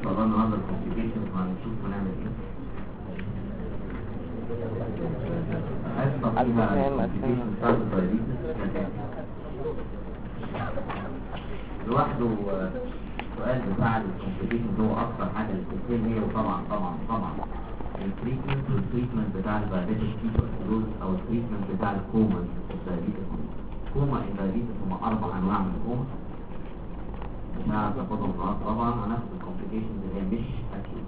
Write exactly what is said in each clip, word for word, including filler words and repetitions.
شاء الله النهارده الكومبليكيشنز وهنشوف هنعمل ايه. حصه فيها الكومبليكيشنز بتاعت الدايابيتس لوحده. السؤال بتاع الكومبليكيشنز هو اكتر حاجه للتفكير هي، وطبعا طبعا طبعا التريتمنت والتريتمنت بتاع الدايابيتس كيتوسيدوز او التريتمنت بتاع الكوما الدايابيتس. كوما الدايابيتس هم اربع انواع من الكوما. مش هنعرف ناخدهم النهارده طبعا. هناخد الكومبليكيشنز اللي هي مش اكيوت.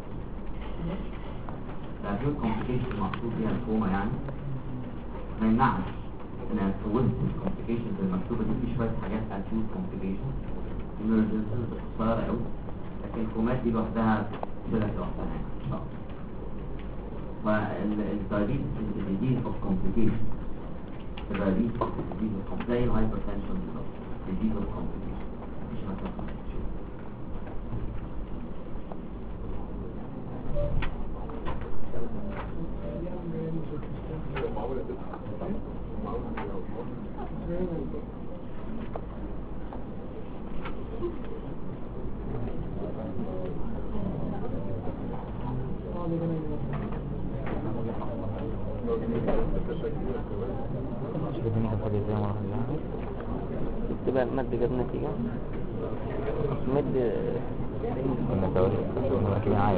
الاكيوت كومبليكيشن المقصود بيها الكوما، يعني ما يمنعش ان في وسط الكومبليكيشنز المكتوبه دي في شويه حاجات اكيوت كومبليكيشن ايمرجنسيز قصيره قوي، لكن الكومات دي لوحدها طلعت لوحدها يعني ان شاء الله. والدايابيتس الديزيز اوف كومبليكيشن، الدايابيتس الديزيز اوف زي الهايبرتنشن بالظبط، الديزيز اوف كومبليكيشن مفيش مسافه. تبقى مد جاب نتيجة مد كنا دوري كنا راكبين عايز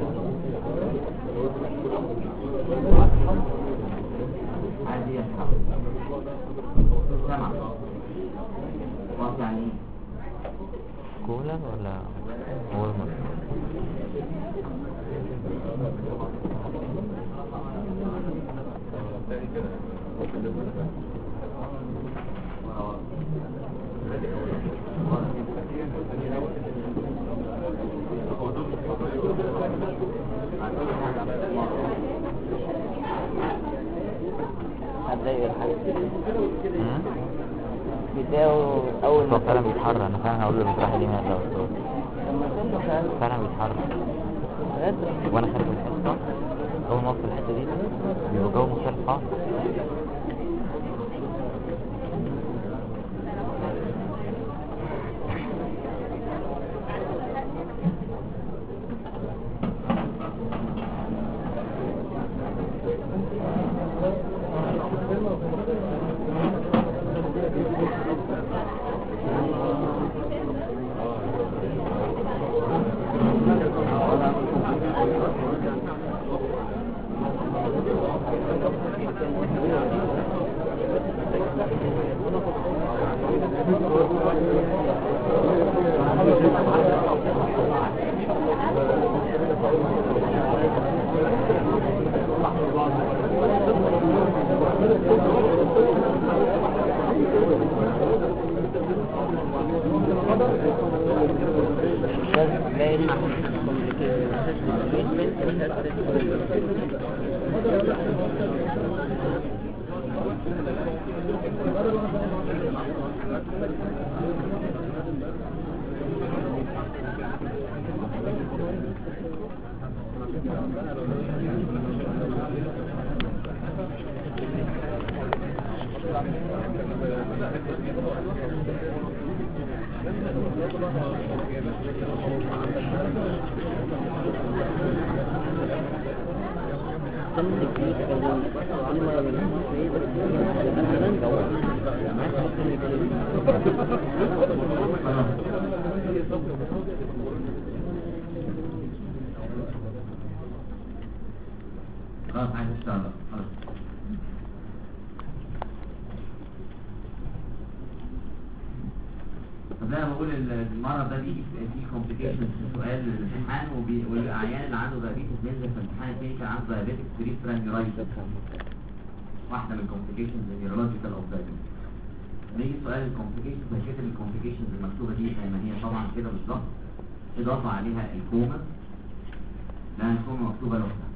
عادي يسمع سمع واضح يعني كولا ولا أول مرة؟ هتضايق الحاجة بيداو أول ما فعلا بيتحرك. أنا فعلا هقول له بتروح ليه هلا لما تنطق فعلا بيتحرك. وأنا خارج الحصة أول ما أوصل الحتة دي بيبقى جو مختلف خالص. خلاص عايز اشتغل خلاص. طب انا بقول المرض ده بيجي فيه كومبليكيشنز في سؤال الامتحان، والعيان اللي عنده دايابيتس بينزل في امتحان الكلينيكال عنده دايابيتس بريفرال نيورايتس، واحده من الكومبليكيشنز النيورولوجيكال اوف دايابيتس. بيجي سؤال الكومبليكيشنز هيكتب الكومبليكيشنز المكتوبه دي زي ما هي طبعا كده بالظبط، اضافه عليها الكوما لان الكوما مكتوبه لوحدها.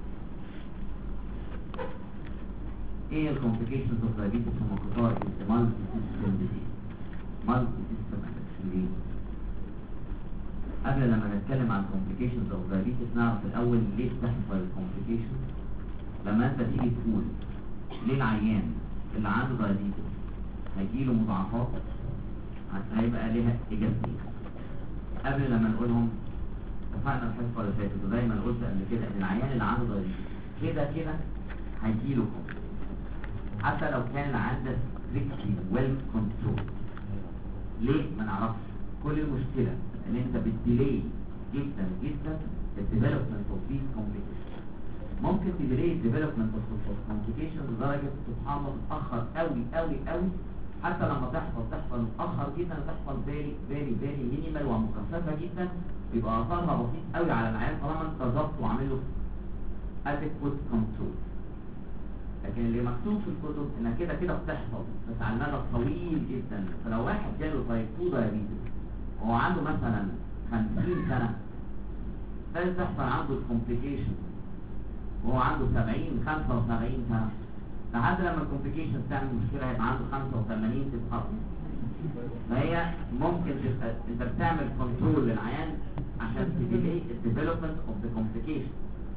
ايه الكومبليكيشنز اوف دايابيتس؟ هم كتار جدا. مالتي سيستم ديزيز، مالتي سيستم افكشن. قبل لما نتكلم عن complications of diabetes نعرف الأول ليه بتحصل الكومبليكيشن. لما أنت تيجي تقول ليه العيان اللي عنده diabetes هيجيله مضاعفات، هيبقى ليها إجابتين. قبل لما نقولهم اتفقنا الحصه اللي فاتت ودايما قلت قبل كده ان العيان اللي عنده دايبيتس كده كده هيجيله كومبليكيشن حتى لو كان العيان ده ستريكتلي ويل كنترول. ليه؟ ما نعرفش. كل المشكله ان انت بتديلي جدا جدا الديفلوبمنت اوف ذيس كومبليكيشن. ممكن تديلي الديفلوبمنت اوف كومبليكيشن لدرجه سبحان الله تتاخر قوي قوي قوي، حتى لما تحصل تحصل متاخر جدا وتحصل فيري فيري فيري مينيمال ومكثفه جدا، يبقى اثرها بسيط قوي على العيان طالما انت ظبطه وعامل له adequate control. لكن اللي مكتوب في الكتب انها كده كده بتحصل بس على المدى الطويل جدا. فلو واحد جاله تايب اتنين دايابيتس وهو عنده مثلا خمسين سنه، ده تحصل عنده الكومبليكيشن وهو عنده سبعين خمسة وسبعين سنه، لحد لما الكومبليكيشن تعمل مشكله هيبقى عنده خمسة وثمانين تتحط. فهي ممكن تبقى انت بتعمل كنترول للعيان عشان تديلي الديفلوبمنت اوف ذا كومبليكيشن،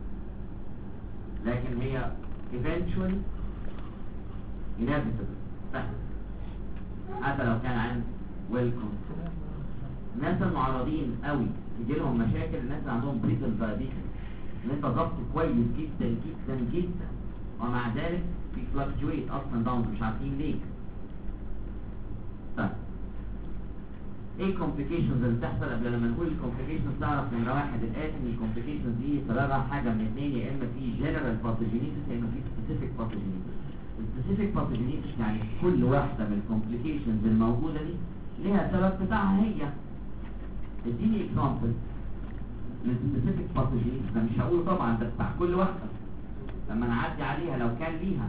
لكن هي eventually inevitable تحصل حتى لو كان عن well control. الناس المعرضين قوي يجي لهم مشاكل، الناس اللي عندهم بريتل دايابيتس ان انت ضبط كويس جدا جدا جدا ومع ذلك في fluctuate ups and downs مش عارفين ليه. طيب ايه الكومبليكيشنز اللي بتحصل؟ قبل لما نقول الكومبليكيشنز تعرف نمره واحد الاتي ان الكومبليكيشنز دي سببها حاجه من اثنين، يا اما في جنرال باثوجينيسيس يا اما في سبيسيفيك باثوجينيسيس. السبيسيفيك باثوجينيسيس يعني كل واحده من الكومبليكيشنز الموجوده دي ليها سبب بتاعها هي. اديني اكزامبل للسبيسيفيك باثوجينيسيس ده، مش هقول طبعا ده بتاع كل واحده لما نعدي عليها لو كان ليها.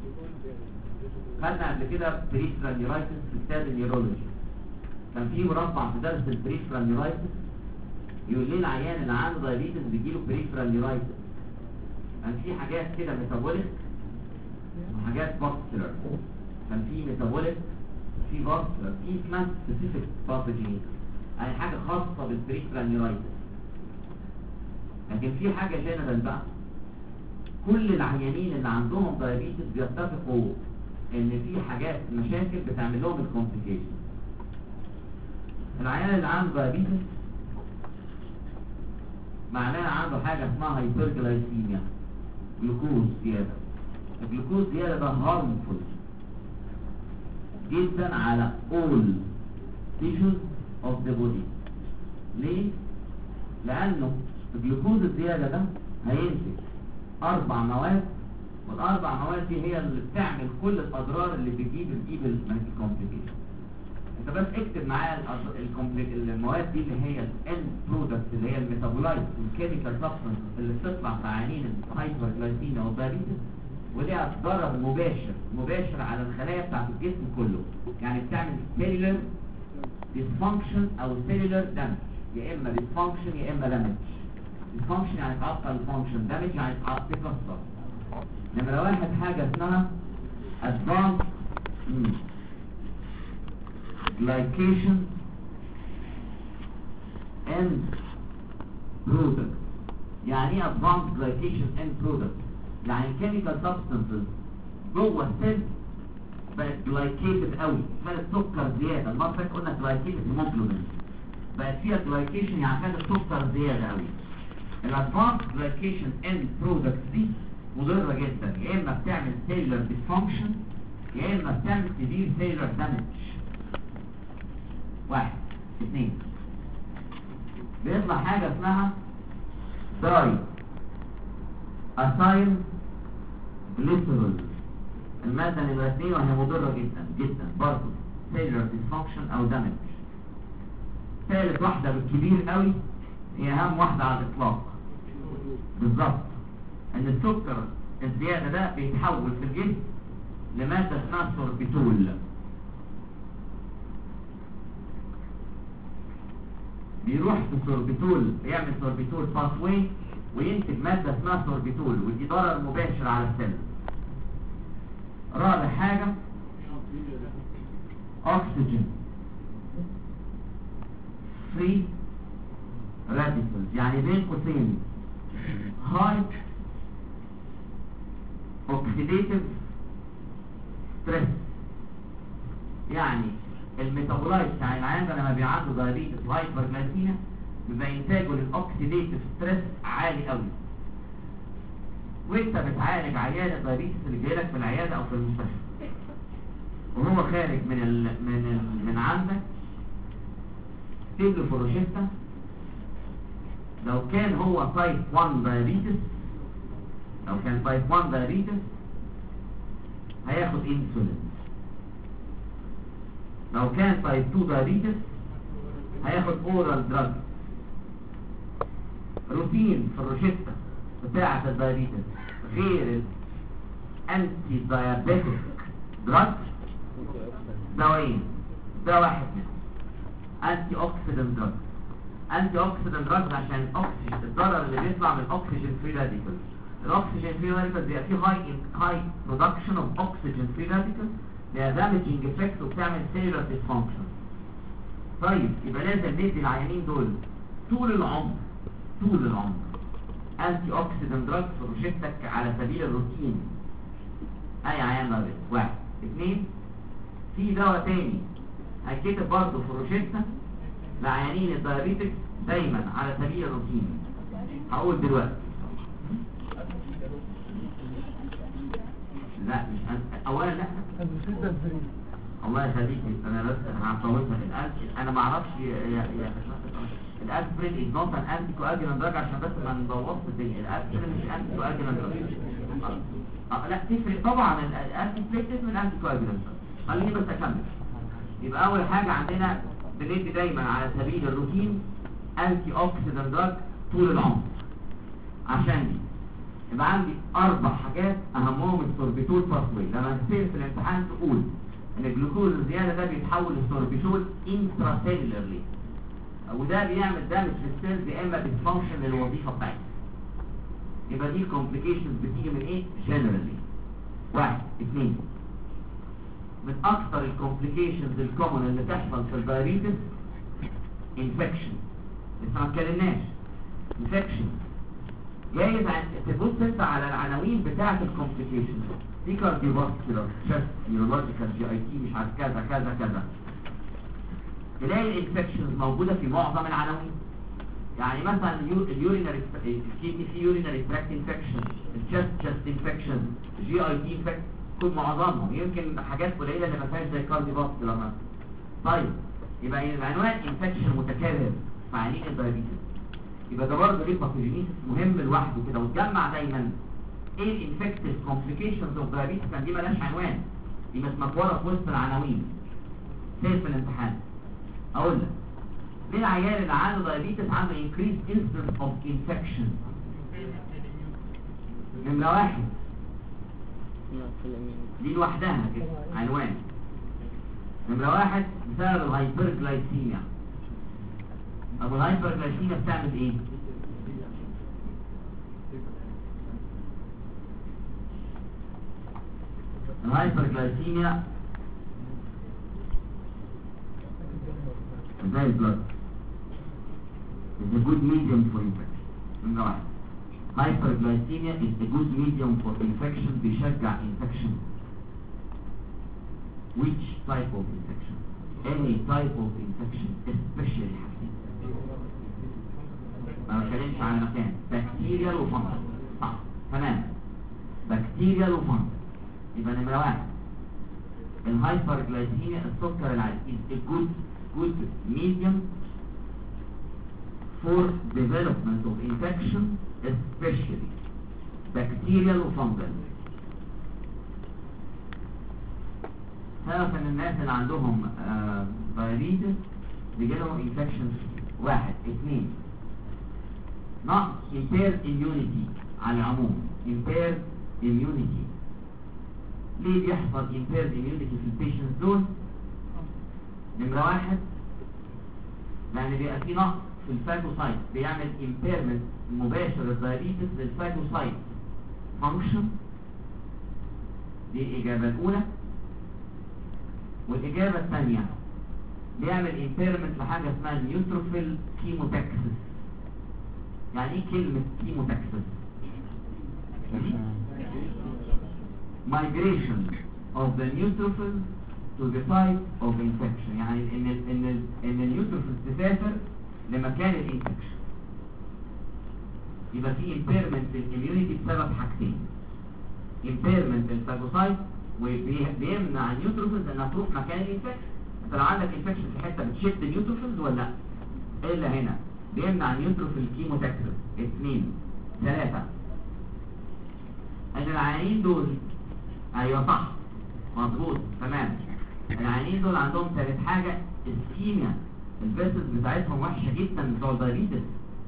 خدنا قبل كده بريفرال نيورايتس في كتاب النيورولوجي، كان في مربع في درس البريفرال نيورايتس يقول لنا العيان اللي عنده دايابيتس بيجيله بريفرال نيورايتس. كان في حاجات كده ميتابوليك وحاجات فاسكولار، كان في ميتابوليك في فاسكولار في اسمها سبيسيفيك باثوجينيسيس يعني حاجه خاصه بالبريفرال نيورايتس. لكن في حاجه جنرال بقى، كل العيانين اللي عندهم دايابيتس بيتفقوا ان في حاجات مشاكل بتعمل لهم الكومبليكيشن. العيان اللي عنده دايابيتس معناها عنده حاجه اسمها هايبرجلايسيميا، جلوكوز زياده. الجلوكوز زياده ده هارمفول جدا على all tissues of the body. ليه؟ لانه الجلوكوز الزياده ده هينتج اربع مواد، والاربع مواد دي هي اللي بتعمل كل الاضرار اللي بتجيب الايبل الكومبليكيشن. انت بس اكتب معايا المواد دي اللي هي الاند برودكت اللي هي الميتابولايت والكيميكال سبستانس اللي بتطلع في عيانين الهايبرجلايسيميا والدايابيتس، وليها ضرر مباشر مباشر على الخلايا بتاعت الجسم كله. يعني بتعمل سيلولر ديسفانكشن او سيلولر دامج، يا اما ديسفانكشن يا اما دامج. ديسفانكشن يعني تعطل الفانكشن، دامج يعني تعطل تكسر. نمرة واحد حاجة اسمها advanced glycation end product. يعني ايه advanced glycation end product؟ يعني chemical substances جوه السيل بقت glycated قوي، عملت سكر زيادة. المرة اللي فاتت قلنا glycated hemoglobin، بقت فيها glycation يعني عملت سكر زيادة قوي. الادفانس جلايكيشن اند برودكت دي مضره جدا، يا اما بتعمل سيلولر ديسفانكشن يا اما بتعمل سيفير سيلولر دامج. واحد اثنين بيطلع حاجه اسمها داي اسايل جليسرول، الماده اللي الاثنين وهي مضره جدا جدا برضه سيلولر ديسفانكشن او دامج. ثالث واحده بالكبير قوي هي اهم واحده على الاطلاق بالظبط، ان السكر الزياده ده بيتحول في الجسم لماده اسمها سوربيتول. بيروح في سوربيتول يعمل سوربيتول باثوي وينتج ماده اسمها سوربيتول، ودي ضرر مباشر على السيل. رابع حاجه اكسجين فري راديكالز، يعني بين قوسين هاي اوكسيديتيف ستريس. يعني الميتابولايت بتاع العيان ده لما بيبقى عنده دايابيتس هايبرجلايسيميا يبقى انتاجه للاوكسيديتيف ستريس عالي قوي. وانت بتعالج عيان الدايابيتس اللي جاي لك في العياده او في المستشفى وهو خارج من ال من ال من عندك، تكتب له في الروشته لو كان هو تايب واحد دايابيتس، لو كان تايب واحد دايابيتس هياخد انسولين. لو كان تايب اتنين دايابيتس هياخد اورال دراج. روتين في الروشته بتاعه الدايابيتس غير الانتي دايابيتك دراج دوايين، ده واحد منهم انتي اوكسيدنت دراج. انتي اوكسيدنت دراج عشان الاكسجين، الضرر اللي بيطلع من الاكسجين فري راديكال. الاكسجين فري راديكال بيبقى فيه هاي هاي برودكشن اوف اوكسجين فري راديكال، ليها دامجنج افكت وبتعمل سيلولار ديسفانكشن. طيب يبقى لازم ندي العيانين دول طول العمر طول العمر انتي اوكسيدنت دراج في روشتك على سبيل الروتين. اي عيان دايابيتس. واحد. اثنين، في دواء تاني هيتكتب برضه في روشتة لعيانين الدايابيتكس دايما على سبيل الروتين. هقول دلوقتي. لا مش أنت. اولا لا الله يخليك، انا بس هعطوتها الالف. انا ما اعرفش يا يا الاسبرين از نوت ان انتي كواجولانت دراج عشان بس ما نبوظش الدنيا. الاسبرين مش انتي كواجولانت دراج. اه لا تفرق طبعا الانتي بليتلت من الانتي كواجولانت. خليني بس اكمل. يبقى اول حاجه عندنا بندي دايما على سبيل الروتين انتي اوكسيدنت دراج طول العمر. عشان دي يبقى عندي اربع حاجات اهمهم السوربيتول باثوي. لما تصير في الامتحان تقول ان الجلوكوز الزياده ده بيتحول للسوربيتول انتراسيلولرلي، وده بيعمل دامج للسيلز يا اما ديسفانكشن للوظيفه بتاعتها. يبقى دي كومبليكيشنز بتيجي من ايه؟ جنرالي. واحد. اثنين، من اكثر الكومبليكيشنز الكومن اللي بتحصل في الدايابيتس انفكشن. لسه ما اتكلمناش. انفكشن جايز تبص انت على العناوين بتاعه الكومبليكيشنز دي، كارديوفاسكولار، تشست، نيورولوجيكال، جي اي تي، مش عارف كذا كذا كذا. تلاقي الانفكشنز موجوده في معظم العناوين. يعني مثلا اليورينري الكيدني في يورينري تراكت انفكشن، الشست شست انفكشن، جي اي تي انفكشن، كل معظمهم. يمكن حاجات قليله اللي ما فيهاش زي كارديوفاسكولار مثلا. طيب يبقى العنوان انفكشن متكرر في عيانين الدايابيتس. يبقى ده برضه ليه باثوجينيسيس مهم لوحده كده، وتجمع دايما ايه الانفكتيف كومبليكيشنز اوف دايابيتس. كان دي مالهاش عنوان، دي متمكوره في وسط العناوين سير في الامتحان. اقول لك ليه العيال اللي عنده دايابيتس عنده increased incidence of infection. نمرة واحد دي لوحدها كده عنوان. نمرة واحد بسبب الهايبرجلايسيميا. طب الهايبرجلايسيميا بتعمل ايه؟ الهايبرجلايسيميا زي البلد is a good medium for infection. نمرة واحد hyperglycemia is a good medium for infection. بيشجع infection. which type of infection? any type of infection especially حسين. ما بتكلمش على مكان. bacterial وفنجل. صح تمام. bacterial وفنجل. يبقى نمرة واحد الهايبرجلايسيميا السكر العالي is a good good medium for development of infection especially bacterial وفنجل. تعرف ان الناس اللي عندهم دايابيتس بيجيلهم انفكشنز. واحد. اثنين، نقص impaired immunity على العموم. impaired immunity ليه بيحصل impaired immunity في البيشنز دول؟ نمرة واحد لأن بيبقى في نقص في الفاجوسايت، بيعمل impairment مباشر للدايابيتس للفاجوسايت function. دي الإجابة الأولى. والإجابة الثانية بيعمل impairment لحاجة اسمها نيوتروفيل كيموتاكسس. يعني ايه كلمة كيموتاكسس؟ migration of the neutrophils to the site of infection. يعني ان ال ان ال ان النيوتروفيل تسافر لمكان الانفكشن. يبقى في impairment للإميونيتي بسبب حاجتين، impairment للفاجوسايت وبيمنع النيوتروفيلز انها تروح مكان الانفكشن. انت لو عندك انفكشن في حته بتشد النيوتروفيلز ولا لا؟ الا هنا بيمنع النيوتروفيل كيموتاكسس. اثنين ثلاثة ان العيانين دول، ايوه صح مظبوط تمام، العيانين دول عندهم ثالث حاجه اسكيميا، الفيسز بتاعتهم وحشه جدا بتوع الدايابيتس.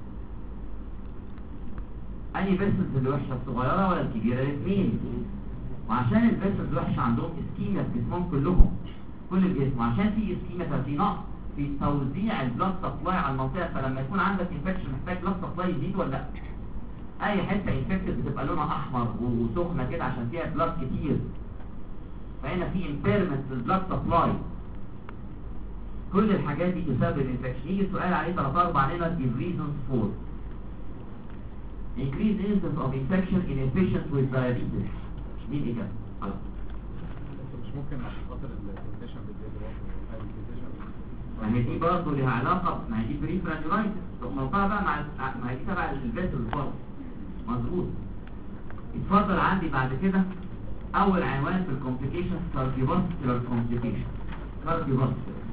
انهي فيسز اللي وحشه، الصغيره ولا الكبيره؟ الاثنين. وعشان الفيسز وحشه عندهم اسكيميا في جسمهم كلهم، كل الجسم، وعشان في اسكيميا ففي نقص في توزيع البلاد سبلاي على المنطقه. فلما يكون عندك انفكشن محتاج بلاد سبلاي يزيد ولا لا؟ اي حته انفكتد بتبقى لونها احمر وسخنه كده عشان فيها بلاد كتير. فهنا في امبيرمنت في البلاد سبلاي. كل الحاجات دي تسبب الانفكشن. يجي السؤال عليه ثلاث اربع نمط give reasons for increased incidence of infection in a patient with diabetes. دي الاجابه. خلاص مش ممكن عشان خاطر الكونديشن بالذات برضه الكونديشن. ما هي دي برضه ليها علاقه، ما هي دي بريفرال نيورايتس موقعها بقى مع ما هي دي تبع الفيسل برضه. مظبوط. اتفضل عندي بعد كده اول عنوان في الكومبليكيشن كارديوفاسكولار كومبليكيشن. كارديوفاسكولار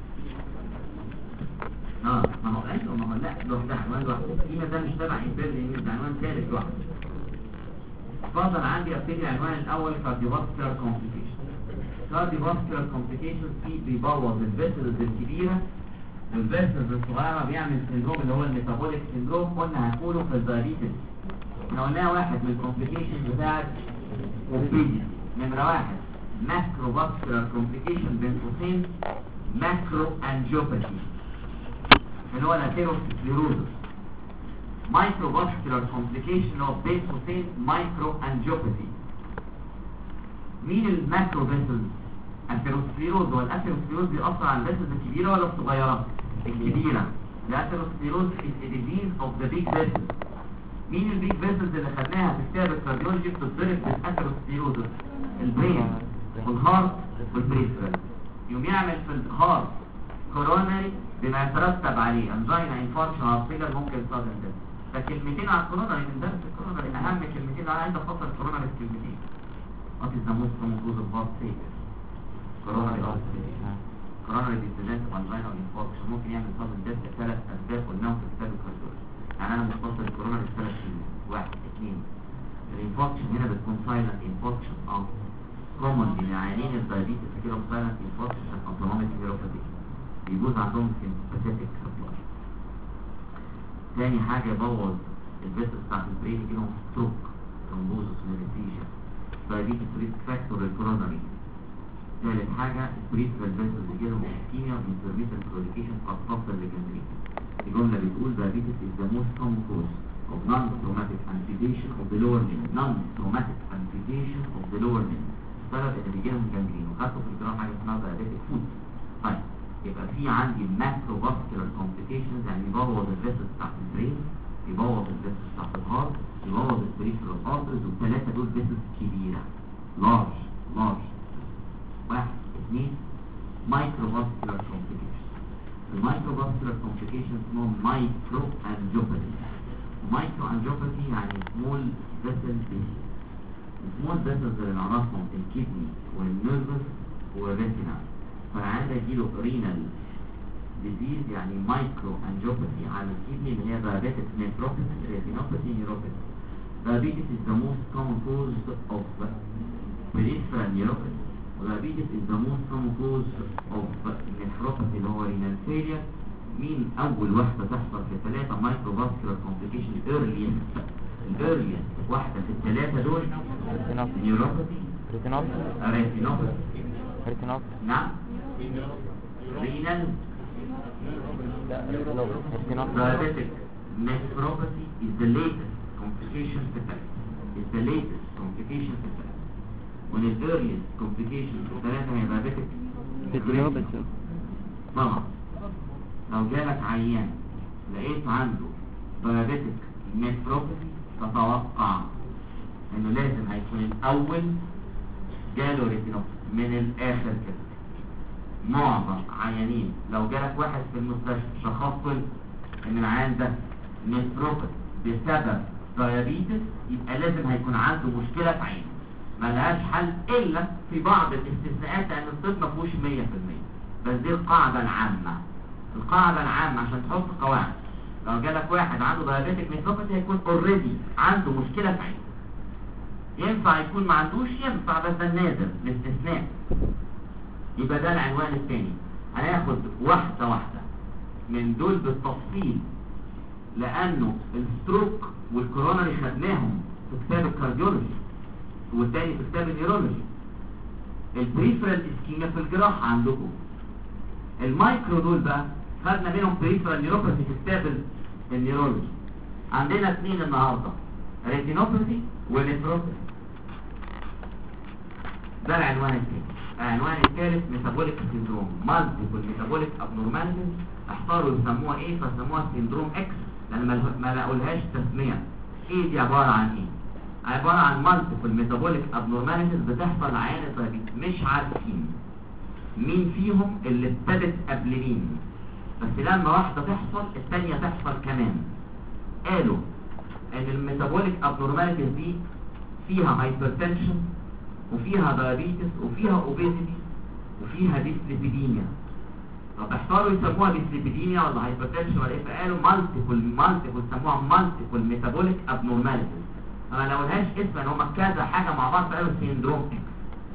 اه ما هو ايوه ما هو لا لوحده عنوان لوحده. السكيما ده مش تبع امبيرد، ده عنوان ثالث لوحده. اتفضل عندي ابتدي العنوان الاول كارديوفاسكولار كومبليكيشن. كارديوفاسكولار كومبليكيشن فيه بيبوظ الفيسلز الكبيره والفيسلز الصغيره، بيعمل سندروم اللي هو الميتابوليك سندروم. قلنا هنقوله في الدايابيتس. احنا قلناها واحد من الكومبليكيشن بتاعت اوبيديتي. نمره واحد ماكرو فاسكولار كومبليكيشن بين قوسين ماكرو انجيوباثي اللي هو الاثيروسكليروزس. مايكرو فاسكولار كومبليكيشن اللي هو بين قوسين مايكرو انجيوباثي. مين الماكرو فيسلز؟ اثيروسكليروز. هو الاثيروسكليروز بيأثر على الفيسلز الكبيره ولا الصغيره؟ الكبيره. الاثيروسكليروز is a disease of the big vessels. مين البيج فيسلز اللي خدناها في كتاب الكارديولوجي بتتضرب بالاثيروسكليروزس؟ البرين والهارت والبريفرال. يوم يعمل في الهارت كوروناري بما يترتب عليه انجينا انفاركشن هارت ممكن صادم ده. فكلمتين على الكوروناري من درس الكوروناري، اهم كلمتين اللي عايز افصل الكوروناري في كلمتين. وات از ذا موست كومن كوز اوف هارت فيلير؟ كوروناري هارت فيلير. كوروناري ديزيز انجينا انفاركشن ممكن يعمل صادم ده ثلاث اسباب قلناهم في كتاب الكارديولوجي. يعني انا مختصر الكورونا للثلاث سنين. واحد اثنين الانفكشن هنا بتكون سايلنت انفكشن اه كومن بين عيانين الدايابيتس كده سايلنت انفكشن اوتونوميك نيوروباثي بيجوز عندهم سيمباثيك سبلاي. تاني حاجه يبوظ الفيسل بتاعت البرين يجيلهم ستروك ترومبوزس نيرفيشن دايابيتس ريسك فاكتور للكوروناري. ثالث حاجه البريفرال فيسل يجيلهم اسكيميا وانترميتنت كوليكيشن قد تصل لجنريشن. الجملة بتقول diabetes is the most common cause of non-traumatic amputation of the lower limb. non-traumatic amputation of the lower limb. السبب اللي بيجيلهم جانجرين وخدته في الجراحة حاجة اسمها diabetic foot. طيب يبقى في عندي macrovascular complications، يعني يبوظ الفيسلز بتاعت البرين، يبوظ الفيسلز بتاعت الهارت، يبوظ البريفرال arteries، والثلاثة دول فيسلز كبيرة large large. واحد اثنين microvascular complications. المايكروفاسكولار كومبليكيشن اسمهم مايكرو انجيوباثي. مايكرو انجيوباثي يعني سمول فيسل ديزيز. السمول فيسلز اللي نعرفهم الكدني والنيرفس والريتنا. فالعيان يجيله رينال ديزيز يعني مايكرو انجيوباثي على الكدني اللي هي دايابيتس نيفروباثي ريتينوباثي نيوروباثي. Diabetes is the most common cause of peripheral neuropathy. Diabetes is the most common cause of nephropathy اللي هو renal failure. مين أول واحدة تحصل في الثلاثة microvascular complication earliest earliest واحدة في الثلاثة دول neuropathy retinopathy نعم renal diabetic nephropathy is the latest complication في الثلاثة is the latest complication في الثلاثة. when the earliest complication في الثلاثة هي diabetic retinopathy. طبعا لو جالك عيان لقيت عنده diabetic nephropathy تتوقع انه لازم هيكون الاول جاله retinopathy. من الاخر كده معظم عيانين لو جالك واحد في المستشفى شخص ان العيان ده نيفروباثي بسبب دايابيتس، يبقى لازم هيكون عنده مشكله في عينه ملهاش حل الا في بعض الاستثناءات، لان الطب ما فيهوش مية في المية، بس دي القاعده العامه. القاعده العامه عشان تحط قواعد، لو جالك واحد عنده دايابيتك نيفروباثي هيكون اوريدي عنده مشكله في عينه. ينفع يكون ما عندوش، ينفع، بس ده نادر الاستثناء. يبقى ده العنوان الثاني. هناخد واحده واحده من دول بالتفصيل، لانه الستروك والكوروناري خدناهم في كتاب الكارديولوجي والتاني في كتاب النيرولوجي. البريفرال اسكيميا في الجراحه عندكم. المايكرو دول بقى خدنا منهم بريفرال نيوروباثي في كتاب النيرولوجي. عندنا اثنين النهارده، ريتينوباثي ونيفروباثي. ده العنوان الثاني. العنوان الثالث ميتابوليك سيندروم، مالتيبل ميتابوليك ابنورماليتيز. احتاروا يسموها ايه، فسموها سيندروم اكس لان ما لقولهاش تسميه. ايه دي عباره عن ايه؟ عباره عن مالتيبل ميتابوليك ابنورماليتيز بتحصل لعيان الدايابيتس، مش عارفين مين فيهم اللي ابتدت قبل مين، بس لما واحده تحصل الثانيه تحصل كمان. قالوا ان الميتابوليك ابنورماليتيز دي فيها هايبرتنشن وفيها دايابيتس وفيها اوبيزيتي وفيها ديسليبيديميا. طب احتاروا يسموها ديسليبيديميا ولا هايبرتنشن ولا ايه، فقالوا مالتيبل مالتيبل سموها مالتيبل ميتابوليك ابنورماليتيز. انا لو لهاش اسم ان هم كذا حاجه مع بعض فقالوا سيندروم اكس.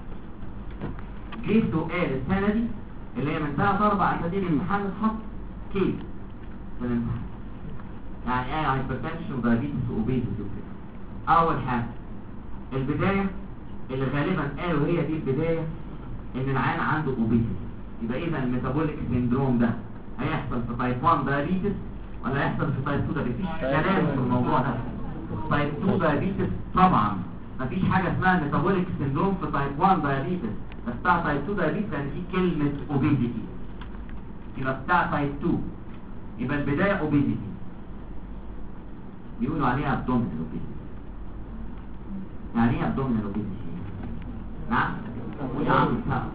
جه سؤال السنه دي اللي هي من ثلاث اربع اسابيع الامتحان اتحط كيس في الامتحان، يعني ايه هايبرتنشن ودايابيتس واوبيزيتي وكده. اول حاجه البدايه اللي غالبا قالوا هي دي البدايه، ان العيان عنده اوبيزيتي. يبقى اذا الميتابوليك سيندروم ده هيحصل في تايب واحد دايابيتس ولا هيحصل في تايب اتنين؟ ده مفيش كلام في الموضوع ده. تايب اتنين دايابيتس طبعا مفيش حاجه اسمها ميتابوليك سيندروم في تايب واحد دايابيتس، بس بتاع تايب اتنين دايابيتس يعني في كلمه اوبيزيتي. يبقى بتاع تايب اتنين يبقى البدايه اوبيزيتي، بيقولوا عليها ابدومينال اوبيزيتي. يعني ايه ابدومينال اوبيزيتي؟ نعم وش عامل سبب؟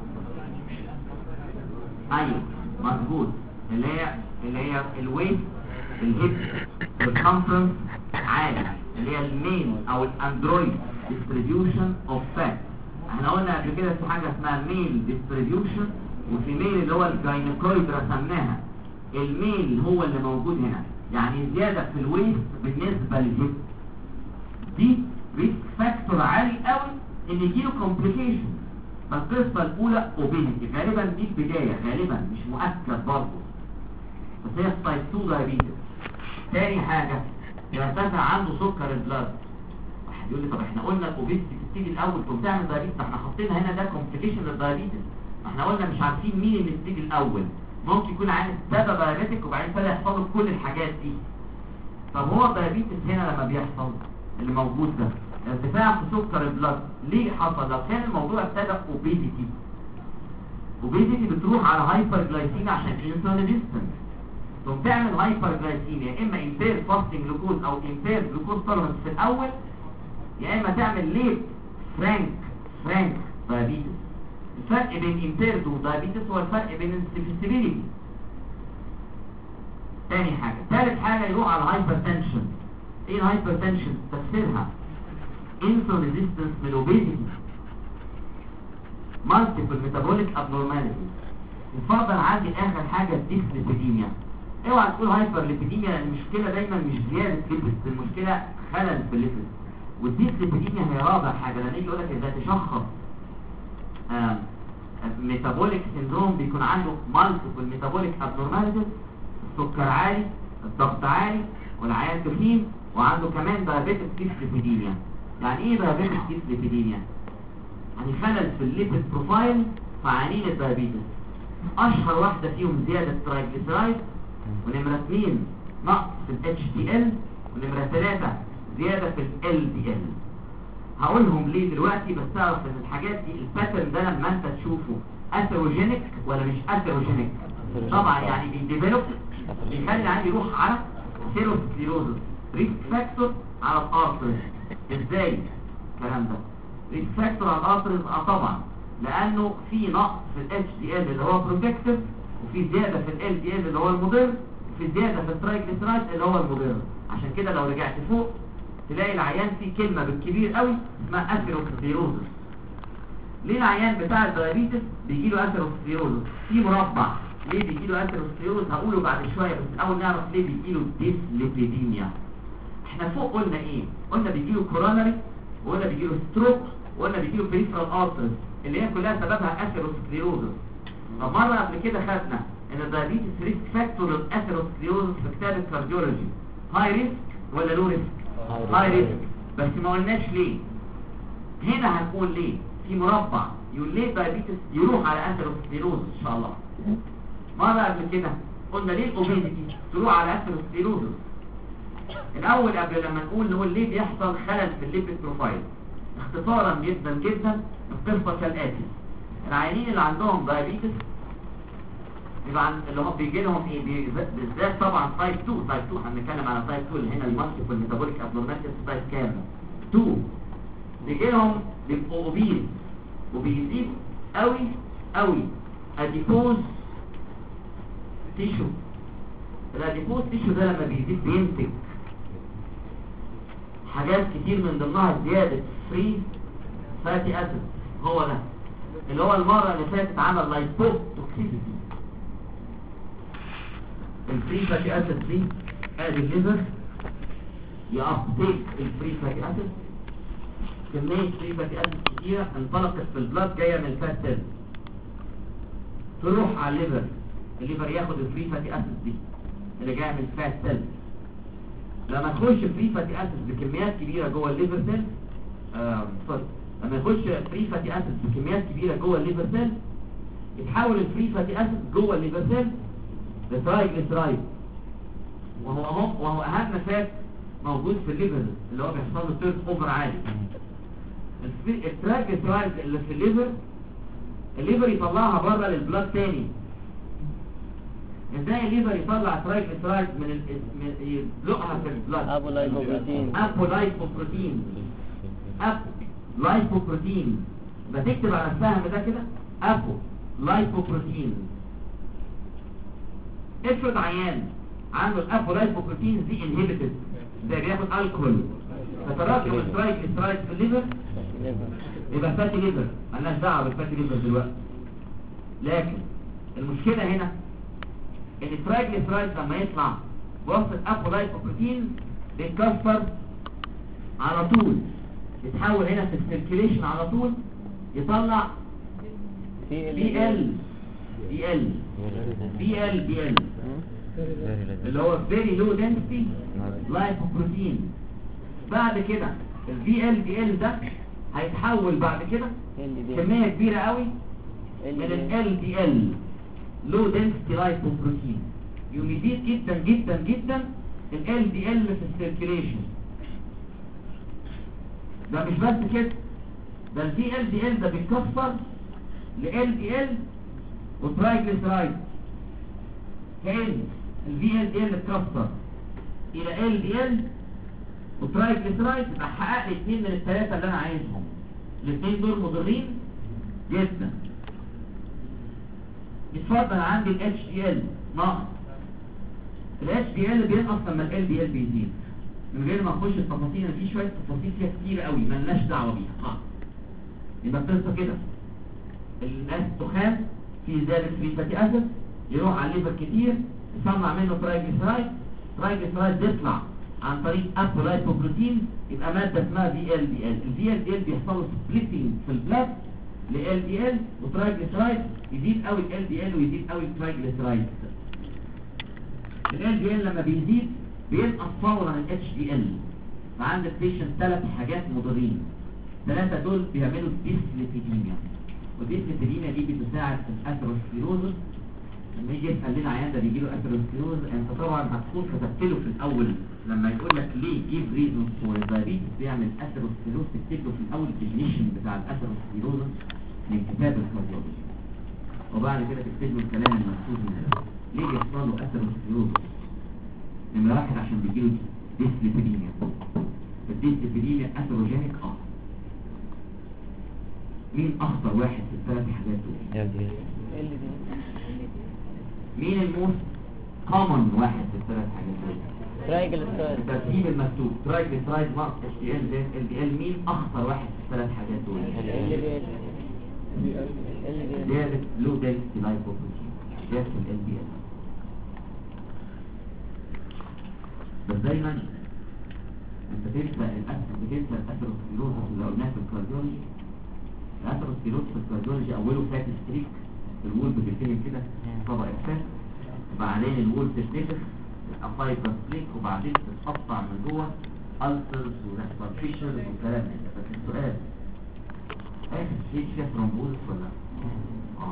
ايوه مظبوط، اللي هي اللي هي الويت الهيب والكونفرنس عالي، اللي هي المين او الاندرويد ديستريبيوشن اوف فات. احنا قلنا قبل كده في حاجه اسمها ميل ديستريبيوشن وفي ميل اللي هو الجاينيكويد رسمناها. الميل هو اللي موجود هنا، يعني زياده في الويت بالنسبه للهيب دي ريسك فاكتور عالي قوي ان يجيله كومبليكيشن. فالقصه الاولى اوبيزيتي، غالبا دي البدايه، غالبا مش مؤكد برضه، بس هي تايب اتنين دايابيتس. تاني حاجه يرتفع عنده سكر البلاد. واحد يقول لي طب احنا قلنا الاوبيزيتي بتيجي الاول ثم تعمل دايابيتس، احنا حاطين هنا ده كومبليكيشن للدايابيتس، احنا قلنا مش عارفين مين اللي بتيجي الاول. ممكن يكون عامل ابتدى دايابيتك وبعدين ابتدى يحصل له كل الحاجات دي. طب هو الدايابيتس هنا لما بيحصل اللي موجود ده ارتفاع في سكر البلاد ليه حصل؟ لو كان الموضوع ابتدى اوبيزيتي، اوبيزيتي بتروح على هايبر جلايسيميا عشان انسولين ريزيستنس، ثم تعمل هايبر جلايسيميا، يا اما امبير فاستنج جلوكوز او امبير جلوكوز تولرنس في الاول، يا اما تعمل ليت فرانك فرانك دايابيتس. الفرق بين امبيرد ودايابيتس هو الفرق بين السيفيسيبيليتي. تاني حاجه، ثالث حاجه يروح على الهايبرتنشن. ايه الهايبرتنشن؟ تفسيرها انسولين ريزيستنس من الاوبيزيتي، مالتيبل ميتابوليك ابنورماليتيز. يفضل عندي اخر حاجه الديسليبيديميا. اوعى تقول هايبر ليبيديميا، لان المشكله دايما مش زياده ليبيد، المشكله خلل في الليبيد. والديسليبيديميا هي رابع حاجه. لما يجي يقول لك اذا تشخص ميتابوليك سيندروم بيكون عنده مالتيبل ميتابوليك ابنورماليتيز، السكر عالي، الضغط عالي، والعيان تخين، وعنده كمان دايابيتس ديسليبيديميا. يعني ايه دايابيتس ديسليبيديميا؟ يعني خلل في الليبيد بروفايل في عيانين الدايابيتس. اشهر واحده فيهم زياده ترايجليسرايد، ونمره اثنين نقص في الاتش دي ال، ونمره ثلاثه زياده في ال دي ال. هقولهم ليه دلوقتي، بس تعرف ان الحاجات دي الباترن ده لما انت تشوفه اثيروجينيك ولا مش اثيروجينيك. طبعا يعني بيديفلوب، بيخلي عندي يروح على سيروسكليروزس، ريسك فاكتور على الارترز. ازاي الكلام ده؟ ريسك فاكتور على الارترز اه طبعا، لانه في نقص في الاتش دي ال اللي هو بروتكتيف، وفي زياده في ال دي ال اللي هو المضر، في زياده في الترايجليسرايد اللي هو المضر. عشان كده لو رجعت فوق تلاقي العيان فيه كلمه بالكبير قوي اسمها اثيروسكليروزس. ليه العيان بتاع الدايابيتس بيجي له اثيروسكليروزس؟ في مربع ليه بيجي له اثيروسكليروزس هقوله بعد شويه، بس الاول نعرف ليه بيجي له ديسليبيديميا. احنا فوق قلنا ايه؟ قلنا بيجي له كوروناري، وقلنا بيجي له ستروك، وقلنا بيجي له بريفرال ارترز اللي هي كلها سببها اثيروسكليروزس. طب مره قبل كده خدنا ان الدايابيتس ريسك فاكتور الاثيروسكليروزس في كتاب الكارديولوجي هاي ريسك ولا لو ريسك؟ هاي ريسك، بس ما قلناش ليه. هنا هنقول ليه في مربع يقول ليه الدايابيتس يروح على اثيروسكليروزس ان شاء الله. مره قبل كده قلنا ليه الاوبيزيتي تروح على اثيروسكليروزس. الاول قبل لما نقول نقول ليه بيحصل خلل في الليبيد بروفايل. اختصارا جدا جدا القصه كالاتي: العيانين اللي عندهم دايابيتس يبقى عن اللي هم بيجي لهم ايه بي- بالذات طبعا تايب اتنين. تايب اتنين هنتكلم على تايب اتنين اللي هنا المالتيبل ميتابوليك ابنورماليتيز تايب كام؟ اتنين. بيجي لهم بيبقوا اوبيز وبيزيد قوي قوي اديبوز تيشو. الاديبوز تيشو ده لما بيزيد بينتج حاجات كتير من ضمنها زياده فري فاتي اسيد. هو ده اللي هو المره اللي فاتت عمل لايبوتوكسيسيتي. الفري فاتي اسيد دي ادي الليفر يابتيك الفري فاتي اسيد، كميه فري فاتي اسيد كتيره انطلقت في البلاد جايه من الفات سيل تروح على الليفر. الليفر ياخد الفري فاتي اسيد دي اللي جايه من الفات سيل. لما تخش فري فاتي اسيد بكميات كبيره جوه الليفر سيل آه سوري لما يخش فري فاتي اسيد بكميات كبيره جوه الليفر سيل يتحول الفري فاتي اسيد جوه الليفر سيل لترايجليسرايد، وهو اهو وهو اهم فات موجود في الليفر اللي هو بيحصل له تيرن اوفر عالي. الترايجليسرايد اللي في الليفر الليفر يطلعها بره للبلاد تاني. ازاي الليفر يطلع ترايجليسرايد من ال... من يزقها في البلاد؟ ابو لايبوبروتين ابو لايبوبروتين ابو لايبوبروتين. بتكتب على السهم ده كده ابو لايبوبروتين. افرض عيان عنده الابو لايبوبروتين دي انهبيتد زي بياخد الكحول فتراكم الترايجليسرايد في الليفر يبقى فاتي ليفر. مالناش دعوه بالفاتي ليفر دلوقتي، لكن المشكله هنا ان الترايجليسرايد لما يطلع بواسطه ابو لايبوبروتين بيتكسر على طول، يتحول هنا في السيركيليشن على طول يطلع بي ال بي ال بي ال بي ال اللي هو very low density lipoprotein. بعد كده البي ال بي ال ده هيتحول بعد كده كمية كبيرة قوي من ال دي ال low density lipoprotein يوم يزيد جدا جدا جدا ال دي ال في السيركيليشن. ده مش بس كده، ده البي ال دي ال ده بيتكسر ل ال دي ال وترايجليسرايد. كأن البي ال دي ال اتكسر الى ال دي ال وترايجليسرايد يبقى حقق لي اثنين من الثلاثه اللي انا عايزهم. الاثنين دول مضرين جدا. يتفضل عندي ال اتش دي ال ناقص. ال اتش دي ال بينقص لما ال دي ال بيزيد. من غير ما نخش التفاصيل، انا في شويه تفاصيل فيها كتير قوي مالناش دعوه بيها خالص. يبقى القصه كده: الناس تخان في زياده فري فاتي اسيد يروح على الليفر كتير يصنع منه ترايجليسرايد. ترايجليسرايد يطلع عن طريق ابو لايبوبروتين يبقى ماده اسمها في ال دي ال. الفي ال دي ال بيحصل له سبليتنج في البلاد ل ال دي ال وترايجليسرايد، يزيد قوي ال دي ال ويزيد قوي الترايجليسرايد. ال دي ال لما بيزيد بينقص فورا ال اتش دي ال. فعندك بيشنت ثلاث حاجات مضرين، ثلاثه دول بيعملوا ديسليبيديميا، والديسليبيديميا دي بتساعد في الاثيروسكليروز. لما يجي يسال لنا عيان ده بيجي له اثيروسكليروز، انت طبعا هتكون كتبت له في الاول لما يقول لك ليه جيف ريزون فور دايابيتس بيعمل اثيروسكليروز، تكتب له في الاول الديفينيشن بتاع الاثيروسكليروز من كتاب الكارديولوجي، وبعد كده تكتب له الكلام المكتوب هنا ليه بيحصل له اثيروسكليروز. نمرة واحد عشان بيجي له ديسليبيديميا. الديسليبيديميا اثيروجينيك. اه مين اخطر واحد في الثلاث حاجات دول؟ مين الموست كومن واحد في الثلاث حاجات دول. ترايجليسرايد. الترتيب المكتوب ترايجليسرايد ناقص اتش دي ال زائد ال دي ال مين اخطر واحد في الثلاث حاجات دول؟ ال دي ال. ال دي ال. زيادة لو دنسيتي لايبوبروتين، زيادة ال دي ال. بس دايما انت تنسى الأثر بتنسى الأثيروسكليروز اللي قلناه في الكارديولوجي. الأثيروسكليروز في الكارديولوجي أوله فات ستريك، الوول بتتهم كده طبق إفساد، وبعدين الوول تتنفخ الأفايبر سليك، وبعدين تتقطع من جوه ألسرز وريسبارفيشنز والكلام ده. بس السؤال آخر ستيج فيها ترومبوزس ولا لا؟ اه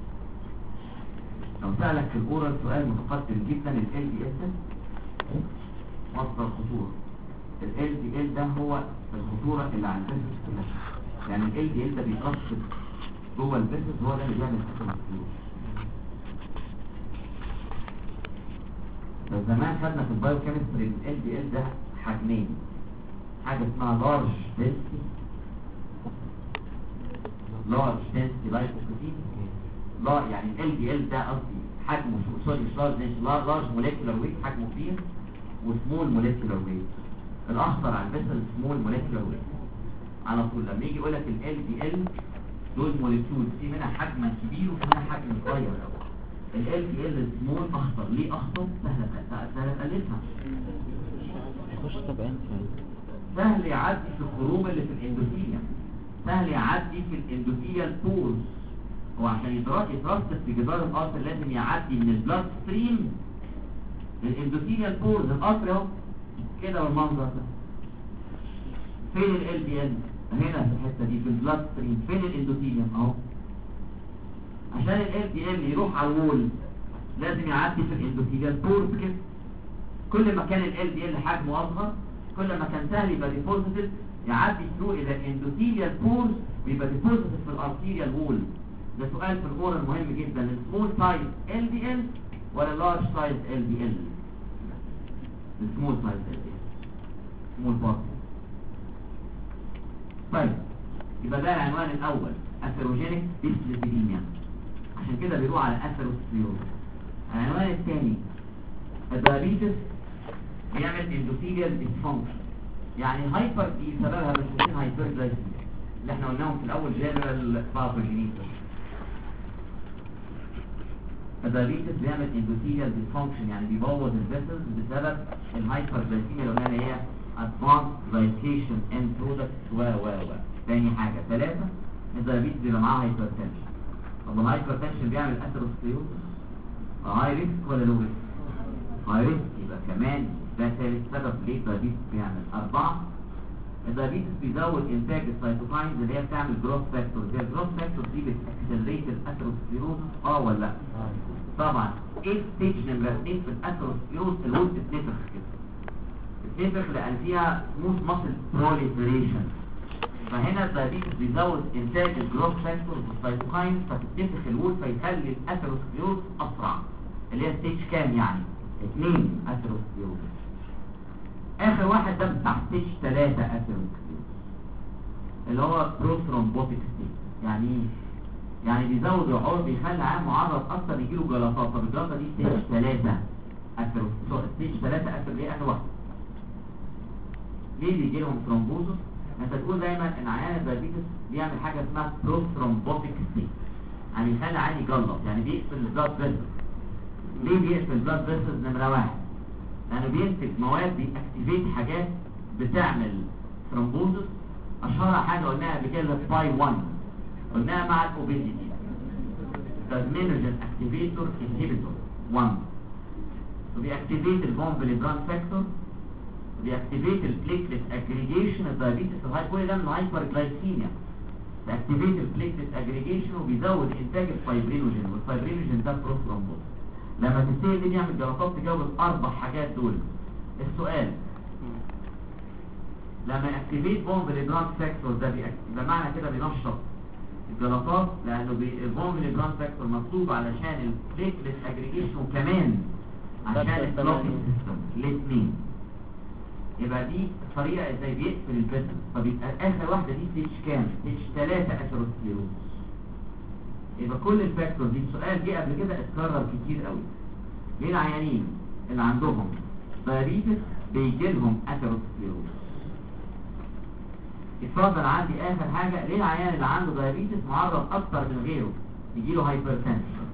لو سألك في الأورال سؤال متقدم جدا، ال إل دي إل مصدر خطورة. ال إل دي إل ده هو الخطورة اللي على البيسس كلها. يعني ال إل دي إل ده بيترصد جوه البيسس، هو ده اللي بيعمل أثيروسكليروز. فزمان خدنا في البايو كيمستري ال إل دي إل ده حجمين، حاجة اسمها لارج دنسيتي لارج دنسيتي لايبوبروتين. لا يعني ال إل دي إل ده قصدي حجمه سوري مش لارج دنسيتي، لارج موليكولار ويت حجمه كبير، وسمول موليكولار ويت. الاخطر على البيسل سمول موليكولار ويت على طول. لما يجي يقول لك ال إل دي إل دول موليكيول في منها حجم كبير وفي منها حجم صغير قوي. ال إل دي إل سمول اخطر. ليه اخطر؟ سهله سهله تقللها، خش طب انت سهل يعدي في الخروم اللي في الاندوثيليوم، سهل يعدي في الاندوثيليال بورز. وعشان يترسب في جدار القصر لازم يعدي من البلاد ستريم للاندوثيليال بورز. القصر اهو كده والمنظر ده. فين ال إل دي إل؟ هنا في الحته دي في البلاد ستريم. فين الاندوثيليوم؟ اهو. عشان ال إل دي إل يروح على الوول لازم يعدي في الاندوثيليال بورز كده. كل ما كان ال إل دي إل حجمه اصغر كل ما كان سهل يبقى ديبوزيتد يعدي ثرو الى الاندوثيليال بورز ويبقى ديبوزيتد في الارتيريال وول. ده سؤال في الاورال مهم جدا. السمول سايز إل دي إل ولا لارج سايز إل دي إل؟ السمول سايز إل دي إل، سمول بارت. طيب يبقى ده العنوان الاول اثيروجينيك ديسليبيديميا، عشان كده بيروح على اثيروسكليروز. العنوان الثاني الدايابيتس بيعمل اندوثيليال ديسفانكشن. يعني هايبر دي سببها مش ممكن هايبرجلايسيميا اللي احنا قلناهم في الاول جنرال باثوجينيسيس. الدايابيتس بيعمل اندوثيليال ديسفانكشن، يعني بيبوظ الفيسلز بسبب الهايبرجلايسيميا اللي قلنا اللي هي ادفانس جلايكيشن اند برودكت و و و. ثاني حاجه ثلاثه الدايابيتس بيبقى معاه هايبرتنشن. طب الهايبرتنشن بيعمل اثيروسكليروز، هاي ريسك ولا لو ريسك؟ هاي ريسك. يبقى كمان ده ثالث سبب ليه الدايابيتس بيعمل. أربعة الدايابيتس بيزود إنتاج السيتوكاينز اللي هي بتعمل جروث فاكتور. زي الجروث فاكتور دي بتأكسلريت الأثيروسكليروز اه ولا لا؟ طبعا. ايه ستيج نمرة اثنين في الأثيروسكليروز؟ الوول بتتنفخ كده، بتتنفخ لأن فيها سموث ماسل بروليفريشن. فهنا الدايابيتس بيزود إنتاج الجروث فاكتور والسيتوكاينز فتتنفخ الوول فيخلي الأثيروسكليروز أسرع، اللي هي ستيج كام يعني؟ اثنين اثيروسكليروز. اخر واحد ده بتاع ستيج ثلاثة اثيروسكليروز اللي هو بروثرومبوتيك ستيج. يعني ايه؟ يعني بيزود العور بيخلي عام معرض اكتر يجيله جلطات. طب الجلطه دي ستيج ثلاثة اثيروسكليروز. ستيج ثلاثة اثيروسكليروز ايه اخر واحد؟ ليه بيجي لهم ثرومبوزس؟ انت تقول دايما ان عيان الدايابيتس بيعمل حاجه اسمها بروثرومبوتيك ستيج، يعني يخلي عيان يجلط، يعني بيقفل البلاد فيسلز. ليه بيقفل البلاد فيسلز؟ نمرة واحد لأنه بينتج مواد بيأكتيفيت حاجات بتعمل ثرومبوزس. أشهرها حاجة قلناها قبل كده باي واحد، قلناها مع الأوبيزيتي، تازمينوجين أكتيفيتور انهبيتور واحد، وبيأكتيفيت الفون فيليبران فاكتور، وبيأكتيفيت البليكلت أجريجيشن. الدايابيتس الهاي كل ده من الهايبرجلايسيميا، بيأكتيفيت البليكلت أجريجيشن وبيزود إنتاج الفايبرينوجين، والفايبرينوجين ده بروثرومبوز. لما تبتدي دي بيعمل جلطات تجاوب الاربع حاجات دول. السؤال لما اكتيفيت بون فيليبران فاكتور ده بيبقى معنى كده بينشط الجلطات، لانه البون فيليبران فاكتور مطلوب علشان البليكلت اجريجيشن وكمان عشان الكلوتين سيستم الاثنين. يبقى دي الطريقه ازاي بيقفل الفيسل. فبيبقى اخر واحده دي ستيج كام؟ ستيج ثلاثة اثيروسكليروز. يبقى كل الفاكتور دي السؤال جه قبل كده اتكرر كتير قوي. ليه العيانين اللي عندهم دايابيتس بيجي لهم اثيروسكليروز؟ اتفضل عندي اخر حاجه، ليه العيان اللي عنده دايابيتس معرض اكتر من غيره يجي له هايبرتنشن؟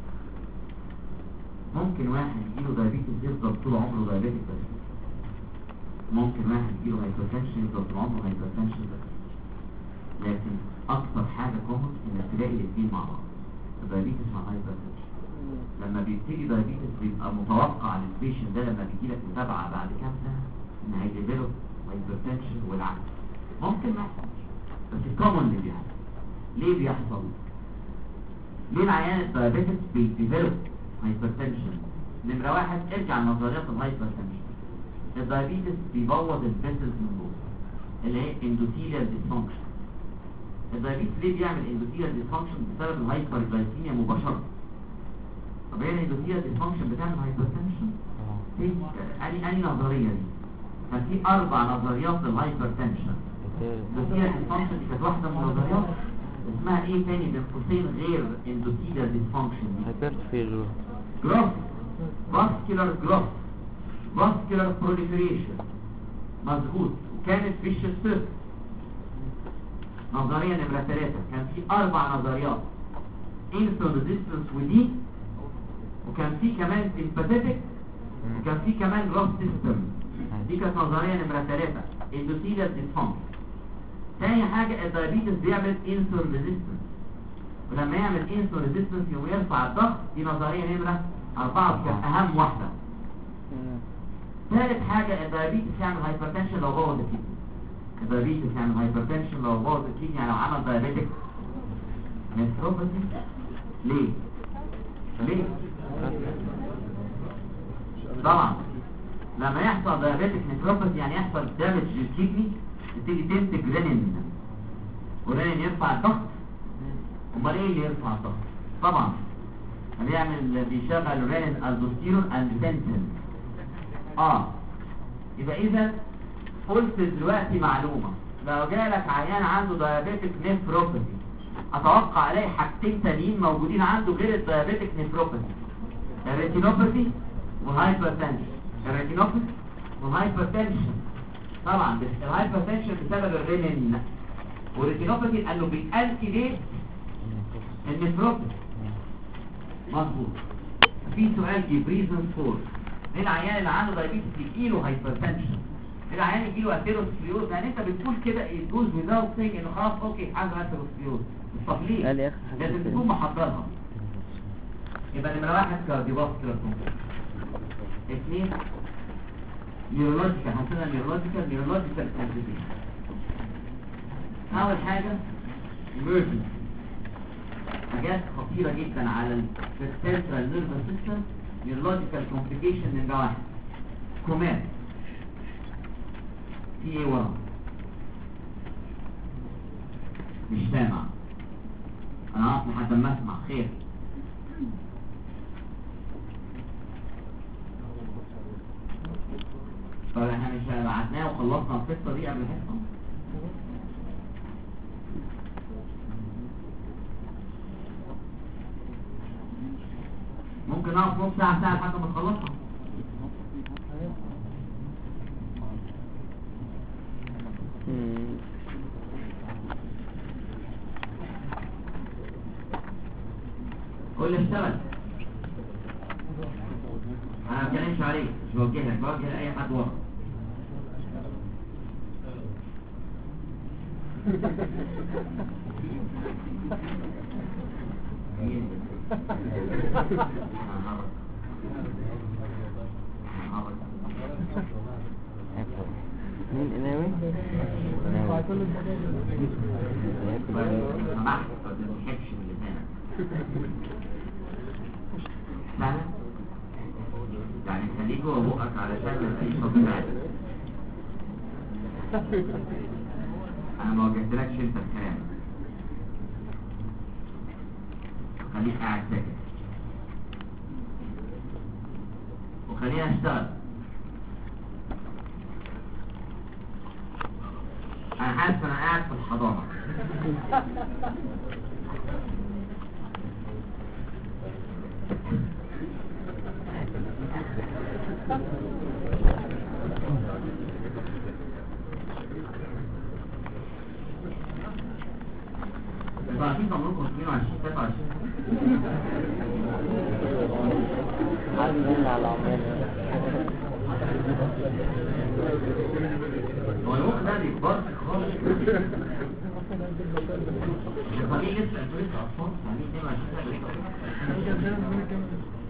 ممكن واحد يجي له دايابيتس يفضل طول عمره دايابيتك بس، ممكن واحد يجي له هايبرتنشن يفضل طول عمره هايبرتنشن بس، لكن اكتر حاجه كومن انك تلاقي الاثنين مع بعض، الدايابيتس مع هايبرتنشن. لما بيبتدي دايابيتس بيبقى متوقع للبيشن ده لما بيجي لك متابعه بعد كام سنه ان هيديفلوب هايبرتنشن والعكس. ممكن ما يحصلش بس الكومن اللي بيحصل. ليه بيحصل؟ ليه العيان الدايابيتس بيديفلوب هايبرتنشن؟ نمره واحد ارجع لنظريات الهايبرتنشن. الدايابيتس بيبوظ الفيسلز من جوه اللي هي اندوثيليال ديسفانكشن. الدايابيتس ليه بيعمل اندوثيليال ديسفانكشن؟ بسبب الهايبرجلايسيميا مباشره. طب هي الاندوثيليال ديسفانكشن بتعمل هايبرتنشن؟ اني اني نظريه دي كان في اربع نظريات للهايبرتنشن. الاندوثيليال ديسفانكشن دي كانت واحده من النظريات. اسمها ايه تاني بين قوسين غير اندوثيليال ديسفانكشن دي؟ هايبرتفيجو جروث، فاسكولار جروث، فاسكولار بروليفريشن. مظبوط. وكانت فيش السيرك. نظريه نمره ثلاثه كان في اربع نظريات، انسولين ريزيستنس ودي، وكان في كمان سيمباثيتك، وكان في كمان جروث سيستم. دي كانت نظريه نمره ثلاثه اندوثيليال ديسفانكشن. تاني حاجه الدايابيتس بيعمل انسولين ريزيستنس، ولما يعمل انسولين ريزيستنس يقوم يرفع الضغط. دي نظريه نمره اربعه كانت اهم واحده. ثالث حاجه الدايابيتس يعمل هايبرتنشن لو بوظ الكدني. الدايابيتس يعمل هايبرتنشن لو بوظ الكدني، يعني لو عمل دايابيتك نيفروباثي. ليه؟ ليه؟ طبعا لما يحصل دايابيتك نيفروباثي يعني يحصل دامج للكدني، تبتدي تنتج رينين، ورينين يرفع الضغط. امال ايه اللي يرفع الضغط؟ طبعا بيعمل بيشغل رينين الدوستيرون اندوتنسين. اه يبقى اذا قلت دلوقتي معلومه، لو جالك عيان عنده دايابيتك نيفروباثي اتوقع الاقي حاجتين تانيين موجودين عنده غير الدايابيتك نيفروباثي، الريتينوباثي والهايبرتنشن. الريتينوباثي والهايبرتنشن طبعا الهايبرتنشن بسبب الرينين، والريتينوباثي لانه بيأكتيفيت النيفروباثي. مظبوط. في سؤال جبريزن فور، ليه العيان اللي عنده دايابيتس يجيله هايبرتنشن؟ ليه العيان يجيله اثيروسكليروز؟ يعني انت بتقول كده يجوز ويزاوت سينج انه خلاص اوكي عنده اثيروسكليروز. طب ليه؟ لازم تكون محضرها. يبقى نمره واحد كارديوفاسكولار كومبليكيشن، اثنين نيورولوجيكال، هنسميها نيورولوجيكال نيورولوجيكال كومبليكيشن. اول حاجه emergency، حاجات خطيره جدا على السنترال نيرفس سيستم. نيورولوجيكال كومبليكيشن نمره واحد كومات. في ايه ورا؟ مش سامع. انا اقف لحد ما اسمع. خير. طب احنا مش بعتناه وخلصنا القصه دي قبل الحصه؟ ممكن نقف نص ساعه ساعه لحد ما نخلصها. قول لي اشتغل. انا ما بتكلمش عليك، مش بوجهك، بوجه لاي حد ورا. مين قناوي؟ سمحت ما تضحكش من لسانك. سهل؟ يعني خليك جوه بقك علشان ما تلاقيش صوت. انا ما وجهتلكش انت الكلام. خليك قاعد ساكت وخلينا اشتغل. انا حاسس انا قاعد في الحضانه. انتوا عارفين عمركم اثنين وعشرين تلاتة وعشرين؟ عاملين على عمرنا. هو المخ ده بيكبر خالص. الطبيعي لسه انتوا لسه اطفال يعني اثنين وعشرين سنة.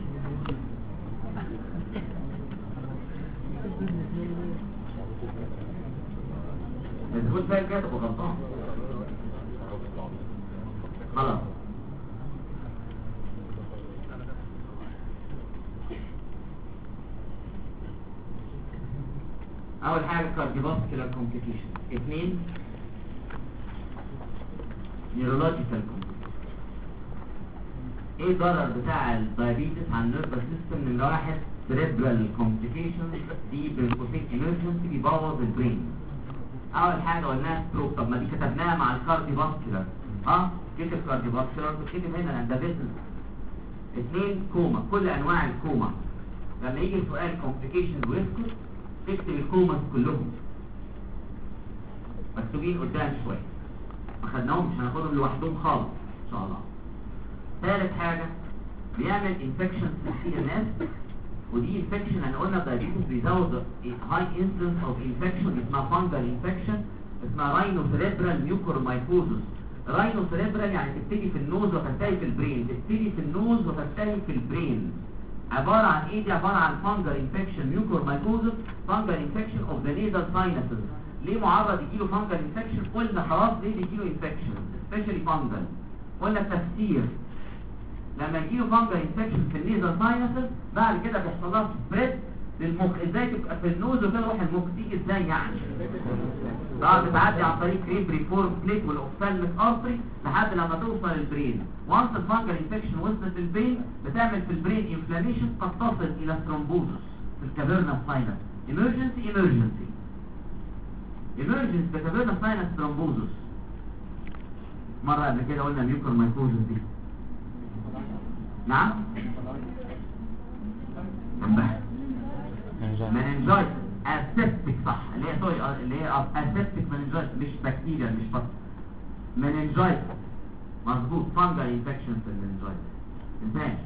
بس خد بالك كده تبقى غلطان. خلاص اول حاجه كارديوفاسكولار كومبليكيشن، اثنين نيورولوجيكال كومبليكيشن. ايه الضرر بتاع الدايابيتس على النيرفس سيستم؟ نمره واحد سيريبرال كومبليكيشن، دي بالكوسيك ايمرجنسي بيبوظ البرين. اول حاجه قلناها ستروك، طب ما دي كتبناها مع الكارديوفاسكولار، اه كتب كارديوفاسكولار بتكتب هنا عند فيتل. اثنين كوما، كل انواع الكوما. لما يجي سؤال كومبليكيشن ويسكت تكتب الكوماس كلهم مكتوبين قدام شويه، ما خدناهمش هناخدهم لوحدهم خالص ان شاء الله. ثالث حاجه بيعمل انفكشن في الناس، ودي انفكشن احنا قلنا الدايابيتس بيزود هاي انسيدنس اوف انفكشن اسمها فانجل انفكشن، اسمها راينو سيريبرال ميوكورمايكوزس. راينو سيريبرال يعني تبتدي في النوز وتنتهي في البرين، تبتدي في النوز وتنتهي في البرين. عباره عن ايه دي؟ عباره عن فانجل انفكشن ميوكورمايكوزس، فانجل انفكشن اوف ذا نيزل ساينسز. ليه معرض يجيله فانجل انفكشن؟ قلنا خلاص ليه بيجيله انفكشن سبيشالي فانجل. قلنا التفسير لما يجيله فانجل انفكشن في النيزل ساينسز بعد كده بيحصل لها سبريد للمخ. ازاي تبقى في النوز وكده تروح المخ؟ تيجي ازاي يعني؟ طبعا بتعدي عن طريق ريبري فورم بليت والاوفثالميك ارتري لحد لما توصل للبرين. وانس الفانجل انفكشن وصلت للبرين بتعمل في البرين انفلاميشن قد تصل الى ثرومبوزس في الكافيرنا ساينس. ايمرجنسي ايمرجنسي ايمرجنسي كافيرنا ساينس ثرومبوزس. مره قبل كده قلنا ميوكورمايكوزس دي. نعم جنبها مننجايت اسيبتك، صح، اللي هي سوري اللي هي اسيبتك مننجايت، مش بكتيريا مش بس مننجايت. مظبوط، فانجل انفكشن في المننجايت. انتهى.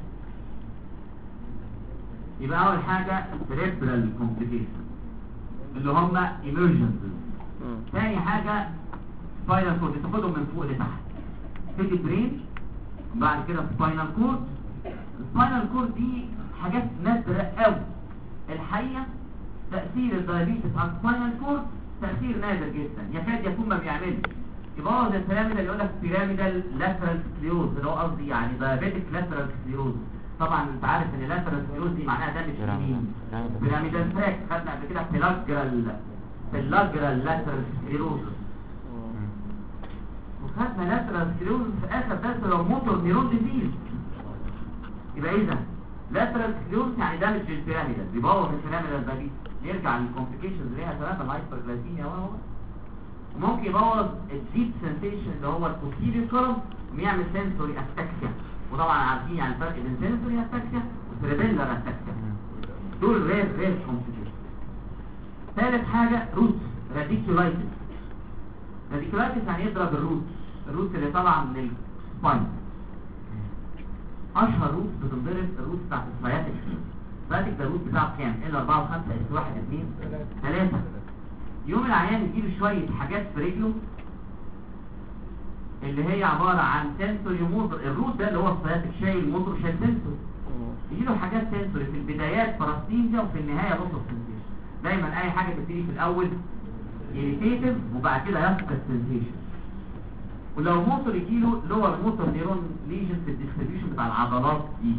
يبقى اول حاجه سيريبرال كومبليكيشن اللي هم ايمرجنسيز. ثاني حاجه سباينال كورد، تاخدهم من فوق لتحت. تيجي برين بعد كده سباينال كورد. السباينال كورد دي حاجات نادره قوي الحقيقه. تاثير الدايابيتس على السباينال كورد تاثير نادر جدا، يكاد يكون ما بيعملش. يبوظ البيراميدال اللي يقول لك بيراميدال لاترال سكليروز، اللي هو قصدي يعني دايابيتك لاترال سكليروز. طبعا انت عارف ان لاترال سكليروز دي معناها ده مش يمين، بيراميدال تراك. خدنا قبل كده بيلاجرال بيلاجرال لاترال سكليروز، وخدنا لاترال سكليروز في اخر درس لو موتور نيرون ديزيز. يبقى اذا لاترال سكليروز يعني دامج للبيراميدال، بيبوظ البيراميدال ده. نرجع للكومبليكيشنز اللي هي ثلاثه الهايبرجلايسيميا وهو ممكن يبوظ الديب سنسيشن اللي هو البوستيريور كولوم ويعمل سنسوري اتاكسيا. وطبعا عارفين يعني الفرق بين سنسوري اتاكسيا وسيريبيلر اتاكسيا. دول رير رير كومبليكيشن. ثالث حاجه روت راديكولايتس. راديكولايتس يعني يضرب الروت، الروت اللي طالعه من السباين. اشهر روت بتنضرب الروت بتاعت السياتيك. السياتيك ده الروت بتاعه كام؟ ال أربعة وخمسة اس واحد اثنين ثلاثة. يوم العيان يجيله شويه حاجات في رجله اللي هي عباره عن سنسوري موتور. الروت ده اللي هو السياتيك شايل موتور شايل سنسور. يجيله حاجات سنسوري في البدايات باراستيزيا وفي النهايه لوس اوف سنسيشن. دايما اي حاجه بتبتدي في الاول irritative وبعد كده يفقد سنسيشن. ولو موتور يجيله لور موتور نيرون ليجن في الديستريبيوشن بتاع العضلات دي.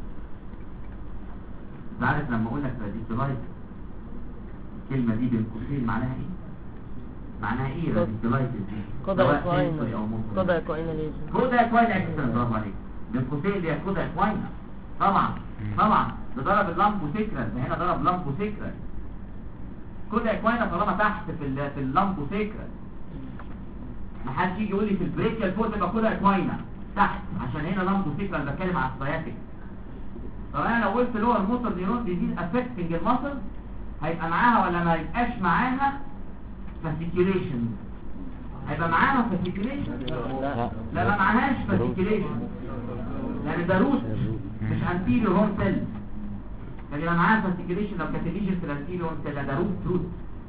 انت عارف لما اقول لك راديكولايت الكلمه دي بين قوسين معناها ايه؟ معناها ايه راديكولايت دي؟ كودا اكواين كودا اكواين ليجن كودا اكواين اكسن. برافو عليك. بين قوسين دي كودا اكواين. طبعا طبعا ده ضرب اللامبو سيكرال، ده هنا ضرب لامبو سيكرال. كودا اكواين طالما تحت في ال في اللامبو سيكرال. ما حدش يجي يقول لي في البريكيال فوق تبقى كودا اكواين تحت، عشان هنا لامبو سيكرال بتكلم على السياتيك. طب انا لو قلت لور موتور نيورون ديزيز افكتنج المسل هيبقى معاها ولا ما يبقاش معاها فاسيكيوليشن؟ هيبقى معاها فاسيكيوليشن؟ لا لا ما معاهاش فاسيكيوليشن لان ده روت مش انتيريور هورن سيل. كان يبقى معاها فاسيكيوليشن لو كانت ليجن في الانتيريور هورن سيل. ده روت روت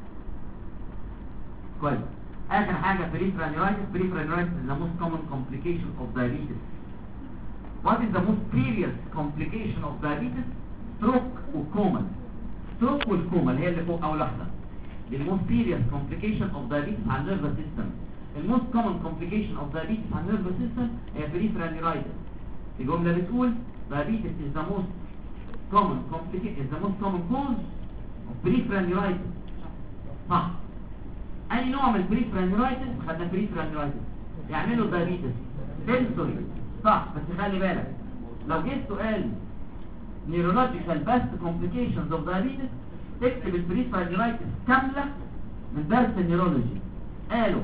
كويس. اخر حاجه peripheral neuritis. peripheral neuritis is the most common complication of diabetes. What is the most serious complication of diabetes? stroke والكوما. stroke والكوما اللي هي اللي فوق اول واحده. The most serious complication of diabetes على nervous system. The most common complication of diabetes على nervous system هي peripheral neuritis. الجمله بتقول diabetes is the most common complication is the most common cause of peripheral neuritis. صح. اي نوع من peripheral neuritis خدنا peripheral neuritis يعملوا diabetes sensory صح. بس خلي بالك لو جيت سؤال neurological best complications of diabetes تكتب البريفرال نيرايتس كاملة من درس النيرولوجي. قالوا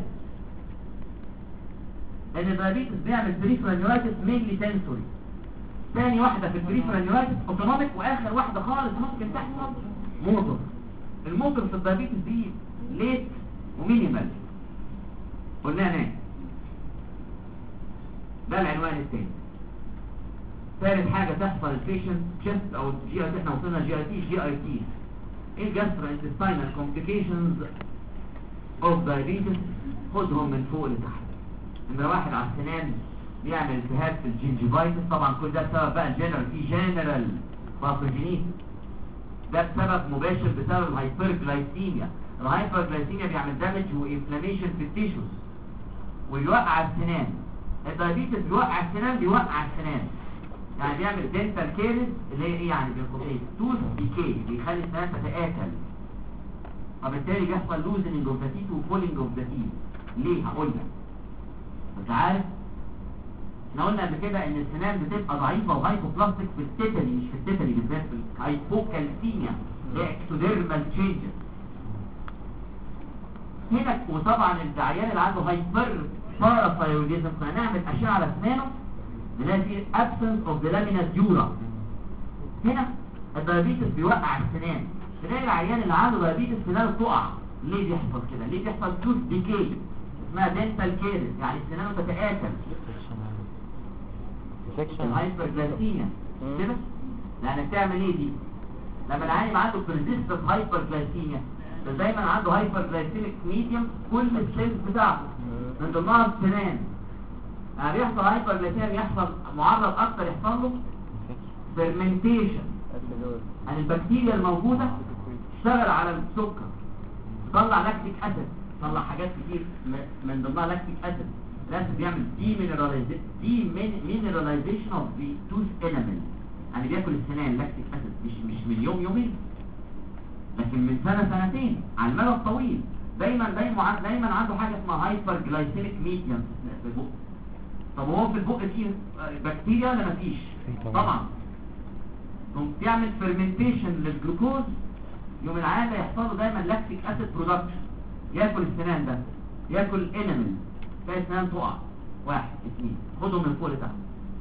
ان الدايابيتس بيعمل بريفرال نيرايتس مينلي سنسوري. ثاني واحدة في البريفرال نيرايتس اوتونوميك، واخر واحدة خالص ممكن تحصل موتور. الموتور في الدايابيتس دي ليت ومينيمال قلنا هناك. ده العنوان الثاني. ثالث حاجة تحصل البيشنت تشست او جي اي تي. احنا وصلنا جي اي تي جي اي تي ايه gastrointestinal complications of diabetes. خدهم من فوق لتحت. نمرة واحد على السنان بيعمل التهاب في الجنجيفايتس. طبعا كل ده بسبب بقى الجنرال في جنرال باثوجينيز. ده بسبب مباشر بسبب الهايبرجلايسيميا. الهايبرجلايسيميا بيعمل دامج وانفلاميشن في التيشوز ويوقع السنان. الدايابيتس بيوقع السنان بيوقع السنان يعني بيعمل دنتال كيرز اللي هي ايه يعني بيقول توث ديكي بيخلي السنان تتآكل وبالتالي بيحصل لوزنج اوف ذا تيث وفولينج اوف ذا تيث. ليه؟ هقول لك. بس عارف احنا قلنا قبل كده ان السنان بتبقى ضعيفه وهايبوبلاستيك في التيتاني مش في التيتاني بالذات في الهايبوكالسيميا اللي هي اكتوديرمال تشينجز هنا. وطبعا العيان اللي عنده هايبر باراثايرويديزم هنعمل اشعه على اسنانه نلاقي فيه absence of the lamina dura. هنا الدايابيتس بيوقع السنان. تلاقي العيان اللي عنده دايابيتس سنانه تقع. ليه بيحصل كده؟ ليه بيحصل توث ديكي اسمها دنتال كيرز يعني سنانه تتآكل. الهايبرجلايسيميا كده لان بتعمل ايه دي؟ لما العيان يبقى عنده persistent هايبرجلايسيميا ده دايما عنده هايبرجلايسيميك ميديوم كل السيلز بتاعته من ضمنها السنان. يعني بيحصل هايبرجلايسيميا بيحصل معرض اكتر يحصل له فيرمنتيشن. يعني البكتيريا الموجودة تشتغل على السكر تطلع لاكتيك اسيد تطلع حاجات كتير من ضمنها لاكتيك اسيد. لازم بيعمل دي مينراليزيشن دي مينراليزيشن اوف ذا توث انامل. يعني بياكل السنان لاكتيك اسيد مش مش من يوم يومين لكن من سنة سنتين على المدى الطويل. دايما دايما دايما عنده حاجة اسمها هايبرجلايسيميك ميديوم في البق. طب هو في البق فيه بكتيريا ولا مفيش؟ طبعا. ثم تعمل فيرمنتيشن للجلوكوز يوم العيان ده يحصل له دايما لاكتيك اسيد برودكشن. ياكل السنان ده ياكل الانامل تلاقي السنان تقع. واحد اثنين خدهم من فوق لتحت.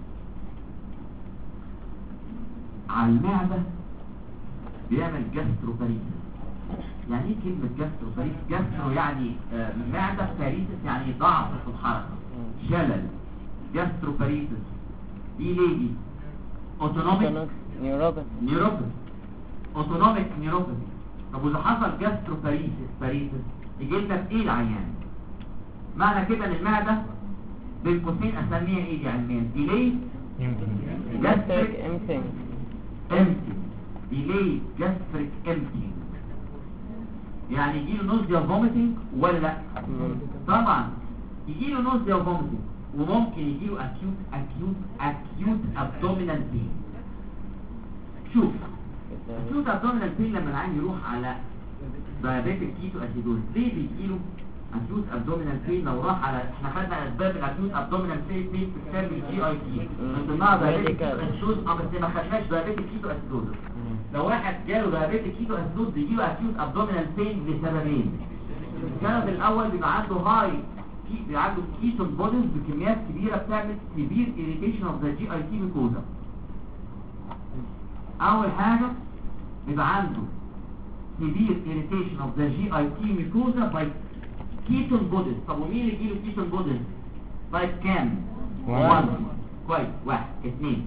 على المعدة بيعمل جاستروباريسيس. يعني ايه كلمة جاستروباريسيس؟ جاسترو يعني آه معدة، باريسيس يعني ضعف في الحركة شلل. جاستروباريسيس دي ليدي اوتونوميك نيوروباثي نيوروباثي اوتونوميك نيوروباثي. طب واذا حصل جاستروباريسيس باريسيس يجي لك ايه العيان؟ معنى كده ان المعدة بين قوسين اسميها ايه دي علميا؟ ديلي جاستريك امتنج امتنج ديلي جاستريك امتنج يعني يجي له نوزيا فوميتنج ولا لا؟ طبعا يجي له نوزيا فوميتنج وممكن يجي له اكيوت اكيوت اكيوت ابدومينال بين. شوف اكيوت ابدومينال بين لما العيان يروح على دايابيتيك كيتو اسيدوز ليه بيجي له اكيوت ابدومينال بين؟ لو راح على احنا خدنا اسباب الاكيوت ابدومينال بين في كتاب الجي اي تي من ضمنها دايابيتيك كيتو اسيدوز. اه بس ما خدناش دايابيتيك كيتو اسيدوز. لو واحد جاله دايابيتيك كيتو اسيدوز بيجي له اكيوت ابدومينال بين لسببين. السبب الاول بيبقى عنده هاي بيبقى عنده كيتون بوديز بكميات كبيره بتعمل سيفير اريتيشن اوف ذا جي اي تي ميكوزا. اول حاجه بيبقى عنده severe irritation of the جي آي تي mucosa by ketone bodies. طب ومين اللي يجيله ketone bodies؟ طيب كام؟ واحد. كويس. واحد. اثنين،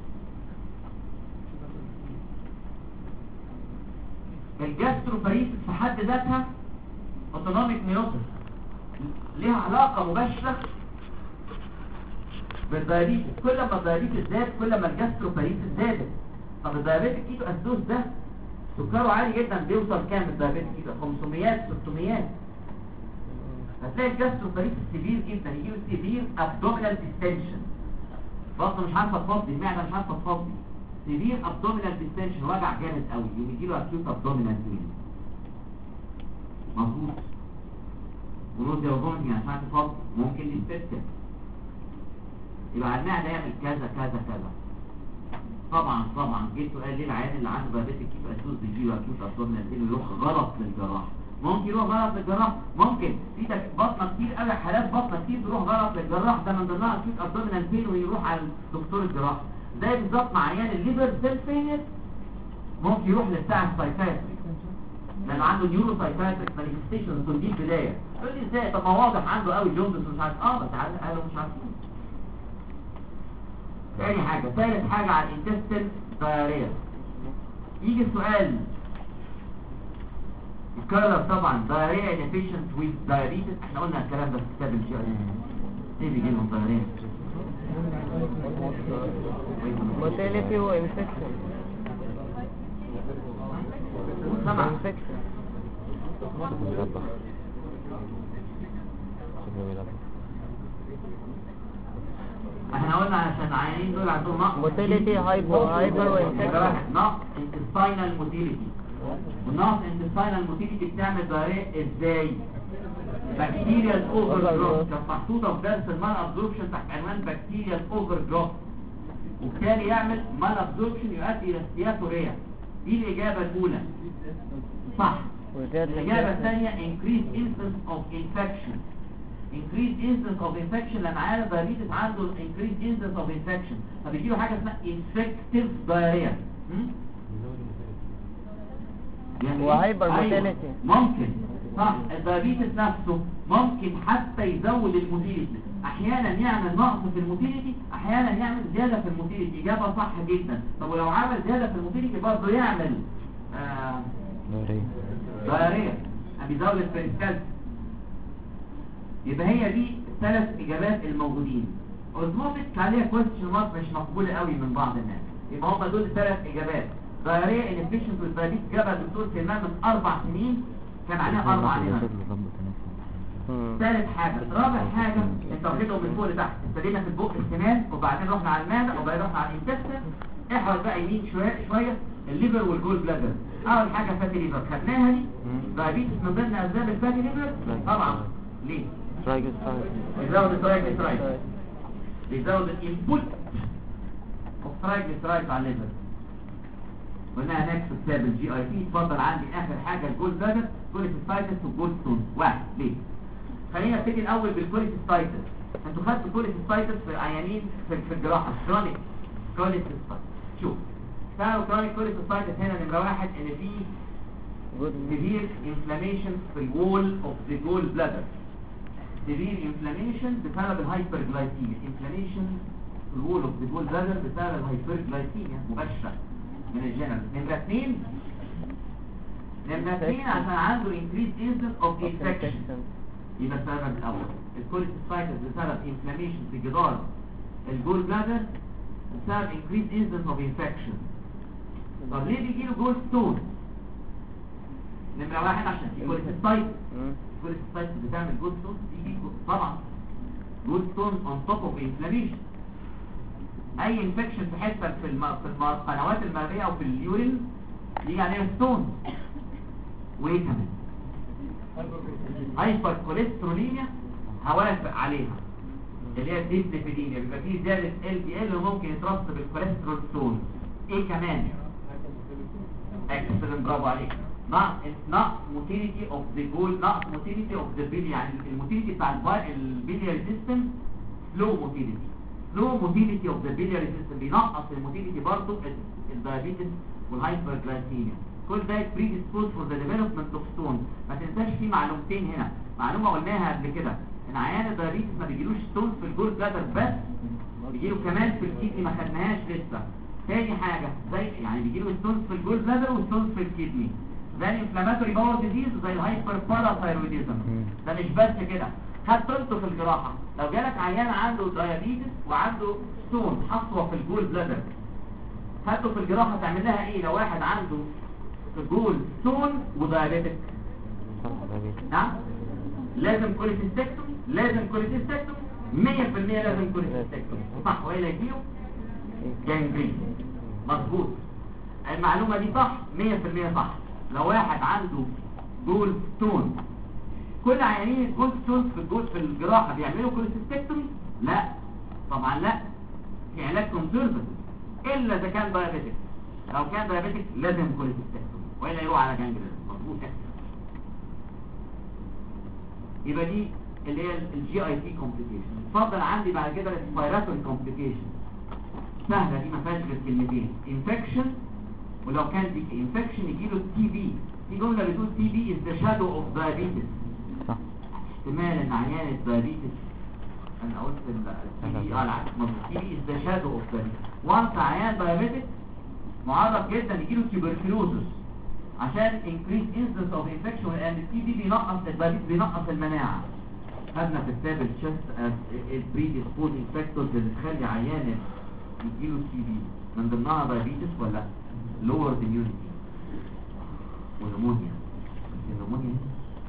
الجاستروباريسيس في حد ذاتها اوتونوميك نيوتن ليها علاقه مباشره بالدايابيتس. كل ما الدايابيتس زاد كل ما الجاستروباريسيس زادت. طب الدايابيتس كيتو اسيدوز ده سكره عالي جدا، بيوصل كام الدايابيتس كيتو؟ خمسمية ستمية. هتلاقي الجاستروباريسيس سيفير جدا، يجيله سيفير ابدومينال ديستنشن، بطنه مش عارفه تفضي، المعده مش عارفه تفضي، سيفير ابدومينال ديستنشن، وجع جامد قوي، يقوم يجيله اكيوت ابدومينال بين. مظبوط. ونوزيا وفوميتنج مش عارفه تفضي، ممكن ديسبيبسيا. يبقى على المعده يعمل كذا كذا كذا. طبعا طبعا جه سؤال ليه العيان اللي عنده دايابيتس كيتو اسيدوز بيجيله اكيوت ابدومينال بين ويروح غلط للجراح؟ ممكن يروح غلط للجراح، ممكن في تك- بطنه كتير قوي، حالات بطنه كتير بيروح غلط للجراح، ده من ضمنها اكيوت ابدومينال بين ويروح على الدكتور الجراح. زي بالظبط مع عيان الليفر سيل فيلير ممكن يروح للبتاع السايكاتري لان عنده نيورو سايكاتريك مانيفستيشن. تكون دي البدايه. تقول لي ازاي؟ طب ما واضح عنده قوي جوندس ومش عارف. اه بس قالوا مش عارفين. تاني حاجه، ثالث حاجه على الانتستين دايريا. يجي السؤال الكرر طبعا دايريا انفيشنت ويز دايابيتس. احنا قلنا الكلام ده في كتاب الجي اي. ايه بيجي لهم دايريا؟ موتيليتي وانفكشن. سمع. انفكشن. بيلبخ. شكله بيلبخ. احنا قلنا علشان العيانين دول عندهم نقص موتيليتي هايبر هايبر وانفكشن. نقص انتستاينال موتيليتي. والنقص انتستاينال موتيليتي بتعمل دايريا ازاي؟ بكتيريال اوفر جروث. كانت محطوطه في درس المال ابزوربشن تحت عنوان بكتيريال اوفر جروث، وبالتالي يعمل مال ابزوربشن يؤدي الى ستياتوريا. دي الاجابه الاولى صح. الاجابه الثانيه increased incidence of infection. increased incidence of infection لما عيان الدايابيتس عنده increased incidence of infection فبيجي له حاجه اسمها infective diarrhea. وهايبر موتيليتي. ممكن صح. الدايابيتس نفسه ممكن حتى يزود الموتيليتي، احيانا يعمل نقص في الموتيليتي، احيانا يعمل زياده في الموتيليتي. اجابه صح جدا. طب ولو عمل زياده في الموتيليتي برضه يعمل آه دايريا، بيزود البريسكالس. يبقى هي دي الثلاث اجابات الموجودين. اوزموتيك عليها كويستشن مارك مش مقبوله قوي من بعض الناس. يبقى هم دول الثلاث اجابات. دايريا انفكشن في الدايابيتس جابها الدكتور سلمان من اربع سنين، كان عليها اربع نمر. ثالث حاجه. رابع حاجه انت واخدهم من فوق لتحت. ابتدينا في البق السنان وبعدين رحنا على المعده وبعدين رحنا على الانتستين. احرص بقى يمين شويه شويه الليفر والجول بلادر. اول حاجه فاتي ليفر خدناها دي. دايابيتس من ضمن اسباب الفاتي ليفر طبعا. ليه؟ بيزود الترايجليسرايد، بيزود الانبوت اوف ترايجليسرايد على الليفر. قلنا هناك في كتاب الجي اي بي. اتفضل عندي اخر حاجه الجول بلادر كوليسيستايتس والجول ستون. واحد. ليه؟ خلينا نبتدي الاول بالكوليسيستايتس. انتوا خدتوا كوليسيستايتس في عيانين في, في الجراحه كرونيك كوليسيستايتس. شوف تعالوا كرونيك كوليسيستايتس هنا نمره واحد ان في severe inflammation في الوول اوف ذا جول بلادر. severe inflammation بسبب الهايبرجلايكيميا. inflammation في الوول اوف ذا جول بلادر بسبب الهايبرجلايكيميا مباشره من الجنرال. نمرة اثنين نمرة اثنين عشان عنده increased incidence of infection. يبقى السبب الأول الكوليسيستايتس بسبب inflammation في جدار الجول بلادر بسبب increased incidence of infection. طب ليه بيجيله جول ستون؟ نمرة واحد عشان في كوليسيستايتس. الكوليسيستايتس بتعمل جول ستون. تيجي طبعا جول ستون on top of inflammation. اي انفكشن في حته في الم... في القنوات المرئيه او في اليورين يجي عليها ستون. وايه كمان؟ هايبر كوليستروليميا هوافق عليها اللي هي الديسليبيديميا. بيبقى فيه زياده ال دي ال وممكن يترسب بالكوليسترول ستون. ايه كمان؟ اكسلنت برافو عليك. نقص نقص موتيليتي اوف ذا جول نقص موتيليتي اوف ذا بيلي. يعني الموتيليتي بتاع البيلياري سيستم سلو موتيليتي. سلو موتيليتي اوف ذا بيلياري سيستم، بينقص الموتيليتي برضه الدايابيتس والهايبرجلايسيميا. كل ده بريديسبوز فور ذا ديفلوبمنت اوف ستون. ما تنساش في معلومتين هنا، معلومه قلناها قبل كده ان عيان الدايابيتس ما بيجيلوش ستون في الجول بلادر بس، بيجيله كمان في الكدني، ما خدناهاش لسه. تاني حاجه زي يعني بيجيله ستون في الجول بلادر وستون في الكدني، زي الانفلاماتوري باور ديزيز وزي الهايبر باراثايرويديزم. ده مش بس كده، خدته انتوا في الجراحه لو جالك عيان عنده دايابيتس وعنده ستون حصوه في الجول بلادر، خدته في الجراحه تعمل لها ايه؟ لو واحد عنده جول ستون ودايابيتك، نعم لازم كوليسيستكتومي، لازم كوليسيستكتومي مية في المية، لازم كوليسيستكتومي صح، والا يجيله جانجرين. مظبوط، المعلومه دي صح مية في المية صح. لو واحد عنده جول ستون، كل عيانين الجول ستون في الجول في الجراحه بيعملوا كوليسيستكتومي؟ لا طبعا، لا، في علاج كونسيرفاتيف الا اذا كان دايابيتك. لو كان دايابيتك لازم كوليسيستكتومي والا يروح على جانجرين. مظبوط. يبقى دي اللي هي الجي اي تي كومبليكيشن. اتفضل عندي بعد كده الريسبيراتوري كومبليكيشن، سهله دي ما فيهاش غير كلمتين، انفكشن، ولو كان دي انفكشن يجيله تي بي. في جمله بتقول تي بي از ذا شادو اوف دايابيتس. صح، احتمال ان عيان الدايابيتس، انا قلت التي بي اه العكس، تي بي از ذا شادو اوف دايابيتس. وانس عيان دايابيتس معرض جدا يجيله تيوبركلوزس عشان increase incidence of infection، لان التي بي بينقص الدايابيتس، بينقص المناعه. خدنا في كتاب الشست البريديسبوزنج فاكتورز اللي تخلي عيان يجيله تي بي، من ضمنها دايابيتس ولا lowered immunity ونمونيا. النمونيا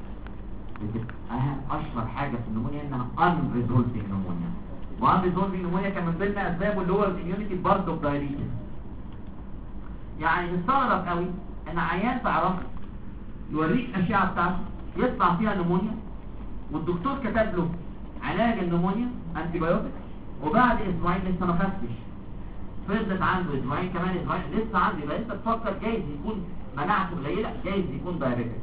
اهم اشهر حاجه في النمونيا انها unresolving pneumonia، unresolving pneumonia كان من ضمن اسبابه lowered immunity برضه دايابيتس. يعني مستغرب قوي ان عيان تعرف يوريك اشعه بتاعته يطلع فيها نمونيا، والدكتور كتب له علاج النمونيا انتي بايوتيك، وبعد اسبوعين لسه ما خفش، فضلت عنده اسبوعين كمان اسبوعين لسه عنده. يبقى انت تفكر جايز يكون مناعته قليله، جايز يكون دايابيتس.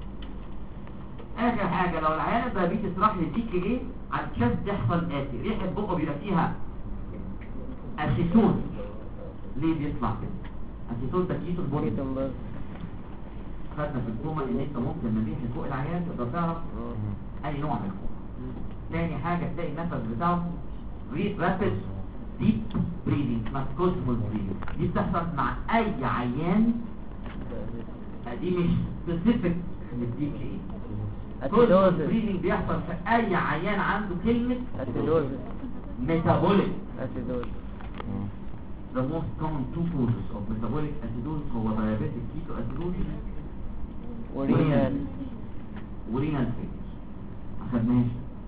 اخر حاجه، لو العيان الدايابيتس راح يديك ايه على الشست يحصل اتي، ريحه بقه بيبقى فيها اسيتون. ليه بيطلع كده؟ اسيتون ده كيتون بودي. خدنا في الكوما ان انت ممكن من ريحه فوق العيان تقدر تعرف اي نوع من الكوما. تاني حاجه تلاقي النفس بتاعه رابيد ديب بريدنج، ماسكوزموس بريدنج. دي بتحصل مع اي عيان، دي مش سبيسيفيك للدي كي اي. ماسكوزموس بريدنج بيحصل في اي عيان عنده كلمه اسيدوز ميتابوليك اسيدوز. The most common two causes of metabolic acidosis هو diabetic ketoacidosis ورينال ورينال فيلير. ما خدناش.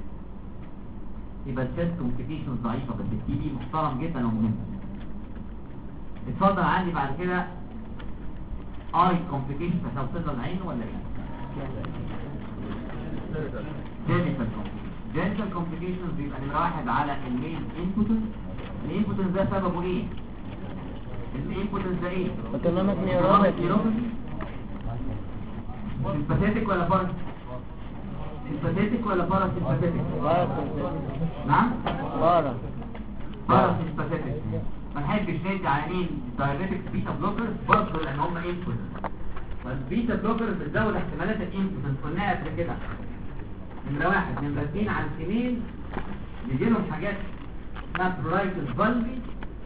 يبقى التست كومبليكيشنز ضعيفه، بس التي بي محترم جدا ومهم. اتفضل عندي بعد كده اي كومبليكيشنز. احنا وصلنا العين ولا ايه؟ جينيتال كومبليكيشنز. جينيتال كومبليكيشنز بيبقى نمره واحد على الميل انبوتنس. الانبوتنس ده سببه ايه؟ الانبوتنس ده ايه؟ اوتونوميك نيوروباثي. سيمباثيتك ولا بارا؟ سيمباثيتك ولا بارا سيمباثيتك؟ نعم؟ بارا بارا سيمباثيتك. ما نحبش ندي عيانين دايابيتك بيتا بلوكرز برضه لان هم انبوتنس. فالبيتا بلوكرز بتزود احتمالات الانبوتنس، قلناها قبل كده. نمرة واحد. نمرة اثنين على السنين بيجي لهم حاجات اسمها برايتس فالفي،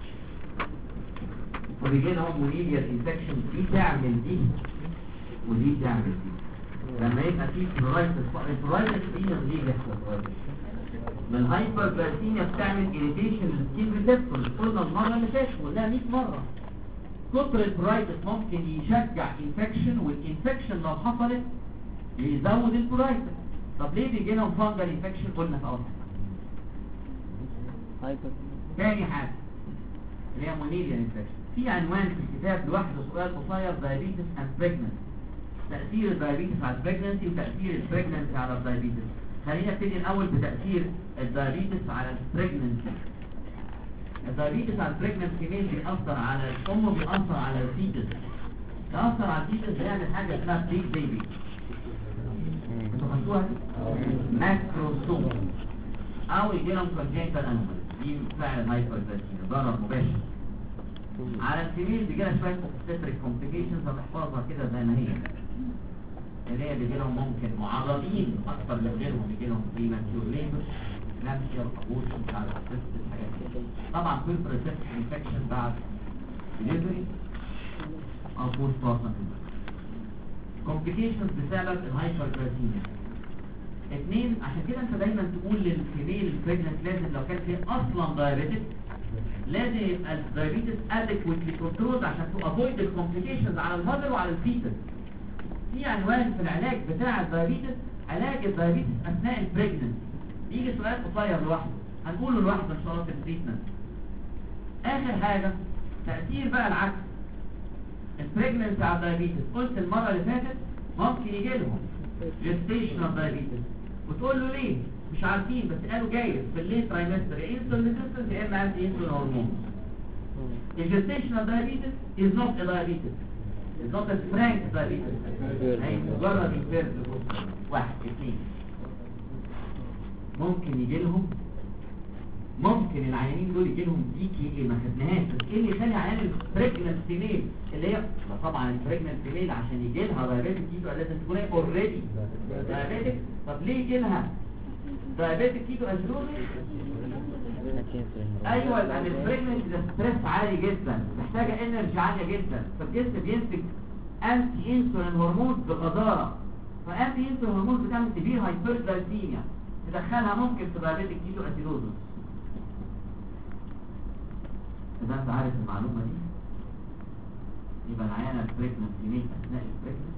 وبيجي لهم مونيليال انفكشن، دي تعمل دي ودي تعمل دي. لما يبقى في برايتس، البرايتس دي ليه بيحصل برايتس؟ من الهايبرجلايسيميا بتعمل اريتيشن للسكين ريسبتورز. قلنا المره اللي فاتت قلناها مية مره. كتر البرايتس ممكن يشجع انفكشن، والانفكشن لو حصلت يزود البرايتس. طب ليه بيجي لهم فانجل انفكشن؟ قلنا في اول حاجه. تاني حاجه اللي هي مونيليا انفكشن. في عنوان في الكتاب لوحده سؤال قصير، دايابيتس اند بريجننسي. تاثير الدايابيتس على البريجننسي وتاثير البريجننسي على الدايابيتس. خلينا نبتدي الاول بتاثير الدايابيتس على البريجننسي. الدايابيتس على البريجننسي مين بيأثر على الام وبيأثر على الفيتس. بيأثر على الفيتس بيعمل حاجه اسمها بريك بيبي. انتوا خدتوها؟ ماكروسوم، او يجي لهم كونجنتال انومالي. دي فعلا هايبرجلاسيميا ضرر مباشر. على الفيميل بيجي لها شويه obstetric complications هتحفظها كده زي ما هي، اللي هي بيجي لهم ممكن معرضين اكثر من غيرهم، بيجي لهم premature labor نفسي abortion مش عارف الحاجات دي. طبعا في بريسبت انفكشن بعد delivery او بوست بارتم complications بسبب الهايبرجلاسيميا. اثنين، عشان كده انت دايما تقول للفيميل البريجننت لازم لو كانت هي اصلا دايابيتك لازم يبقى الدايابيتس ادكويتلي كنترول عشان تو افويد الكومبليكيشنز على المذر وعلى الفيتس. في عنوان في العلاج بتاع الدايابيتس علاج الدايابيتس اثناء البريجننت. يجي سؤال قصير لوحده هنقوله لوحده ان شاء الله في التريتمنت. اخر حاجه تاثير بقى العكس البريجننت على الدايابيتس. قلت المره اللي فاتت ممكن يجي لهم جستيشنال دايابيتس وتقول له ليه مش عارفين، بس قالوا جايز في الليت ترايمستر يا انسولين ريزيستنس يا اما انتي انسولين هرمون. الجستيشنال دايابيتس is not a diabetes is not a frank diabetes، هي مجرد انفيرد. واحد اثنين ممكن يجي لهم ممكن العيانين دول يجي لهم دي كي ايه ما خدناهاش، بس ايه اللي يخلي عيان البريجننت فيميل اللي هي طبعا البريجننت فيميل عشان يجي لها دايابيتك كيتو لازم تكون هي اوريدي دايابيتك. طب ليه يجي لها دايابيتك كيتو اسيدوزيس؟ ايوه لان البريجننت ده ستريس عالي جدا، محتاجه انرجي عاليه جدا، فالجسم بينتج انتي انسولين هرمون بغزاره، فانتي انسولين هرمون بتعمل سيفير هايبرجلايسيميا تدخلها ممكن في دايابيتك كيتو اسيدوزيس. إذا أنت عارف المعلومة دي يبقى العيانة البريجننت فيميل أثناء البريجننت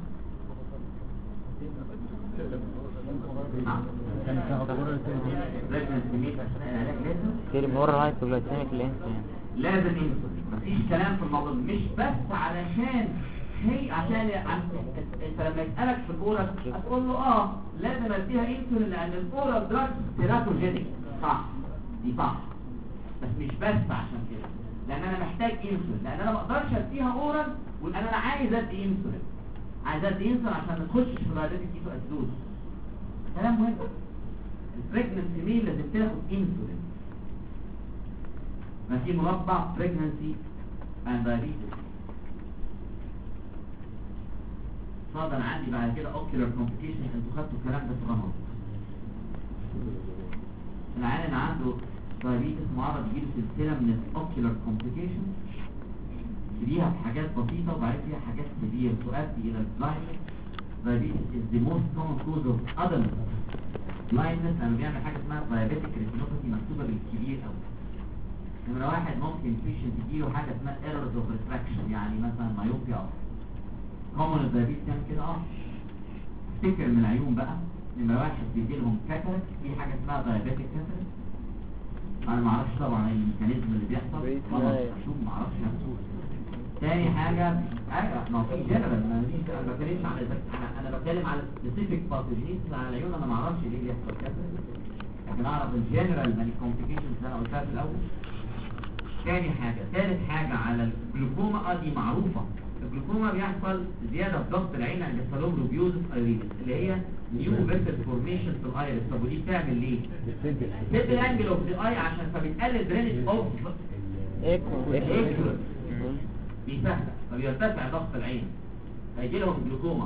نعم البريجننت فيميل أثناء العلاج لازم كتير من ورا هايبوجلايسيميك الانسولين، لازم انسولين، مفيش كلام في الموضوع مش بس علشان هي عشان انت لما يسألك في الأورال هتقول له اه لازم اديها انسولين لأن الأورال دراج تيراتوجينيك، صح دي صح، بس مش بس عشان كده، لان انا محتاج انسولين، لان انا ما اقدرش اديها اورال ولان انا عايز ادي انسولين، عايز ادي انسولين عشان ما تخشش في دايابيتك كيتو اسيدوز. كلام مهم. البريجننت فيميل لازم تاخد انسولين. ما في مربع بريجننسي اند دايابيتس. صادر عندي بعد كده اوكيولار كومبليكيشن، انتوا خدتوا الكلام ده في رمضان. العيان اللي عنده دايابيتس معرض يجيله سلسله من الاوكيولار كومبليكيشن فيها بحاجات بسيطه وبعدين فيها حاجات كبيره تؤدي الى البلايندنس. دايابيتس is the most common cause of adult blindness، لانه بيعمل حاجه اسمها diabetic retinopathy مكتوبه بالكبير قوي. نمره واحد ممكن patient تجيله حاجه اسمها errors of refraction، يعني مثلا مايوبيا او common الدايابيتس يعني كده اه افتكر من العيون بقى. نمره واحد بيجي لهم كاتاراكت، في حاجه اسمها diabetic cataract، انا ما اعرفش طبعا ايه الميكانيزم اللي بيحصل، انا اشوف ما اعرفش نفسه. تاني حاجه ايوه ما في جنرال، ما فيش، انا ما بتكلمش على انا انا بتكلم على سبيسيفيك باثوجينيز على العيون، انا ما اعرفش ليه بيحصل كده، لكن اعرف الجنرال ماني كومبليكيشنز اللي انا قلتها في الاول. تاني حاجه ثالث حاجه على الجلوكوما، اه دي معروفه. الجلوكوما بيحصل زياده في ضغط العين عند السالوم روبيوزس ايريدس اللي هي نيو فيسل فورميشن في الايرس. طب ودي بتعمل ليه؟ بتدي الانجل اوف ذا اي عشان فبتقلل درينج اوف ايكو بيسهل فبيرتفع ضغط العين، هيجي لهم جلوكوما.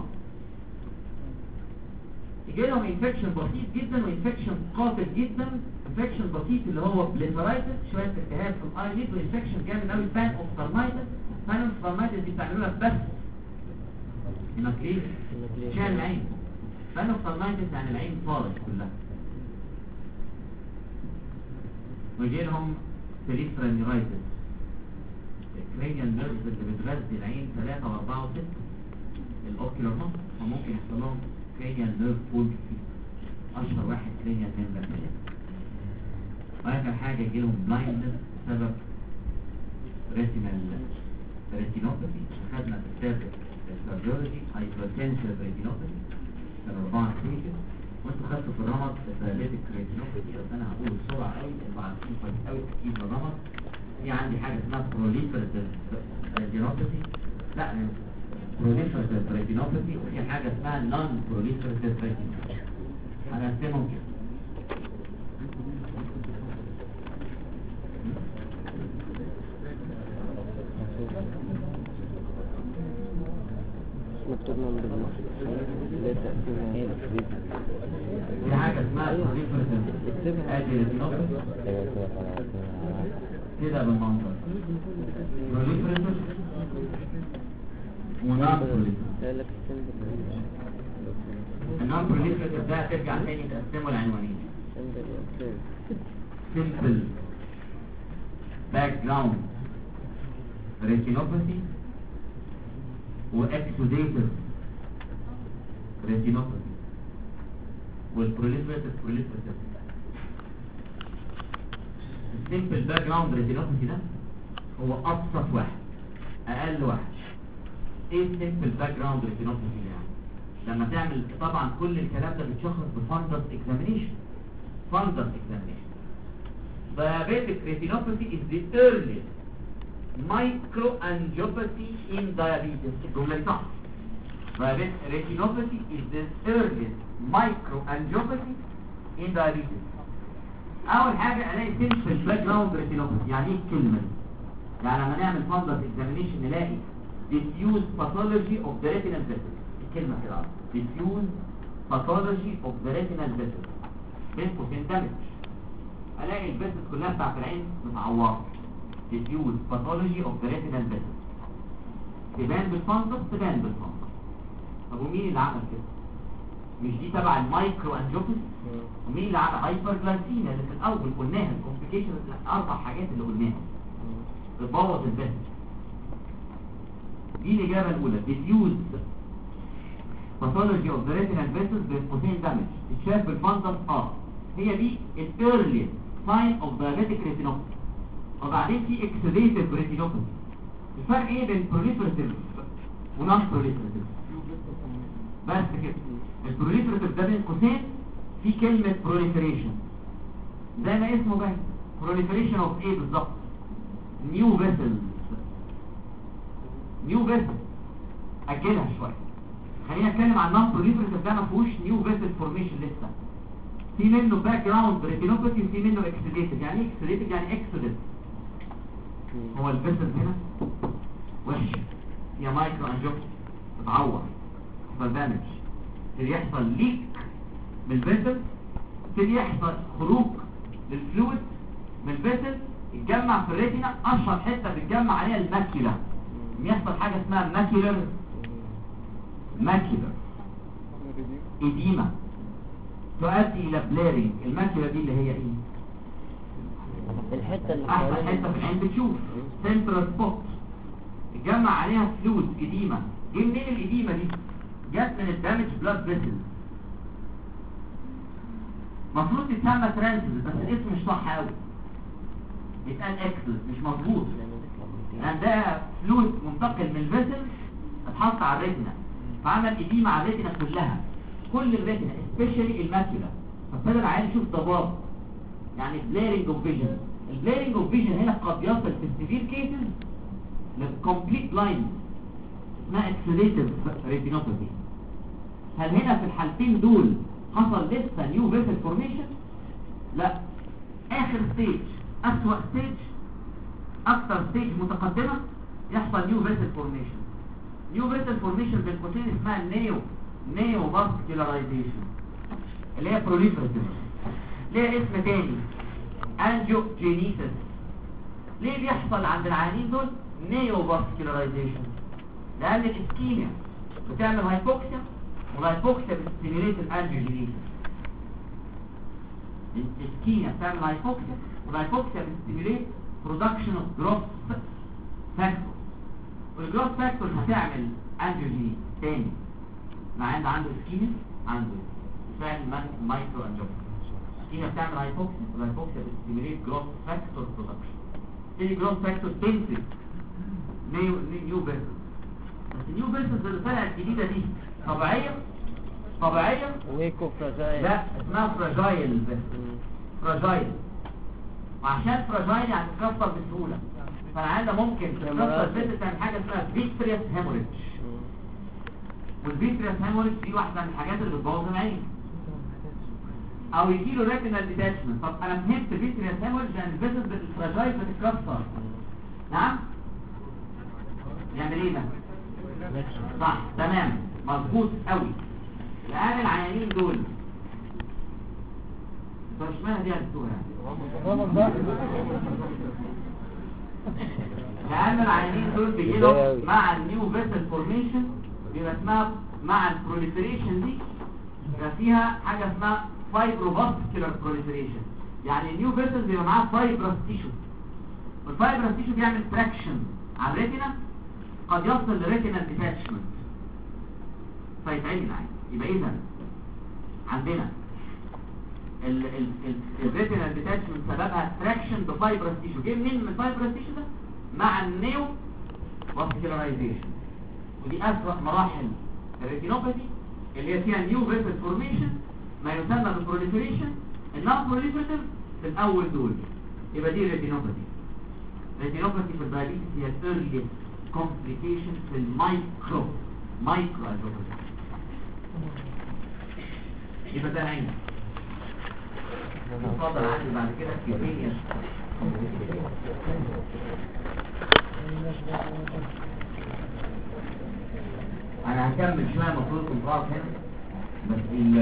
يجي لهم انفكشن بسيط جدا وانفكشن قاتل جدا. انفكشن بسيط اللي هو بليفرايتس، شويه التهاب في الايليد، وانفكشن جامد قوي بان اوفتالمايتس. بان اوفتالمايتس دي بتعملوها بس هيماتليز شال العين. بان اوفتالمايتس يعني العين طارت كلها. ويجي لهم بريفرال نيرايتس، الكرينيال نيرفز اللي بتغذي العين ثلاثة وأربعة وستة، الأوكيولار نص، فممكن يحصل لهم كرينيال نيرف فولد فيه، أشهر واحد كرينيال نيرف فولد. وآخر حاجة يجي لهم بلايندنس بسبب ريتينال ريتينوباثي. خدنا في كتاب الكارديولوجي هايبرتنسيف ريتينوباثي كان أربعة ستيجز، وانتوا خدتوا في الرمض الدايابيتك ريتينوباثي، بس أنا هقول بسرعة قوي انتوا عارفين كويس قوي تركيز الرمض. في عندي حاجة اسمها proliferative retinopathy، لا proliferative retinopathy، وفي حاجة اسمها non proliferative retinopathy. هنقسمهم كده. في حاجة اسمها بروليفريتيف ادي ريتينوباثي كده بالمنظر بروليفريتيف ونون بروليفريتيف. النون بروليفريتيف ده هترجع تاني تقسمه العنوانين simple background retinopathy و exudative retinopathy والproliferative proliferative. السيمبل باك جراوند ريتينوباثي ده هو ابسط واحد اقل واحد. ايه السيمبل باك جراوند ريتينوباثي يعني؟ لما تعمل طبعا كل الكلام ده بيتشخص بفاندس اكزامينيشن. فاندس اكزامينيشن diabetic retinopathy is the earliest microangiopathy in diabetes. الجملة صح. diabetic retinopathy is the earliest microangiopathy in diabetes. اول حاجة الاقي simple background retinopathy. يعني ايه الكلمة دي؟ يعني لما نعمل fundus examination نلاقي diffuse pathology of the retinal vessels. الكلمة كده diffuse pathology of the retinal vessels. بين قوسين damage. الاقي الفيسز كلها بتاعت العين متعوره diffuse pathology of the retinal vessels. تبان بالفندس تبان بالفندس. طب ومين اللي عمل كده؟ مش دي تبع المايكرو انجيوباثي؟ ومين اللي عمل هايبرجلايسيميا اللي في الاول قلناها الكومبليكيشن الاربع حاجات اللي قلناها بتبوظ الفيسز. دي الاجابه الاولى diffuse pathology of the retinal vessels بين قوسين damage. تتشاف بالفندس اه هي دي الايرلي ساين اوف diabetic retinopathy. وبعدين في exudative retinopathy. الفرق ايه بين proliferative ونون proliferative؟ بس كده. البروليفراتيف ده بين قوسين في كلمة proliferation زي ما اسمه باين. proliferation of ايه بالظبط؟ new vessels. new vessels اجلها شوية. خلينا نتكلم عن non proliferative ده ما فيهوش new vessel formation لسه. في منه باك جراوند ريتينوباثي وفي منه اكسوديتيف. يعني ايه اكسوديتيف؟ يعني اكسوديت. هو الفيسل هنا وحش يا مايكرو انجيوباثي بتعور فدامج اللي يحصل ليك من الفيسل اللي يحصل خروج للفلويد من الفيسل يتجمع في الريتينا. اشهر حته بتجمع عليها الماكيولا يحصل حاجه اسمها ماكيولر ماكيولر ايديما تؤدي الى بليرنج. الماكيولا دي اللي هي ايه؟ الحته اللي احسن حته في العين بتشوف سنترال سبوت اتجمع عليها فلويد ايديما. جه منين الايديما دي؟ جت من الدامج بلاد فيسل. المفروض تتسمى ترانسز بس الاسم مش صح قوي. يتقال اكسس مش مظبوط لان ده فلويد منتقل من الفيسل اتحط على الريتنا فعمل ايديما على الريتنا كلها. كل الريتنا سبيشالي الماكيولا. فابتدى العيان يشوف ضباب يعني بليرنج اوف فيجن. البليرنج اوف فيجن هنا قد يصل في السيفير كيسز للكومبليت بلايند اسمها اكسوديتيف ريتينوباثي. هل هنا في الحالتين دول حصل لسه نيو فيسل فورميشن؟ لا. اخر ستيج اسوأ ستيج اكتر ستيج متقدمه يحصل نيو فيسل فورميشن. نيو فيسل فورميشن بين قوسين اسمها نيو نيو فاسكولارايزيشن اللي هي بروليفراتيف. ليه اسم تاني انجيوجينيسيس. ليه بيحصل عند العيانين دول نيو فاسكولارايزيشن؟ لان الاسكيميا بتعمل هايبوكسيا والهايبوكسيا بتستيميليت الانجيوجينيسيس. الاسكيميا بتعمل هايبوكسيا والهايبوكسيا بتستيميليت برودكشن اوف جروث فاكتور والجروث فاكتور هتعمل انجيوجينيسيس تاني. مع ان عنده اسكيميا عنده فعل مايكرو انجيوباثي. الاسكيميا بتعمل هايبوكسيا والهايبوكسيا بتستيميليت جروث فاكتور برودكشن. تاني جروث فاكتور تنتج نيو نيو فيسل. بس النيو فيسلز اللي طلعت الجديده دي طبيعيه طبيعيه وهيكو فراجايل. لا اسمها فراجايل فيسل. فراجايل وعشان فراجايل يعني تتكسر بسهوله فالعيان ده ممكن تتكسر الفيسل تعمل حاجه اسمها فيتريس هيموريدج. والفيتريس هيموريدج دي واحده من الحاجات اللي بتبوظ العين او يجيله ريتينال ديتاتشمنت. طب انا فهمت فيتريس هيموريدج لان الفيسل الفراجايل بتتكسر. نعم يعمل ايه ده؟ صح تمام. مظبوط قوي. الان العيانين دول انتوا مش معنى دي عرفتوها يعني لان العيانين دول بيجي لهم مع النيو فيسل فورميشن بيبقى اسمها مع البروليفريشن دي بيبقى فيها حاجه اسمها فايبروفاسكولار بروليفريشن. يعني النيو فيسل بيبقى معاه فايبرس تيشو، والفايبرس تيشو بيعمل تراكشن على الريتنا قد يصل لريتينال ديتاتشمنت فيتعمل العين. يبقى اذا عندنا الريتينال ديتاتشمنت سببها تراكشن بفايبرس تيشو. جه منين من الفايبرس تيشو ده؟ مع النيو فاسكولاريزيشن. ودي اسوأ مراحل الريتينوباثي اللي هي فيها نيو فيسل فورميشن ما يسمى بالبروليفريشن. النون بروليفريتيف في الاول دول يبقى دي الريتينوباثي. الريتينوباثي في الدايابيتس هي الايرليست كومبليكيشن في المايكرو مايكرو ادروباثي. يبقى ده عين. اتفضل عندي بعد كده كيفية انا هكمل شويه المفروض كنت واقف هنا بس ال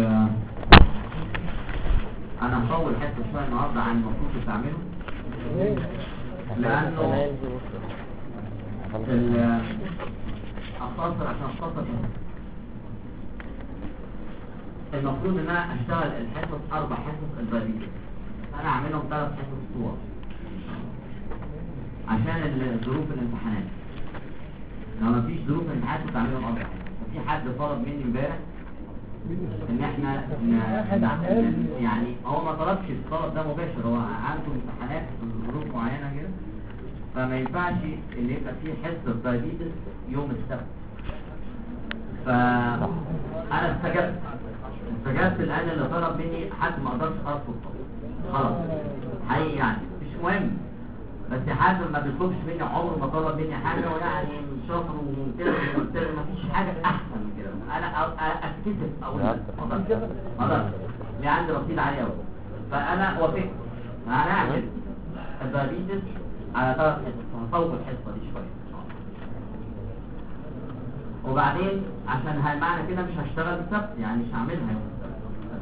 انا هطول حته شويه النهارده عن المفروض تعمله لانه ال اختصر عشان اختصر المفروض ان انا اشتغل الحصص اربع حصص البديهيه انا اعملهم ثلاث حصص صور عشان ظروف الامتحانات. لو ما فيش ظروف الامتحانات بتعملهم اربع حصص. في حد طلب مني امبارح ان احنا ن... يعني هو ما طلبش الطلب ده مباشر، هو عنده امتحانات في ظروف معينه كده فما ينفعش ان يبقى فيه حصه دايابيتس يوم السبت. فانا استجبت استجبت الان اللي طلب مني حد ما اقدرش ارفض خلاص حقيقي يعني مش مهم، بس حد ما بيطلبش مني عمره ما طلب مني حاجه ويعني شاطر وممتاز وممتاز ما فيش حاجه احسن من كده. انا اتكسف اقول اتفضل خلاص اللي عندي رصيد عالي قوي فانا وافقت هنعمل الدايابيتس على ثلاث حصص. هطول الحصه دي شويه وبعدين عشان هالمعنى كده مش هشتغل السبت يعني مش هعملها يوم السبت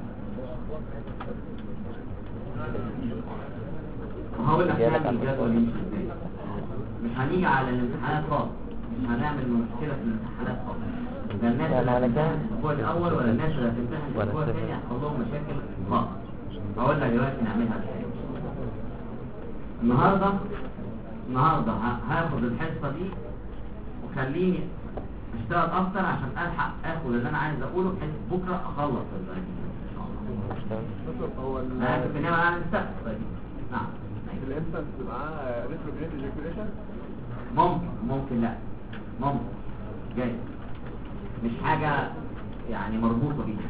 وهقول لك نعمل الجدول يمشي ازاي. مش هنيجي على الامتحانات خالص، مش هنعمل مشكله في الامتحانات خالص. لا الناس اللي هتمتحن الاسبوع الاول ولا الناس اللي هتمتحن الاسبوع الثاني هيحصل لهم مشاكل خالص. هقول لك دلوقتي نعملها ازاي. النهارده النهارده هاخد الحصه دي وخليني اشتغل اكتر عشان الحق اخد اللي انا عايز اقوله بحيث بكره اخلص الدايابيتس ان شاء الله. هو انا كنت ناوي اعمل السبت نعم. الانسنت معاه ريتروجريد ايجاكوليشن ممكن ممكن لا ممكن جاي مش حاجه يعني مربوطه بيها.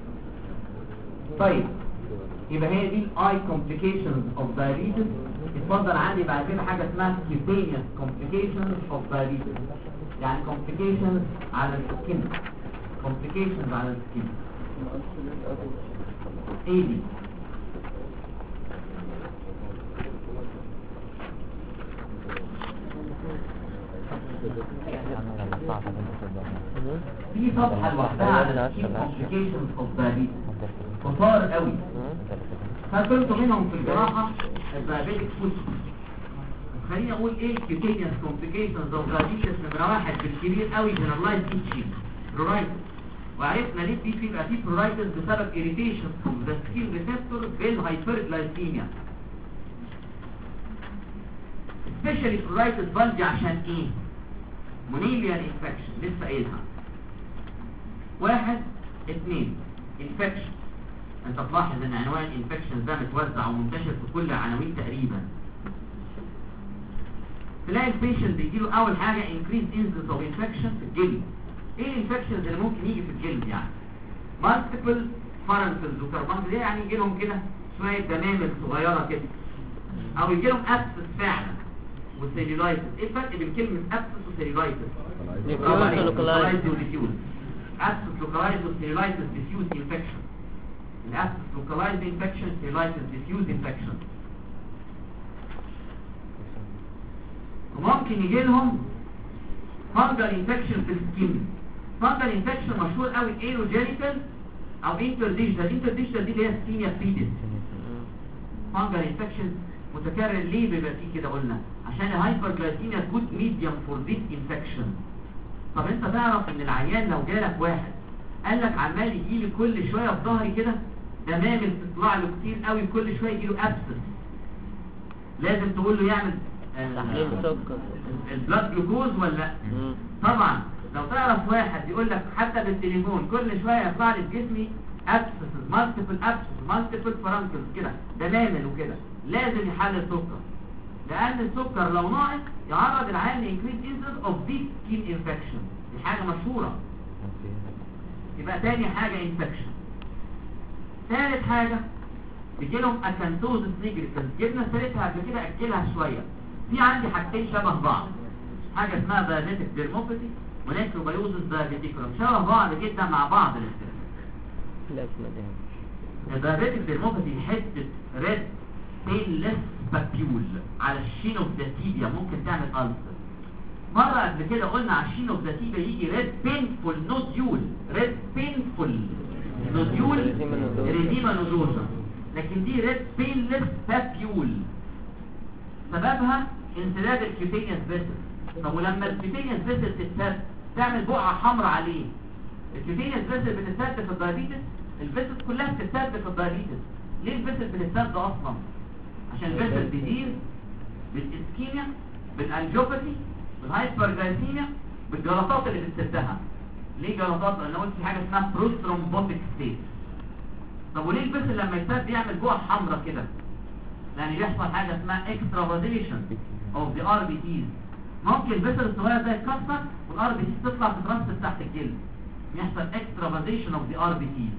طيب يبقى هي دي الاي كومبليكيشنز اوف دايابيتس. اتفضل عندي بعد كده حاجه اسمها كيوتينيوس كومبليكيشنز اوف دايابيتس يعني كومبليكيشنز على السكين كومبليكيشنز على السكين. ايه دي؟ في صفحه لوحدها على السكين كومبليكيشنز اوف دايابيتس كتار قوي. فكنتوا منهم في الجراحه الدايابيتك فوت. خليني اقول ايه الكيوتينيوس كومبليكيشنز اوف دايابيتس. نمره واحد بالكبير قوي جنرالايز ايتشنج برورايتس، وعرفنا ليه في بيبقى في برورايتس بسبب اريتيشن اوف ذا سكين ريسبتور بالهايبرجلايسيميا. سبيشالي برورايتس فالجي عشان ايه؟ مونيليان انفكشن لسه قايلها. واحد اثنين انفكشن. انت تلاحظ ان عنوان الانفكشن ده متوزع ومنتشر في كل العناوين تقريبا. تلاقي البيشنت بيجيله اول حاجه increased incidence of infection في الجلد. ايه الانفكشنز اللي ممكن يجي في الجلد يعني؟ multiple pharynxes وكربانكس دي يعني يجي لهم كده شويه دمامل صغيره كده او يجي لهم ابسس فعلا وسيلولايتس. ايه الفرق بين كلمه ابسس وسيلولايتس؟ لوكالايز وديفيوز. ابسس لوكالايز وسيلولايتس ديفيوز انفكشن. الابسس لوكالايز انفكشن سيلولايتس ديفيوز انفكشن. وممكن يجي لهم فانجل انفكشن في السكين فانجل انفكشن مشهور قوي ايروجينيتال او انترديجيتال. انترديجيتال دي اللي هي سكيميا بيدس. فانجل انفكشن متكرر ليه بيبقى فيه كده؟ قلنا عشان الهايبرجلايسيميا جود ميديوم فور ذيس انفكشن. طب انت تعرف ان العيان لو جالك واحد قال لك عمال يجي لي كل شويه في ظهري كده دمامل تطلع له كتير قوي، كل شويه يجي له ابسس، لازم تقول له يعمل تحليل سكر البلاد جلوكوز ولا لا؟ مم. طبعا لو تعرف واحد يقول لك حتى بالتليفون كل شويه يطلع لي في جسمي ابسس، مالتيبل ابسس، مالتيبل فرانكلز كده دمامل وكده، لازم يحلل سكر، لان السكر لو ناقص يعرض العيان لانكريز انسيدنس اوف ذيس سكين انفكشن. دي حاجه مشهوره. يبقى تاني حاجه انفكشن. ثالث حاجه بيجي لهم اكانثوزس نيجريكانس، جبنا سيرتها قبل كده اجلها شويه. في عندي حاجتين شبه بعض، حاجه اسمها دايابيتك ديرموباثي ونيكروبيوزس دايابيتيكولم، شبه بعض جدا مع بعض الاختلاف. لا في مدينة الدايابيتك ديرموباثي حته ريد بينلس بابيول على الشين اوف ذا تيبيا ممكن تعمل ألسر. مره قبل كده قلنا على الشين اوف ذا تيبيا يجي ريد بينفول نوديول، ريد بينفول نوديول ريديما نودوزا، لكن دي ريد بينلس بابيول سببها انسداد الكيوتينيوس فيسل. طب ولما الكيوتينيوس فيسل تتسد تعمل بقعه حمراء عليه. الكيوتينيوس فيسل بتتسد في الدايابيتس، الفيسل كلها بتتسد في الدايابيتس. ليه الفيسل بتتسد اصلا؟ عشان الفيسل بيدير بالاسكيميا، بالانجيوباثي، بالهايبرجلايسيميا، بالجلطات اللي بتسدها. ليه جلطات؟ لان قلت في حاجه اسمها بروسترومبوتيك ستيت. طب وليه الفيسل لما يتسد يعمل بقعه حمراء كده؟ لان بيحصل حاجه اسمها اكسترافازيشن اوف ذا ار بي تيز. ممكن الفيسل الصغير ده يتكسر والار بي تيز تطلع تترسب تحت الجلد، يحصل اكسترافازيشن اوف ذا ار بي تيز.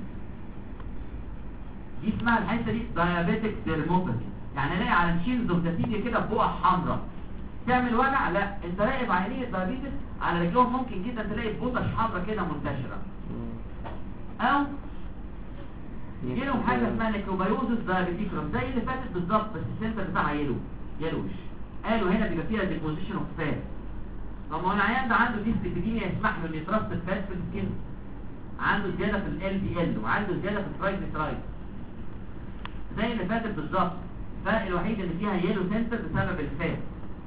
دي اسمها الحته دي دايابيتك ديرموباثي. يعني الاقي على الشينز اوف ذا تيبيا كده بقعه حمراء تعمل وجع. لا، انت راقب عينيه الدايابيتس على رجلهم ممكن جدا تلاقي بوطش حمراء كده منتشره. او يجي لهم حاجه اسمها نيكروبيوزس دايابيتيكولم زي اللي فاتت بالظبط، بس السنتر بتاعها يلو يلوش. قالوا هنا بيبقى فيها ديبوزيشن اوف فات. طب ما هو العيان ده عنده ديسليبيديميا يسمح له انه يترسب فات في السكين، عنده زياده في ال دي ال وعنده زياده في الترايجليسرايد زي اللي فاتت بالظبط. الفرق الوحيد اللي فيها يلو سنتر بسبب الفات.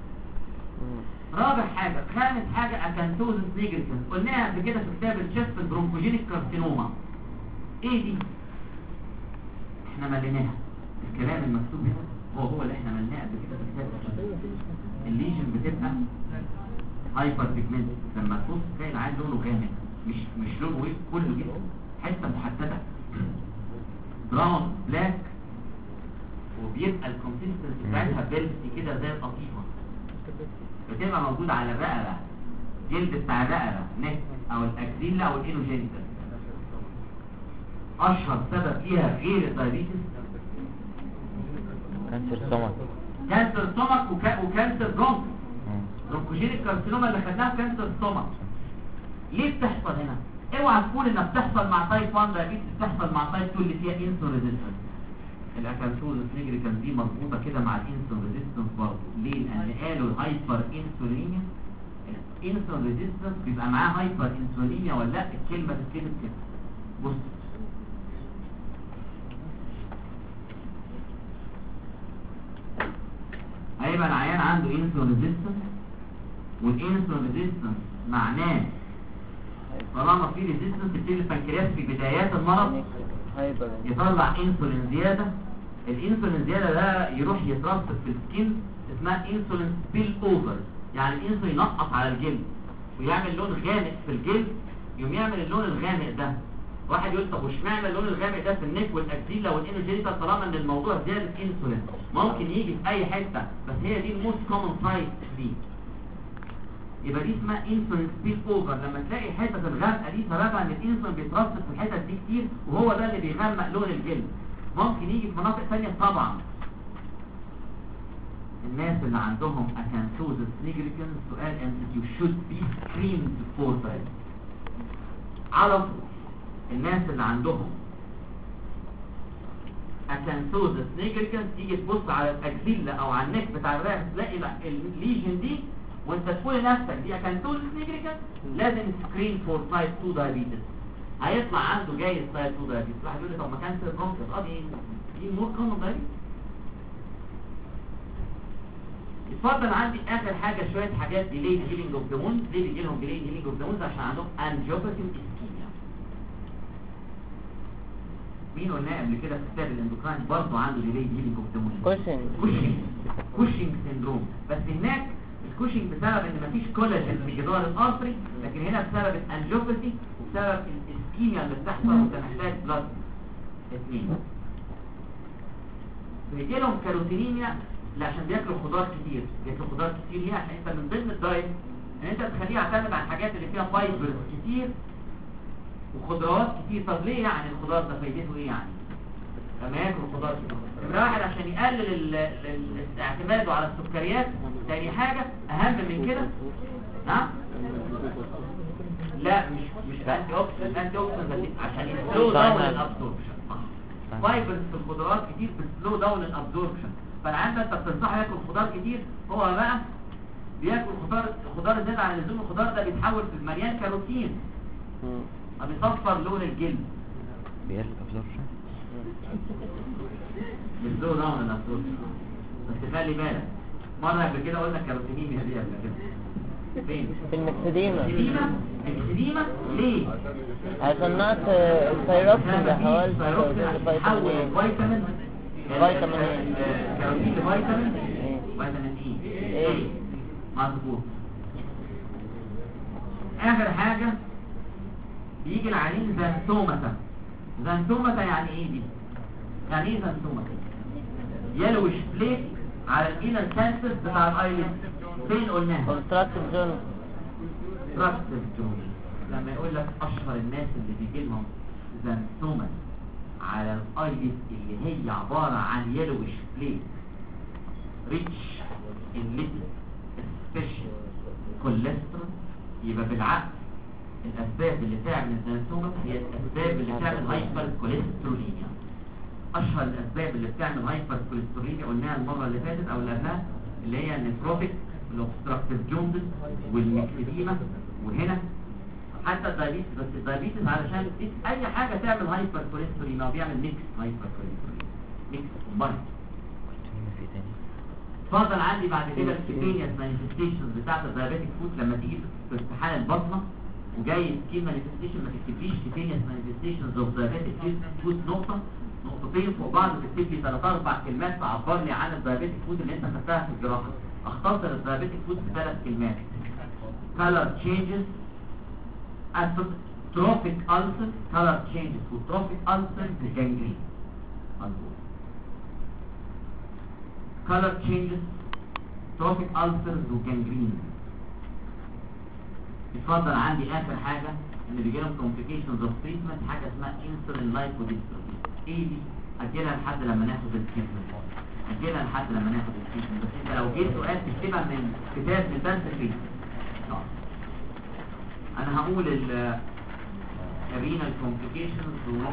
رابع حاجه، خامس حاجه اكانثوزس نيجريكانس، قلناها قبل كده في كتاب الشيست البرونكوجينيك كارسينوما. ايه دي؟ احنا مليناها. الكلام المكتوب هنا هو هو اللي احنا مليناه قبل كده في كتاب الليجن. بتبقى هايبر بيجمنت، لما تبص تلاقي العين لونه غامق، مش مش لونه ايه كله كده، حته محدده براون بلاك، وبيبقى الكونسيستنسي بتاعتها بيلسي كده زي القطيفه، بتبقى موجوده على الرقبه، جلد بتاع الرقبه نك او الاكزيلا او الانوجينيتال. اشهر سبب فيها غير الدايابيتس كانسر سtomach. كانسر ستومك وكا... وكانسر برونك. برونكوجينيك كارسينوما اللي خدناها كانسر ستومك. ليه بتحصل هنا؟ اوعى تقول انها بتحصل مع تايب واحد دايابيتس، بتحصل مع تايب اتنين اللي فيها انسولين ريزيستنس. الاكانثوزس نيجريكانس دي مربوطه كده مع الانسولين ريزيستنس برضه. ليه؟ لان قالوا الهايبر انسولينيا، الانسولين ريزيستنس بيبقى معاه هايبر انسولينيا ولا لا؟ الكلمه تتكتب كده. بص هيبقى العيان عنده انسولين ريزيستنس، والانسولين ريزيستنس معناه طالما في ريزيستنس بتبتدي البنكرياس في بدايات المرض يطلع انسولين زياده. الانسولين زياده ده يروح يترسب في السكين، اسمها انسولين سبيل اوفر، يعني الانسولين ينقط على الجلد ويعمل لون غامق في الجلد، يقوم يعمل اللون الغامق ده. واحد يقول طب واشمعنى اللون الغامق ده في النك والاكزيلا والانوجينيتال طالما ان الموضوع زياده انسولين؟ ممكن يجي في اي حته، بس هي دي الموست كومن سايت دي. يبقى دي اسمها انسولين سبيل اوفر. لما تلاقي الحته الغامقه دي سببها ان الانسولين بيترسب في الحتت دي كتير، وهو ده اللي بيغمق لون الجلد. ممكن يجي في مناطق ثانيه طبعا. الناس اللي عندهم اكانثوزس نيجريكانس سؤال ام سي كيو should be screened for that على طول. الناس اللي عندهم اكانثوزس نيجريكانس تيجي تبص على الاكزيلا او على النك بتاع الراس تلاقي الليجن دي وانت تقول لنفسك دي اكانتوزس نيجريكانس لازم سكرين فور تايب اتنين دايابيتس. هيطلع عنده جايز تايب اتنين دايابيتس، واحد يقول لي طب ما كانسر برونكس اه دي دي مور كومن دايابيتس. اتفضل عندي اخر حاجه شويه حاجات ديلي هيلينج اوف ذا ووند. ليه بيجي لهم ديلي هيلينج اوف ذا ووند؟ عشان عندهم انجيوباثي واسكيميا. مين قلنا قبل كده في كتاب الاندوكراين برضه عنده ديلي هيلينج اوف ذا ووند؟ كوشنج كوشنج كوشنج سيندروم. بس هناك الكوشنج بسبب ان مفيش كولاجين في جدار الارتري، لكن هنا بسبب الانجيوباثي وبسبب الاسكيميا اللي بتحصل وانت محتاج بلاد. اثنين بيجي لهم كاروتينيميا لا عشان بياكلوا خضار كتير. بياكلوا خضار كتير ليه؟ عشان انت من ضمن الدايت ان انت تخليه يعتمد على الحاجات اللي فيها فايبرز كتير وخضروات كتير. طب ليه يعني الخضار ده فايدته ايه يعني لما ياكل خضار كتير؟ نمرة واحد عشان يقلل ال- ال- اعتماده على السكريات. تاني حاجة اهم من كده نعم لا مش مش انتي اوكسيدنت. انتي اوكسيدنت عشان يسلو داون الابسوربشن. فايبرز في الخضروات كتير بتسلو داون الابسوربشن. فانا عندك انت بتنصحه ياكل خضار كتير، هو بقى بياكل خضار خضار زيادة عن اللزوم. الخضار ده بيتحول في مليان كاروتين فبيصفر لون الجلد. بيقلل الابزوربشن. بيسلو داون الابسوربشن. بس خلي بالك مرة قبل كده قلنا كاروتينيميا دي قبل كده فين؟ في المكسديمة. المكسديمة. المكسديمة ليه؟ عشان نقص الثيروكسين ده حوالي الثيروكسين حول الفيتامين فيتامين ايه؟ كاروتين لفيتامين ايه؟ فيتامين ايه. ايه؟ مظبوط. اخر حاجة بيجي العيان زانتوماتا. زانتوماتا يعني ايه دي؟ يعني ايه زانتوماتا؟ يلوش بليك على الانر سانسس بتاع الايلت. فين قلناها؟ اوبستراكتيف جون. اوبستراكتيف جون. لما يقول لك اشهر الناس اللي بيجي لهم زانتوماتا على الايلت اللي هي عبارة عن يلوش بليك ريتش ان ليبيد سبيشال كوليسترول، يبقى بالعكس الاسباب اللي تعمل الزانتوماتا هي الاسباب اللي تعمل هايبر كوليستروليميا. اشهر الاسباب اللي بتعمل هايبر كوليستروليميا قلناها المره اللي فاتت او اللي قبلها اللي هي النيفروتيك والاوبستراكتيف جوندس والميكسيديما. وهنا حتى الدايابيتس، بس الدايابيتس علشان اي حاجه تعمل هايبر كوليستروليميا او بيعمل ميكس هايبر كوليستروليميا ميكس كومباين. اتفضل عندي بعد كده الكيتينيوس مانيفستيشنز بتاعت الدايابيتيك فود. لما تيجي في امتحان البطنه وجاي سكين مانيفستيشن ما تكتبليش كيتينيوس مانيفستيشنز اوف دايابيتيك فود نقطه نقطتين فوق بعض، تكتب لي ثلاث اربع كلمات تعبر لي عن الدايابيتيك فود اللي انت خدتها في الجراحه. اختصر الدايابيتيك فود في ثلاث كلمات: color changes, atrophic ulcer, color changes وتروفيك ulcer وجانجرين. مظبوط. color changes, trophic ulcers وجانجرين. اتفضل عندي اخر حاجه ان بيجي لهم complications of treatment حاجه اسمها insulin lipodystrophy. ايه دي؟ اجلها لحد لما ناخد التريتمنت. اجلها لحد لما ناخد التريتمنت. بس انت لو جيت سؤال تكتبها من كتاب من درس الفيزياء. انا هقول ال renal complications و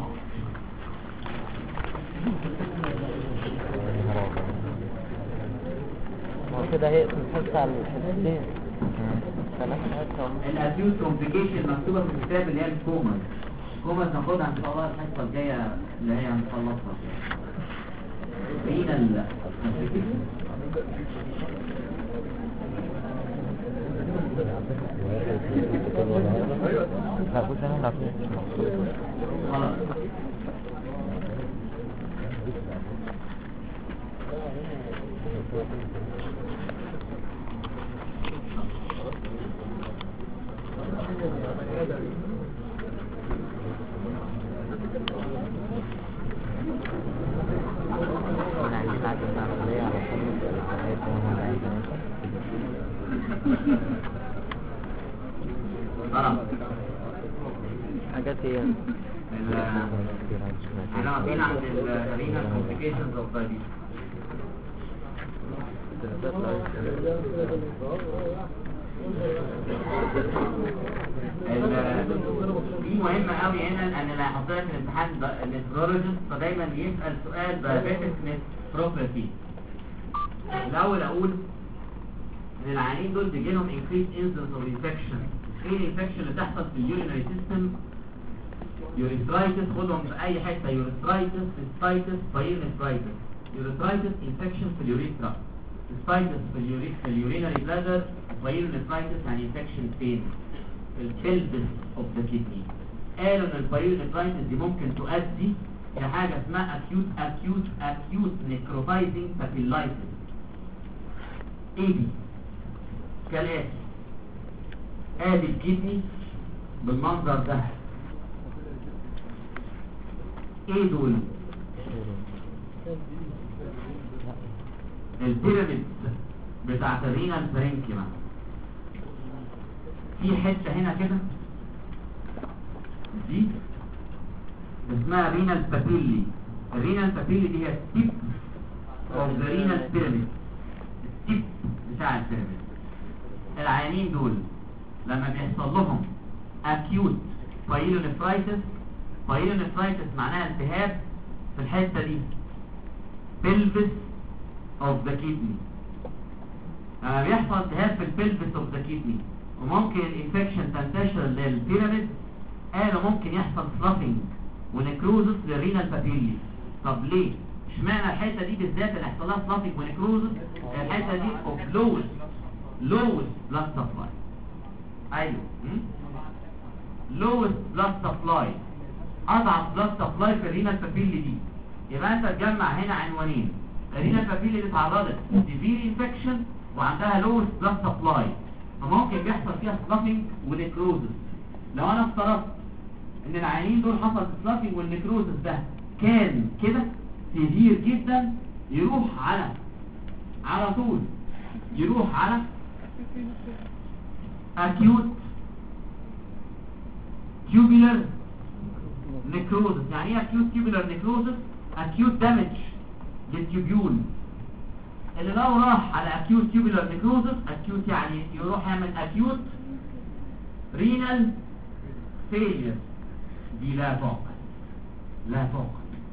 هو كده هيقسم الحصة على الحصتين. ثلاث حصة. الاكيوت كومبليكيشن مكتوبه في الكتاب اللي هي الكوما. كوما تاخدها ان شاء الله الحصه الجايه اللي هي هنخلصها. renal complications. خلاص. حاجات هي احنا واقفين عند الرينال كومبليكيشنز اوف دايابيتس. دي مهمه قوي هنا ان اللي هيحطها في الامتحان النفرولوجيست فدايما يسال سؤال دايابيتس نفروباثي. الاول اقول ان العيانين دول بيجي لهم increased incidence of infection. ايه الانفكشن اللي بتحصل في اليورينري سيستم؟ يوريثرايتس، خدهم في اي حته، يوريثرايتس، سيستايتس، بايلونيفرايتس. يوريثرايتس انفكشن في اليوريثرا، سيستايتس في اليوري في اليورينري بلادر، بايلونيفرايتس يعني انفكشن فين؟ في البلفس اوف ذا كيدني. قالوا ان البايلونيفرايتس دي ممكن تؤدي الى حاجه اسمها acute acute acute necrotizing papillitis. ايه دي؟ كالاتي، ادي الكدني بالمنظر ده. ايه دول؟ البيراميد بتاعت الرينال برينكيما. في حته هنا كده دي اسمها رينال بابيلي. الرينال بابيلي دي هي التيب اوف ذا رينال بيراميد، التيب بتاع البيراميد. العيانين دول لما بيحصل لهم acute pyelonephritis، pyelonephritis معناها التهاب في الحته دي pelvis of the kidney. لما بيحصل التهاب في البلفس of the kidney وممكن الانفكشن تنتشر للبيراميد، قالوا ممكن يحصل سلافينج ونكروزس للرينال بابيلي. طب ليه؟ اشمعنى الحته دي بالذات اللي هيحصل لها سلافينج ونكروزس؟ الحته دي اوف لوز لوز بلاد سبلاي. ايوه لوز بلاد سبلاي، اضعف بلاد سبلاي في الرينال بابيلي دي. يبقى انت تجمع هنا عنوانين، الرينال بابيلي دي اتعرضت لسيفير انفكشن وعندها لوز بلاد سبلاي، فممكن بيحصل فيها سلافينج ونكروزس. لو انا افترضت ان العيانين دول حصل سلافينج والنكروزس ده كان كده سيفير جدا، يروح على على طول يروح على acute tubular necrosis. يعني ايه acute tubular necrosis؟ acute damage للتيوبيول. اللي لو راح على acute tubular necrosis، acute يعني يروح يعمل acute renal failure. دي لا تعقل لا تعقل.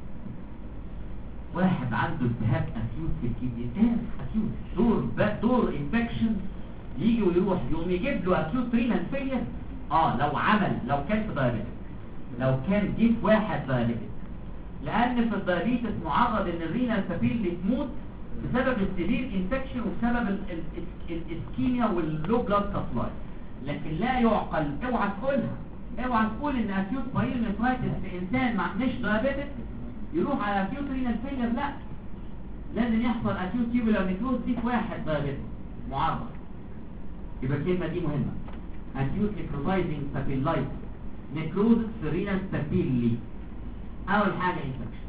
واحد عنده التهاب acute في الكدني، التهاب acute دور دور infection يجي ويروح يقوم يجيب له acute renal failure. اه لو عمل لو كان في دايابيتس، لو كان جه في واحد دايابيتس، لان في الدايابيتس معرض ان الرينال بابيلي تموت بسبب السيفير انفكشن وبسبب الاسكيميا واللو بلاد سبلاي. لكن لا يعقل، اوعى تقولها، اوعى تقول ان اكيوت بايلونيفرايتس في انسان مع مش دايابيتس يروح على اكيوت رينال فيلير. لا، لازم يحصل اكيوت تيوبولار نيكروز دي في واحد دايابيتس معرض. يبقى الكلمه دي مهمه، acute necrotizing papillitis، necrosis في الرينال بابيلي. اول حاجه infection.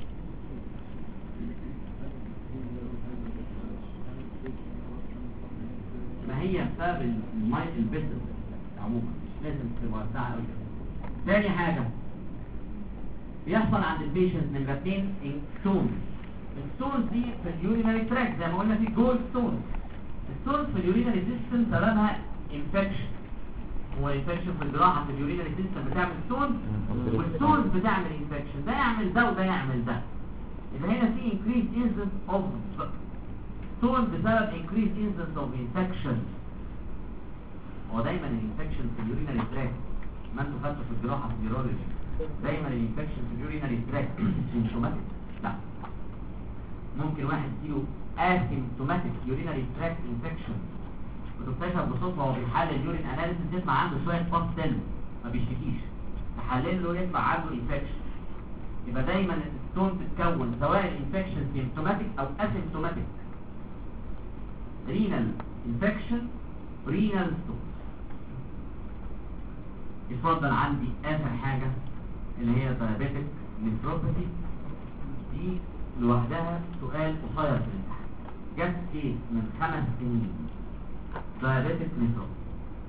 ما هي بسبب المايت البيسس عموما، مش لازم تبقى ساعه قوي. ثاني حاجه بيحصل عند البيشنت نمره اثنين ستونز. الستونز دي في اليورينري تراك زي ما قلنا في جولد ستونز. الستونز في اليورينري سيستم سببها انفكشن، هو الانفكشن في الجراحه في اليورينري سيستم بتعمل ستونز، والستونز بتعمل انفكشن، ده يعمل ده وده يعمل ده. يبقى هنا في increased incidence of ستونز بسبب increased incidence of infection. هو دايما الانفكشن في اليورينري تراك، ما انتوا خدتوا في الجراحه في اليورولوجي، دايما الانفكشن في اليورينري تراك سيمتوماتيك. لا، ممكن واحد يجيله اسيمتوماتيك يورينري تراك انفكشن وتكتشف بصدفه وهو بيحلل اليورين اناليسيس يطلع عنده شويه باس سيل ما بيشتكيش، تحلل له يطلع عنده انفكشن. يبقى دايما الستون تتكون سواء الانفكشن سيمتوماتيك او اسيمتوماتيك. رينال انفكشن، رينال ستون. يفضل عندي اخر حاجه اللي هي دايابيتك نيفروباثي. دي لوحدها سؤال قصير في الامتحان، جت كيس من خمس سنين دايابيتك نيفروباثي.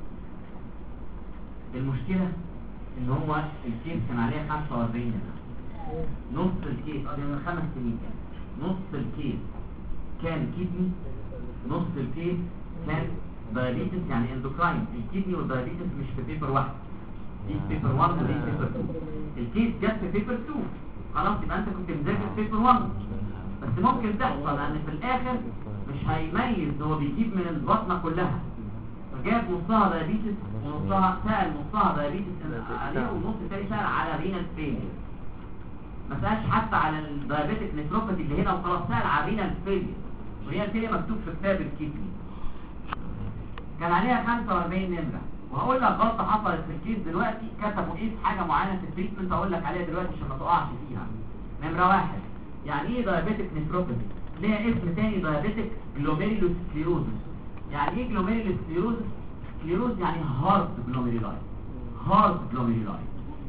المشكله ان هو الكيس كان عليه خمسة وأربعين سنه، نص الكيس اه من خمس سنين كان نص الكيس كان كيدني، نص الكيس كان دايابيتس يعني اندوكراين. الكيدني والدايابيتس مش في بيبر واحد، دي بيبر واحد ودي بيبر اتنين. الكيس جت في بيبر اتنين، خلاص يبقى انت كنت مذاكر بيبر واحد. بس ممكن تحصل ان في الاخر مش هيميز هو بيجيب من البطنه كلها، فجاب نصها دايابيتس ونصها سأل نصها دايابيتس عليه والنص التاني سأل على رينال فيلير، ما سألش حتى على الدايابيتك نيفروباثي اللي هنا وخلاص، سأل على رينال فيلير، ورينال فيلير مكتوب في كتاب الكيدني. كان عليها خمسة وأربعين نمرة، وهقول لك غلطة حصلت في الكيس دلوقتي، كتبوا ايه في حاجة معينة في التريتمنت هقول لك عليها دلوقتي عشان ما تقعش فيها. نمرة واحد، يعني ايه دايابيتك نيفروباثي؟ ليها اسم تاني دايابيتك جلوميريلوسكليروزس. يعني ايه جلوميريلوسكليروزس؟ سكليروز يعني هارت جلوميرولاي، هارت جلوميرولاي.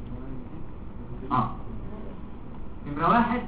اه نمرة واحد،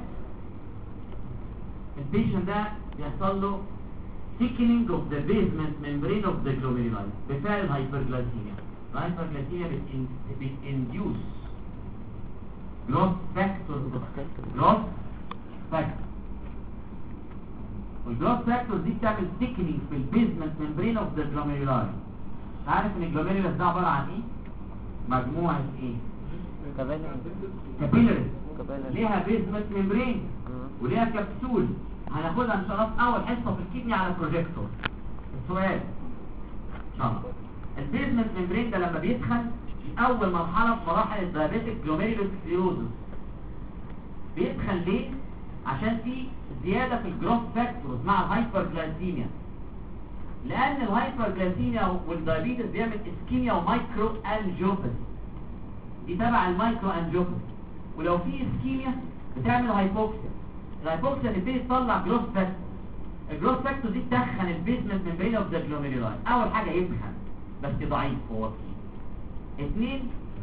البيشن ده بيحصل له thickening of the basement membrane of the glomeruli بفعل الهايبرجلايسيميا. الهايبرجلايسيميا بتinduse growth factor growth factor والجروث فاكتور دي بتعمل thickening في البيزمنت membrane of the glomeruli. عارف ان الجلوميرولس ده عبارة عن ايه؟ مجموعة ايه؟ كابيلاريز ليها بيزمنت ممبرين وليها كبسول. هناخدها ان شاء الله في اول حصة في الكيدني على بروجيكتور. السؤال ان شاء الله، البيزمنت ممبرين ده لما بيدخل في اول مرحلة في مراحل الدايابيتك جلوميرولوسكليروزس بيدخل ليه؟ عشان في زيادة في الجروث فاكتورز مع الهايبرجلايسيميا، لان الهايبرجلايسيميا والدايابيتس بيعمل اسكيميا ومايكرو انجيوباثي، دي تبع المايكرو انجيوباثي. ولو في اسكيميا بتعمل هايبوكسيا، الهايبوكسيا بتبتدي تطلع جروث فاكتور، الجروث فاكتور دي تدخن البيزمنت ممبرين اوف ذا جلوميرولاي. اول حاجه يدخن بس ضعيف هو فيه. اثنين،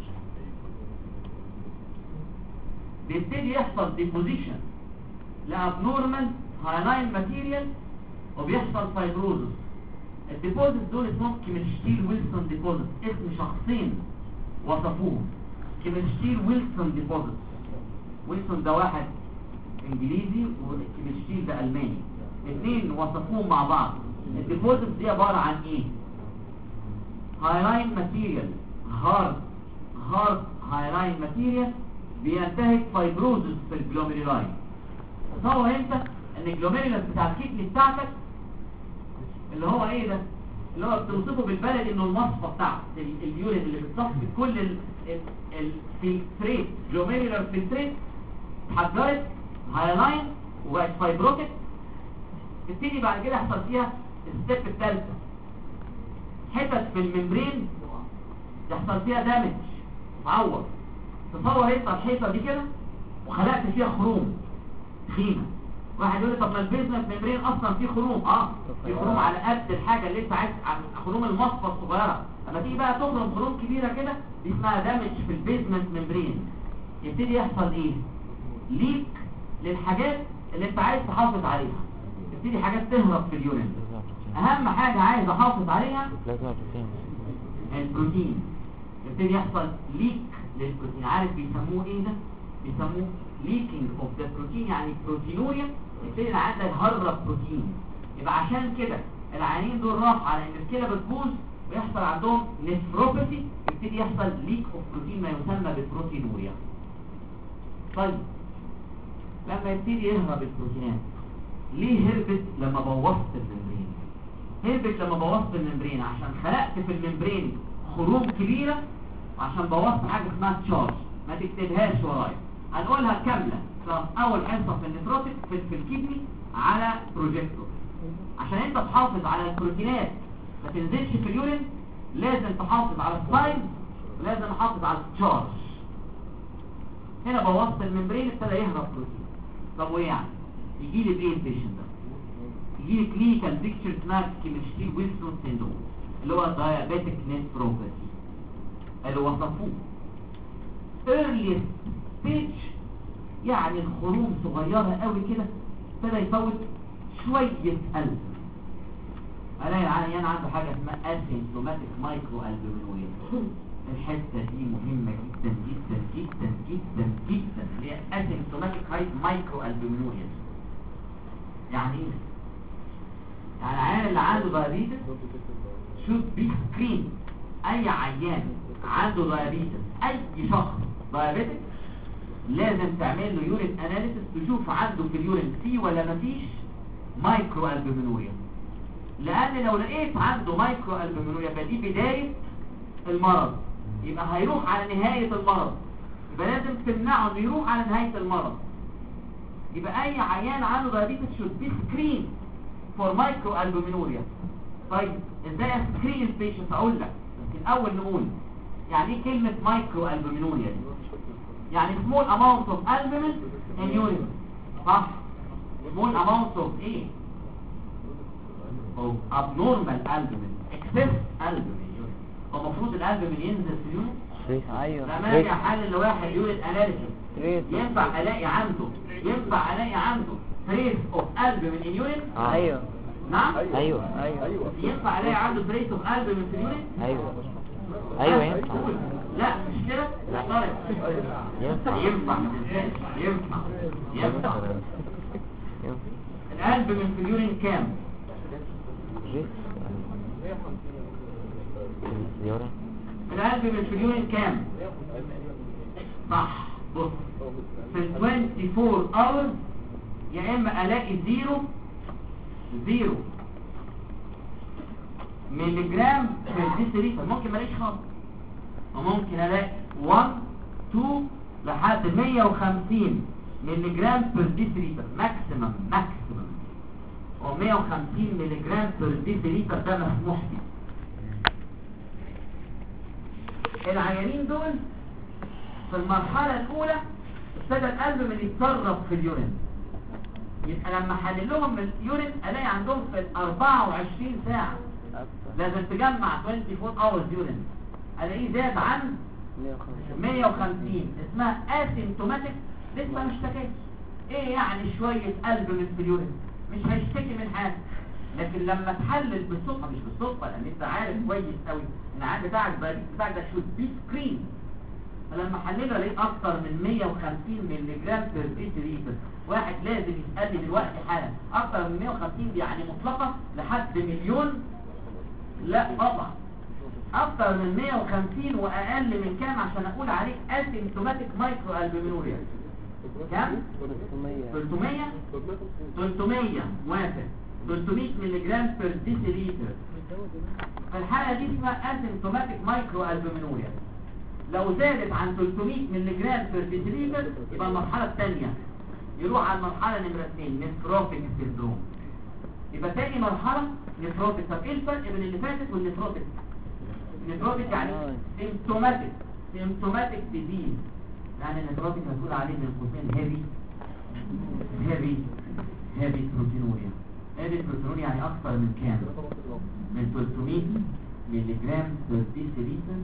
بيبتدي يحصل ديبوزيشن لابنورمال هايلاين ماتيريال وبيحصل فايبروزس. الديبوزيت دول اسمهم كيمنشتيل ويلسون ديبوزيت، اسم شخصين وصفوهم، كيمنشتيل ويلسون ديبوزيت. ويلسون ده واحد انجليزي وكيمنشتيل ده الماني، اثنين وصفوهم مع بعض. الديبوزيت دي عباره عن ايه؟ هايلاين ماتيريال، هارد هارد هايلاين ماتيريال بينتهك فايبروزس في الجلوميرولاي. تصور انت ان الجلوميرولس بتاع الكدني بتاعتك اللي هو ايه ده؟ اللي هو بتوصفه بالبلد انه المصفى بتاعت اليورين اللي بتصفي كل الفلتريت، جلوميرولار فلتريت اتحجرت هايلاين وبقت فايبروتك. تبتدي بعد كده يحصل فيها الستيب الثالثه، حتت في الممبرين يحصل فيها دامج معور. تصور انت الحيطه دي كده وخلقت فيها خروم تخينه. واحد يقول لي طب ما البيزمنت ممبرين اصلا فيه خروم. اه في خروم على قد الحاجه اللي انت عايز، خروم المصفى الصغيره. لما تيجي بقى تخرم خروم كبيره كده دي اسمها دامج في البيزمنت ممبرين. يبتدي يحصل ايه؟ ليك للحاجات اللي انت عايز تحافظ عليها، يبتدي حاجات تهرب في اليورين. اهم حاجه عايز احافظ عليها البروتين، يبتدي يحصل ليك للبروتين. عارف بيسموه ايه ده؟ بيسموه leaking of the protein، يعني بروتينوريا. يبتدي العيان ده يهرب بروتين. يبقى عشان كده العيانين دول راح على ان الكلى بتبوظ ويحصل عندهم نيفروباثي، يبتدي يحصل ليك اوف بروتين ما يسمى بالبروتينوريا. طيب لما يبتدي يهرب البروتينات، ليه هربت؟ لما بوظت الممبرين. هربت لما بوظت الممبرين عشان خلقت في الممبرين خروم كبيره، وعشان بوظت حاجه اسمها تشارج. ما تكتبهاش ورايا، هنقولها كاملة في أول حصة في النفروتك في, في الكيدني على بروجيكتور. عشان انت تحافظ على البروتينات ما تنزلش في اليورين لازم تحافظ على السايز ولازم تحافظ على التشارج. هنا بوظت الممبرين ابتدى يهرب بروتين. طب وايه يعني؟ يجي لي بايه البيشنت ده؟ يجي لي كلينيكال بيكتشر اسمها كيمنشتيل ويلسون سيندروم اللي هو دايابيتك نيفروباثي اللي وصفوه earliest stage، يعني الخروم صغيرة قوي كده ابتدى يفوت شوية قلب. الاقي العيان عنده حاجة اسمها اسيمتوماتيك مايكرو البومينوريا. الحتة دي مهمة جدا جدا جدا جدا جدا، اللي هي اسيمتوماتيك مايكرو البومينوريا. يعني ايه؟ يعني العيان اللي عنده دايابيتس should be screened. اي عيان عنده دايابيتس، اي شخص دايابيتك لازم تعمل له يورين اناليسيس تشوف عنده في اليورين فيه ولا مفيش مايكرو البومينوريا. لان لو لقيت عنده مايكرو البومينوريا يبقى دي بدايه المرض، يبقى هيروح على نهايه المرض، يبقى لازم تمنعه انه يروح على نهايه المرض. يبقى اي عيان عنده دايابيتس should be screened for microalbuminuria. طيب ازاي اسكرين البيشنت؟ اقول لك لكن اول نقول يعني ايه كلمه microalbuminuria دي؟ يعني small amount of albumin in urine، صح؟ small amount of ايه؟ of abnormal albumin excess albumin in urine. هو المفروض الالبومين ينزل في اليورين؟ ايوه لما اجي احلل لواحد يورين اناليسيس ينفع الاقي عنده ينفع الاقي عنده تريس اوف البومين ان يورين؟ ايوه نعم؟ ايوه ايوه ينفع الاقي عنده تريس اوف البومين في اليورين؟ ايوه ايوه ينفع. لا مش كده؟ لا طارق ينفع ينفع ينفع ينفع الالبومين في اليورين كام؟ اليورين الالبومين في اليورين كام؟ صح. بص في ال أربعة وعشرين hours يا اما الاقي زيرو زيرو ملي جرام في ديسيليتر، ممكن ماليش خالص، وممكن الاقي واحد اتنين لحد مية وخمسين ملي جرام في ديسيليتر ماكسيمم ماكسيمم، و مية وخمسين ملي جرام في ديسيليتر ده مسموح فيه. العيانين دول في المرحلة الأولى ابتدى القلب من يتصرف في اليورين، يبقى لما حلل لهم اليورين الاقي عندهم في أربعة وعشرين ساعة لازم تجمع أربعة وعشرين hours يورين الاقيه زاد عن مية وخمسين، اسمها اسيمتوماتيك، لسه مش اشتكاش. ايه يعني شوية قلب من في اليورين؟ مش هيشتكي من حاجة، لكن لما تحلل بالصدفة، مش بالصدفة لان انت عارف كويس قوي ان العيان بتاعك بتاعك ده شود بي سكرين، فلما حلله الاقيه اكتر من مية وخمسين مللي جرام بير ديسيليتر. واحد لازم يسالني دلوقتي حالا اكتر من مية وخمسين دي يعني مطلقه لحد مليون؟ لا طبعا، اكتر من مية وخمسين واقل من كام عشان اقول عليه اسيمتوماتيك مايكرو البومينوريا؟ كام؟ ثلاثمية ثلاثمية موافق، ثلاثمية مللي جرام بير ديسيليتر. في الحاله دي اسمها اسيمتوماتيك مايكرو البومينوريا. لو زادت عن ثلاثمية مللي جرام بير ديسيليتر يبقى المرحله الثانيه يروح على المرحله نمره اثنين نفروتيك سيندروم. يبقى تاني مرحله نفروتيك. طب ايه الفرق بين اللي فاتت والنفروتيك؟ نفروتيك يعني سيمتوماتيك سيمتوماتيك ديزيز، يعني النفروتيك هتقول عليه من قوسين هيفي هيفي هيفي بروتينوريا. هيفي بروتينوريا يعني اكثر من كام؟ من ثلاثمية مللي جرام بير ديسيليتر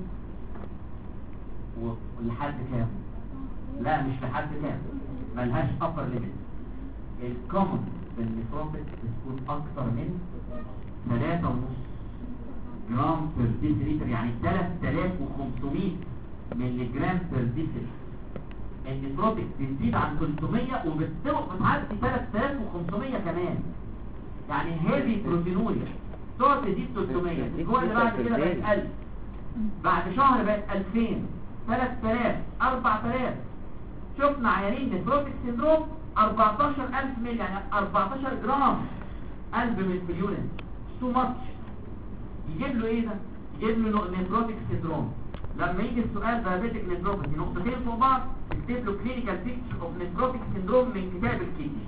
ولحد كام؟ لا مش لحد كام، ملهاش upper limit. الكومن في النفروتيك تكون اكثر من ثلاثة ونص جرام بير ديسيليتر، يعني ثلاثة آلاف وخمسمية مللي جرام بير ديسيليتر. النفروتيك بتزيد عن ثلاثمية وبتعدي ثلاثة آلاف وخمسمية كمان، يعني هيفي بروتينوريا تقعد تزيد ثلاثمية، الجوع اللي بعد كده بقت ألف، بعد شهر بقت ألفين، ثلاثة آلاف، أربعة آلاف. شفنا عيانين نفروتيك سيندروم أربعتاشر ألف مللي، يعني أربعتاشر جرام قلب من في اليورين، تو ماتش. يجيب له ايه ده؟ يجيب له نفروتيك سيندروم. لما يجي السؤال دايابيتيك نفروباثي نقطتين فوق بعض اكتب له كلينيكال بيكتشر اوف نفروتيك سيندروم من كتاب الكيدني.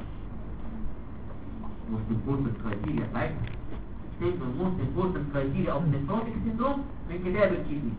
موست امبورتنت كرايتيريا بتاعتها، اكتب له موست امبورتنت كرايتيريا اوف نفروتيك سيندروم من كتاب الكيدني.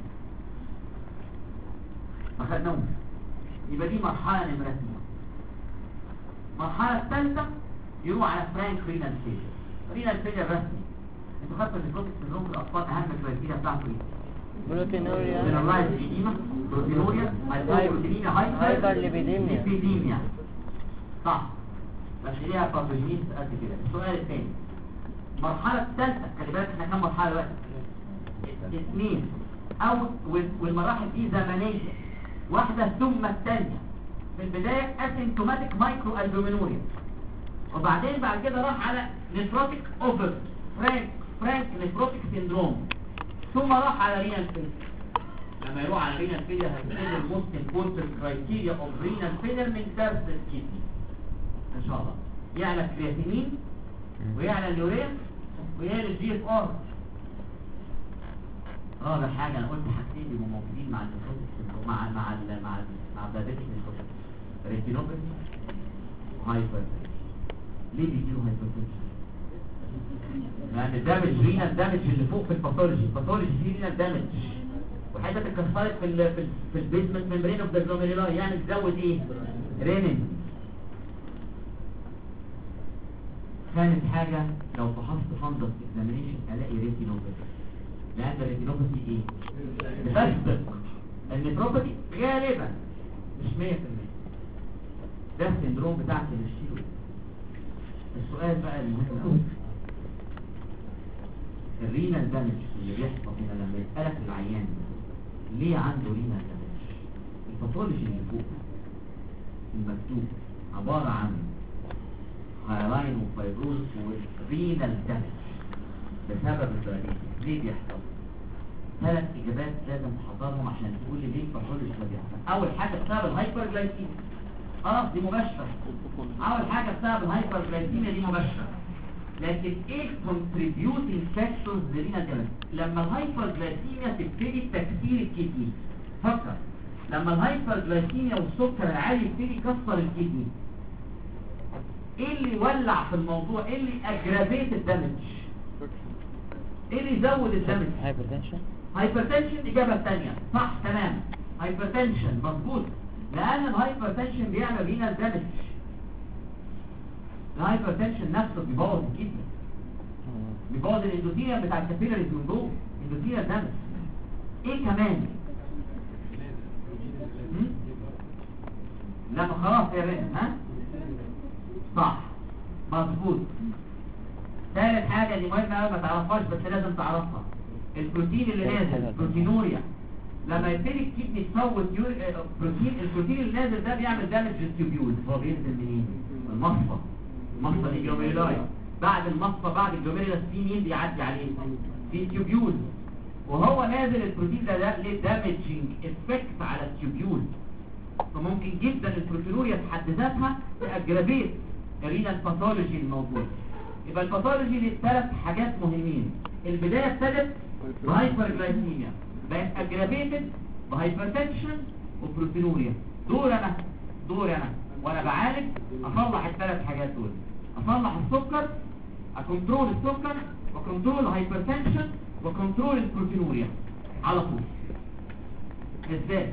ما خدناهوش. يبقى دي مرحله نمره اثنين. المرحله الثالثه يروح على فرانك رينال فيلير. رينال فيلير رسمي. انتوا خدتوا النفروتيك سيندروم في الاطفال اهم كرايتيريا بتاعته ايه؟ بروتينوريا، جنرالايز ايديما، بروتينوريا، هايبروتينيميا، هايبرليبيديميا، ليبيديميا. صح. بس ليها باثوجينيز قد كده. السؤال الثاني المرحله الثالثه، خلي بالك احنا كام مرحله دلوقتي؟ اثنين، او والمراحل دي زمنيه، واحده ثم الثانيه. في البدايه اسيمتوماتيك مايكرو البومينوريا، وبعدين بعد كده راح على نفروتيك اوفر فرانك فرانك نفروتيك سيندروم، ثم راح على رينال فيلير. لما يروح على رينال فيلير هتكون الموست امبورتنت كرايتيريا اوف رينال فيلير من درس الكيدني ان شاء الله. يعلى الكرياتينين ويعلى اليوريا ويا الجي اف ار. رابع حاجه انا قلت حاجتين بيبقوا موجودين مع النيكوتين مع مع ال مع ال مع الدايابيتيك نيكوتين، ريتينوباثي وهايبر. ليه بيجيله هايبرتنشن؟ لان الدامج رينال دامج اللي فوق في الباثولوجي، الباثولوجي فيه رينال دامج وحته اتكسرت في ال في, ال في البيزمنت ممبرين اوف ذا جلوميرولاي، يعني تزود ايه؟ رينين. ثالث حاجه لو فحصت فندس اكزامينيشن الاقي ريتينوباثي، لان الريتينوباثي ايه؟ بتصدق النيتروباثي غالبا مش مية في المية. ده السندروم بتاع الشيلو. السؤال بقى المهم قوي، الرينال دامج اللي بيحصل هنا لما يسألك العيان ليه عنده رينال دامج، الباثولوجي اللي فوق المكتوب عبارة عن هايلاين وفايبروز ورينال دامج بسبب الدايابيتس. ليه بيحصل؟ ثلاث اجابات لازم تحضرهم عشان تقول لي ليه الباثولوجي ده بيحصل. اول حاجه بسبب الهايبرجلايسيميا، اه دي مباشره. اول حاجه بسبب الهايبرجلايسيميا دي مباشره. لكن ايه contributing factors لرينال دامج؟ لما الهايبرجلايسيميا تبتدي بتكسير الكدني. فكر لما الهايبرجلايسيميا والسكر العالي يبتدي يكسر الكدني، ايه اللي يولع في الموضوع؟ ايه اللي اجرافيت الدمج؟ ايه اللي يزود الدمج؟ هايبرتنشن. هايبرتنشن. اجابه ثانيه صح تمام، هايبرتنشن مظبوط، لان الهايبرتنشن بيعمل رينال دامج. الهايبرتنشن نفسه بيبوظ الكدني، بيبوظ الاندوثيليوم بتاع الكابيلاريز من جوه، اندوثيليوم دامج. ايه كمان؟ لما خلاص يا بنت ها صح مظبوط. ثالث حاجه دي مهمه قوي ما تعرفهاش بس لازم تعرفها، البروتين اللي نازل بروتينوريا. لما يبتدي الكدني تصوت بروتين، البروتين اللي نازل ده بيعمل دامج للتيوبيول. هو بينزل منين؟ من المصفى، المصفى دي جلوميرولاي. بعد المصفى بعد الجلوميرولاس في مين بيعدي عليه؟ في تيوبيول. وهو نازل البروتين ده ده ليه دامجينج افكت على التيوبيول، فممكن جدا البروتينوريا في حد ذاتها تاجرافيت الرينال باثولوجي الموجود. يبقى الباثولوجي ليه ثلاث حاجات مهمين. البدايه ابتدت بهايبرجلايسيميا، بقت اجرافيتد بهايبرتنشن وبروتينوريا. دور انا دور انا وانا بعالج اصلح الثلاث حاجات دول، اصلح السكر، اكنترول السكر وكنترول الهايبرتنشن وكنترول البروتينوريا على طول. ازاي؟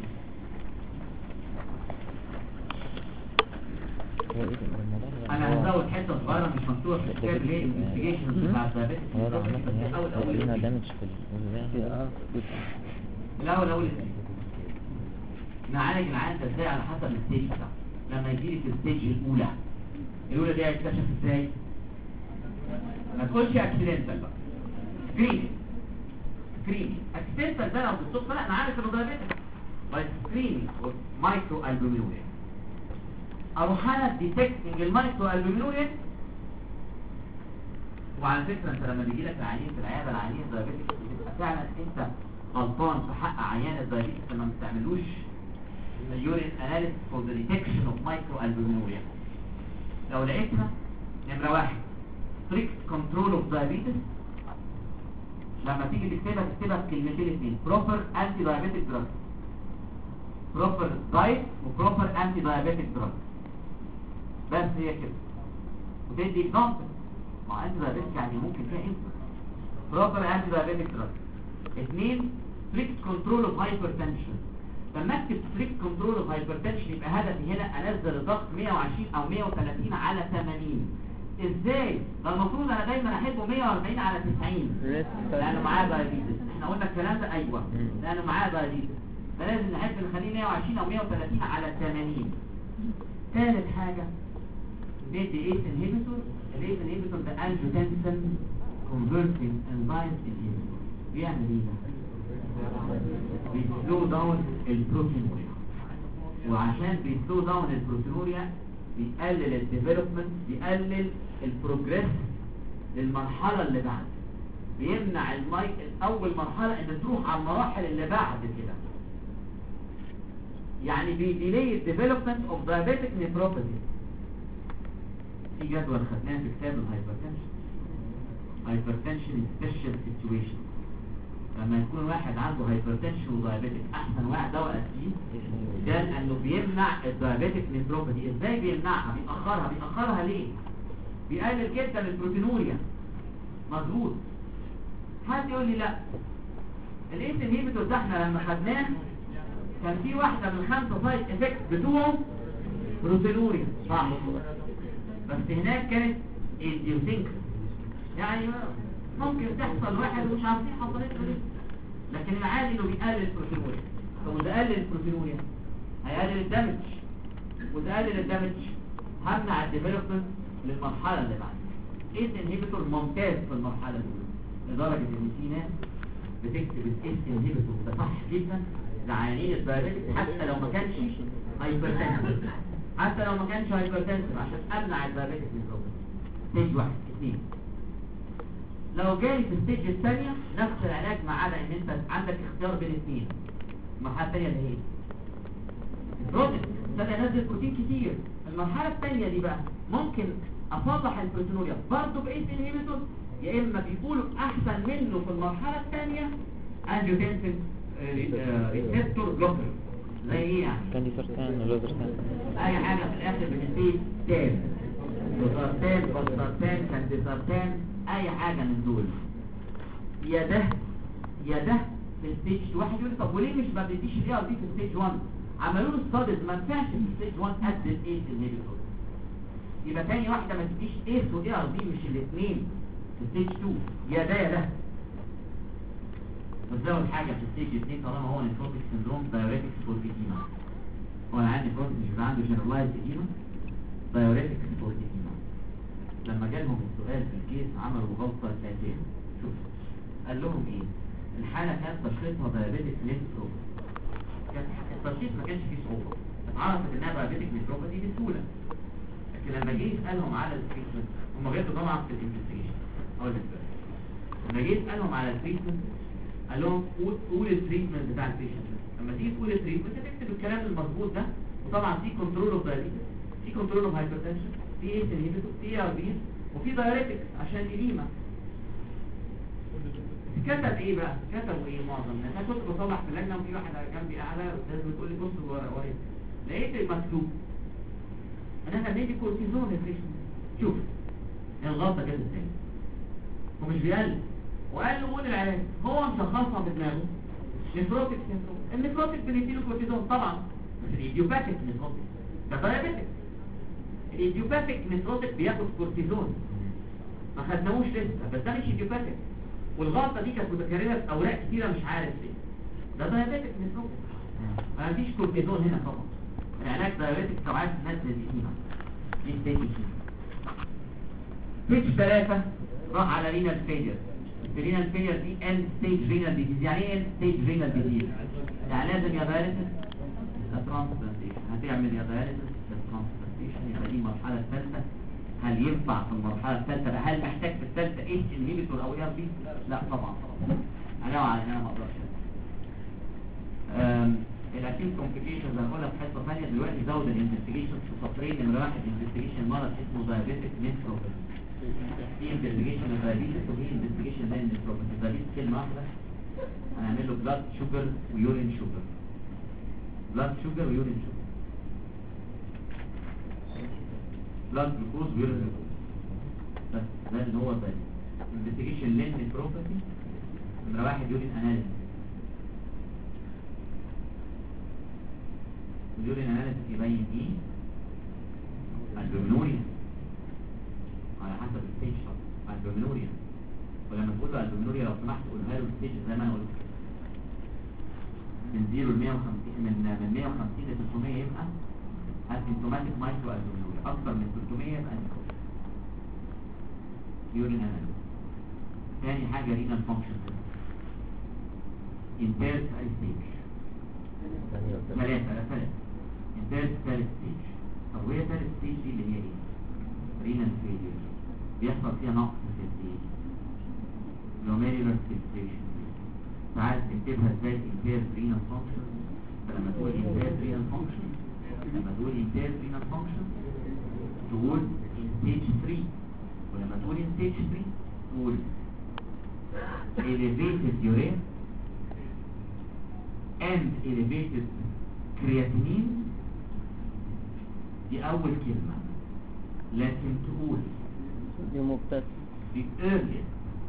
انا هزود حته صغيره مش مكتوبه في الكتاب ليه الانفستيجيشن بتاع الدايابيتس. الاول اول هنا دامج في اه الاول اول نعالج العيان ده ازاي على حسب الستيج بتاعه. لما يجي لي في الستيج الاولى، الاولى دي هيكتشف ازاي؟ ما تقولش اكسيدنتال بقى، سكريننج. سكريننج اكسيدنتال ده لو بالصدفه لا انا عارف انه دايابيتس، بس سكريننج مايكرو البومينوريا. اروح انا ديتكتنج المايكرو البومينوريا. وعلى فكره انت لما بيجي لك العيان في العياده العيان دايابيتس بتبقى فعلا انت غلطان في حق عيان الدايابيتس لما ما بتعملوش اليورين اناليسيس فور ذا ديتكشن اوف مايكرو البومينوريا. لو لقيتها نمره واحد ستريكت كنترول اوف دايابيتس، لما تيجي تكتبها تكتبها بكلمتين اثنين، بروبر انتي دايابيتك دراج، بروبر دايت وبروبر انتي دايابيتك دراج، بس هي كده. وتدي اكزامبل، مع انتي دايابيتك يعني ممكن فيها انت بروبر انتي دايابيتك دراج. اثنين ستريكت كنترول اوف هايبرتنشن. لما اكتب ستريكت كنترول اوف هايبرتنشن يبقى هدفي هنا انزل الضغط مية وعشرين او مية وثلاثين على ثمانين. ازاي؟ ده المفروض انا دايما احبه مية واربعين على تسعين لانه معاه دايابيتس. احنا قلنا الكلام ده ايوه لانه معاه دايابيتس، فلازم نحب نخليه مية وعشرين او مية وثلاثين على ثمانين. ثالث حاجه ندي ايس انهبيتور. الايس انهبيتور ده انجيوتنسين كونفرتنج انزايم انهبيتور. بيعمل ايه ده؟ بيسلو داون البروتينوريا، وعشان بيسلو داون البروتينوريا بيقلل الديفلوبمنت، بيقلل البروجريس للمرحله اللي بعد، بيمنع المايك اول مرحله ان تروح على المراحل اللي بعد كده. يعني بيديلي الديفلوبمنت اوف دايابيتك نيفروباثي. في جدول خدناه في كتاب الهايبرتنشن هايبرتنشن سبيشال سيتويشن. لما يكون واحد عنده هايبرتنشن ودايابيتك احسن واحد دواء اسيد قال انه بيمنع الدايابيتك نيتروباثي. ازاي بيمنعها؟ بيأخرها. بيأخرها ليه؟ بيقلل جدا البروتينوريا. مظبوط. حد يقول لي لا الايس انهيبيتور ده احنا لما خدناه كان في واحده من الخمسه سايد افكت بتوعه بروتينوريا، صح؟ بس هناك كانت ايديوسينكراسي، يعني ممكن تحصل واحد ومش عارفين حصلت له ليه، لكن العادي انه بيقلل البروتينوريا. طب وده قلل البروتينوريا هيقلل الدمج، وده قلل الدمج همنع الديفلوبمنت للمرحله اللي بعدها. ايس انهيبيتور ممتاز في المرحله الاولى، لدرجه ان في ناس بتكتب الايس انهيبيتور ده صح جدا لعيانين الدايابيتس حتى لو ما كانش هايبرتنسيف، حتى لو ما كانش هايبرتنسيف عشان امنع الدايابيتس نيتروباثي. ستيج واحد. اثنين، لو جالي في الستيج الثانيه نفس العلاج ما عدا ان انت عندك اختيار بين اثنين. المرحله الثانيه اللي هي بروتين ابتدى ينزل بروتين كتير. المرحله الثانيه دي بقى ممكن اصلح البروتينوريا برضه بايس انهيبيتور، يا اما بيقولوا احسن منه في المرحله الثانيه انجيوتنسين ريسبتور بلوكر. زي ايه يعني؟ كان دي سرطان ولا سرطان؟ اي حاجه في الاخر بتنتهي تان، سرطان بسرطان كانديسرطان، اي حاجه من دول. يا ده يا ده في الستيج واحد. يقول طب وليه مش ما بيديش الاي ار بي في الستيج واحد؟ عملوا له ستاديز ما ينفعش في الستيج واحد قد الايس انهيبيتور، يبقى تاني واحده ما تديش ايس واي ار بي مش الاثنين في ستيج اتنين. يا ده يا ده. بتزود حاجه في ستيج اتنين طالما هو نيفروتيك سندروم دايوريتكس فور ايديما. هو انا عندي نيفروتيك مش عنده جنرالايز ايديما دايوريتكس فور ايديما. لما جالهم السؤال في الكيس عملوا غلطه ثلاثيه. شوف قال لهم ايه؟ الحاله كانت تشخيصها دايابيتك نيتروباثي. كان التشخيص ما كانش فيه صعوبه، اتعرفت انها دايابيتك نيتروباثي بسهوله. لكن لما جه يسالهم على التريتمنت هم غيروا طبعا في الانفستيجيشن. اقول لك بقى لما جه يسالهم على التريتمنت قال لهم قول قول التريتمنت بتاع البيشنت. لما تيجي تقول التريتمنت تكتب الكلام المظبوط ده، وطبعا في كنترول اوف دايابيتس، في كنترول اوف هايبرتنشن، في ايس انهيبيتور، في ار بي، وفي دايوريتكس عشان ايديما. كتب ايه بقى؟ كتبوا ايه معظم الناس؟ انا كنت بصلح في اللجنه وفي واحد جنبي اعلى استاذ بتقول لي بص وريت لقيت مكتوب ان احنا بندي كورتيزون ريفريشمنت. شوف الغلطه جت ازاي. هو مش بيقلل وقال له قول العلاج، هو مشخصها بدماغه نيفروتيك سيندروم. النيفروتيك بنديله كورتيزون طبعا، بس الايديوباثيك نيفروتيك ده دايابيتك. الايديوباثيك نيفروتيك بياخد كورتيزون ما خدناهوش لسه، بس ده مش ايديوباثيك. والغلطه دي كانت متكرره في اوراق كتيره مش عارف ليه. ده دايابيتك نيفروتيك، ما فيش كورتيزون هنا طبعا. العلاج دايابيتك طبعا الناس لذيذين. دي ستيج ستيج ثلاثة راح على رينال فيلير. الرينال فيلير دي اند ستيج رينال ديزيز. يعني ايه اند ستيج رينال ديزيز؟ يعني لازم يا داياليسيس يا ترانسبلانتيشن. هتعمل يا داياليسيس يا ترانسبلانتيشن. يبقى دي المرحله الثالثه. هل ينفع في المرحله الثالثه بقى؟ هل محتاج في الثالثه ايس انهيبيتور او اي ار بي؟ لا طبعا طبعا. انا على انا ما اقدرش. الاكيد كومبليكيشنز هنقولها في حته ثانيه. دلوقتي زود الانفستيجيشن في سطرين. نمره واحد انفستيجيشن مرض اسمه دايابيتك نيتروباثي. في انفستيجيشن دايابيتس وفي انفستيجيشن للنيتروباثي. دايابيتس كلمه واحده هنعمل له بلاد شوجر ويورين شوجر. بلاد شوجر ويورين شوجر. بلاد جلوكوز ويورين جلوكوز. بس ده اللي هو ده انفستيجيشن للنيتروباثي. نمره واحد يورين اناليسيس. اليورين اناليسيس يبين ايه؟ البلمونوريا على حسب الستيج طبعا. البلمونوريا، ولما تقول له البلمونوريا لو سمحت قولها له الستيج زي ما انا قلت من صفر ل مية وخمسين، من من مية وخمسين ل ثلاثمية يبقى اسيمتوماتيك مايكرو البلمونوريا. اكثر من ثلاثمية يبقى يورين اناليسيس. ثاني حاجه رينال فانكشن امبيرد اي ستيج. ثلاثه ثلاثه امبيرد ثالث ستيج. طب وهي ثالث ستيج دي اللي هي ايه؟ رينال فيلير. بيحصل فيها نقص في الدين glomerular filtration. تعال تكتبها ازاي؟ impaired renal function. فلما تقول impaired renal function لما تقول impaired renal function تقول in stage three. ولما تقول in stage three تقول elevated urea and elevated creatinine، دي أول كلمة. لكن تقول دي مبتدأ the earliest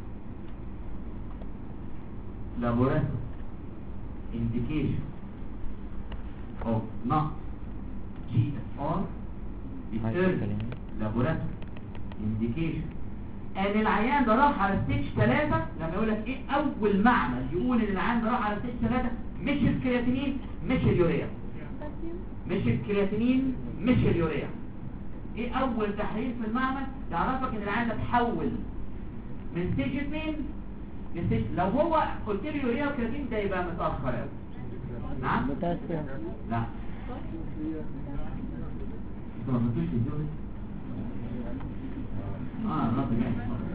laboratory indication of not G F R، the earliest laboratory indication ان العيان ده راح على ستيج ثلاثة. لما يقول لك ايه اول معمل يقول ان العيان ده راح على ستيج ثلاثة، مش الكرياتينين مش اليوريا، مش الكرياتينين مش اليوريا. ايه اول تحليل في المعمل يعرفك ان العيان ده تحول من ستيج اثنين لستيج. لو هو قلت لي يوريا وكرياتين ده يبقى متاخر قوي. نعم بوتاسيوم. لا انتوا ما فهمتوش اليوريا. اه الرب جاي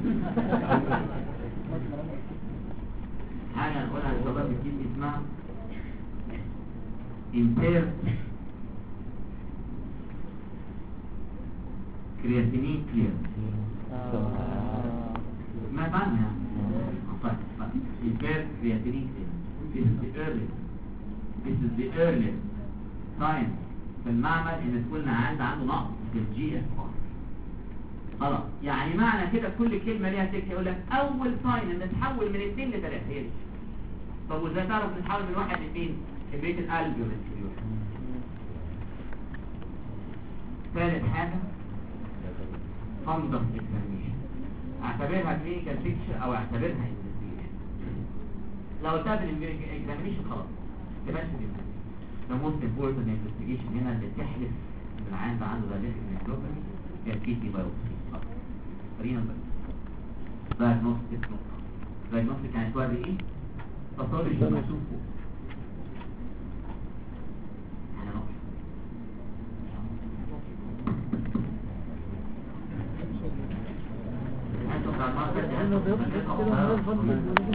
حاجة نقولها للشباب الجديد اسمها impaired creatinine clearance. سمعت عنها؟ طيب impaired creatinine clearance. This is the earliest This is the earliest sign في المعمل ان تقولنا عند عنده نقص في الجي اف ار. خلاص، يعني معنى كده كل كلمة ليها تك يقول لك أول ساين إن نتحول من اثنين لثلاثة. هي دي. طب وإزاي تعرف نتحول من واحد لاثنين؟ كمية القلب والانسولين. ثالث حاجة conduct examination. اعتبرها كلينيكال بيكتشر أو اعتبرها انفستيجيشن. لو قلتها في الاكزامينيشن خلاص تبقاش في الانفستيجيشن. ده موست امبورتنت انفستيجيشن هنا اللي تحلف إن العيان ده عنده دايليتك نيكروبامي هي الكيدني بايوبسي. خلينا نبقى دايجنوستيك نقطة. دايجنوستيك يعني توري ايه؟ باثولوجي مكتوب فوق. انا نقطة. انتوا بتاع الماركت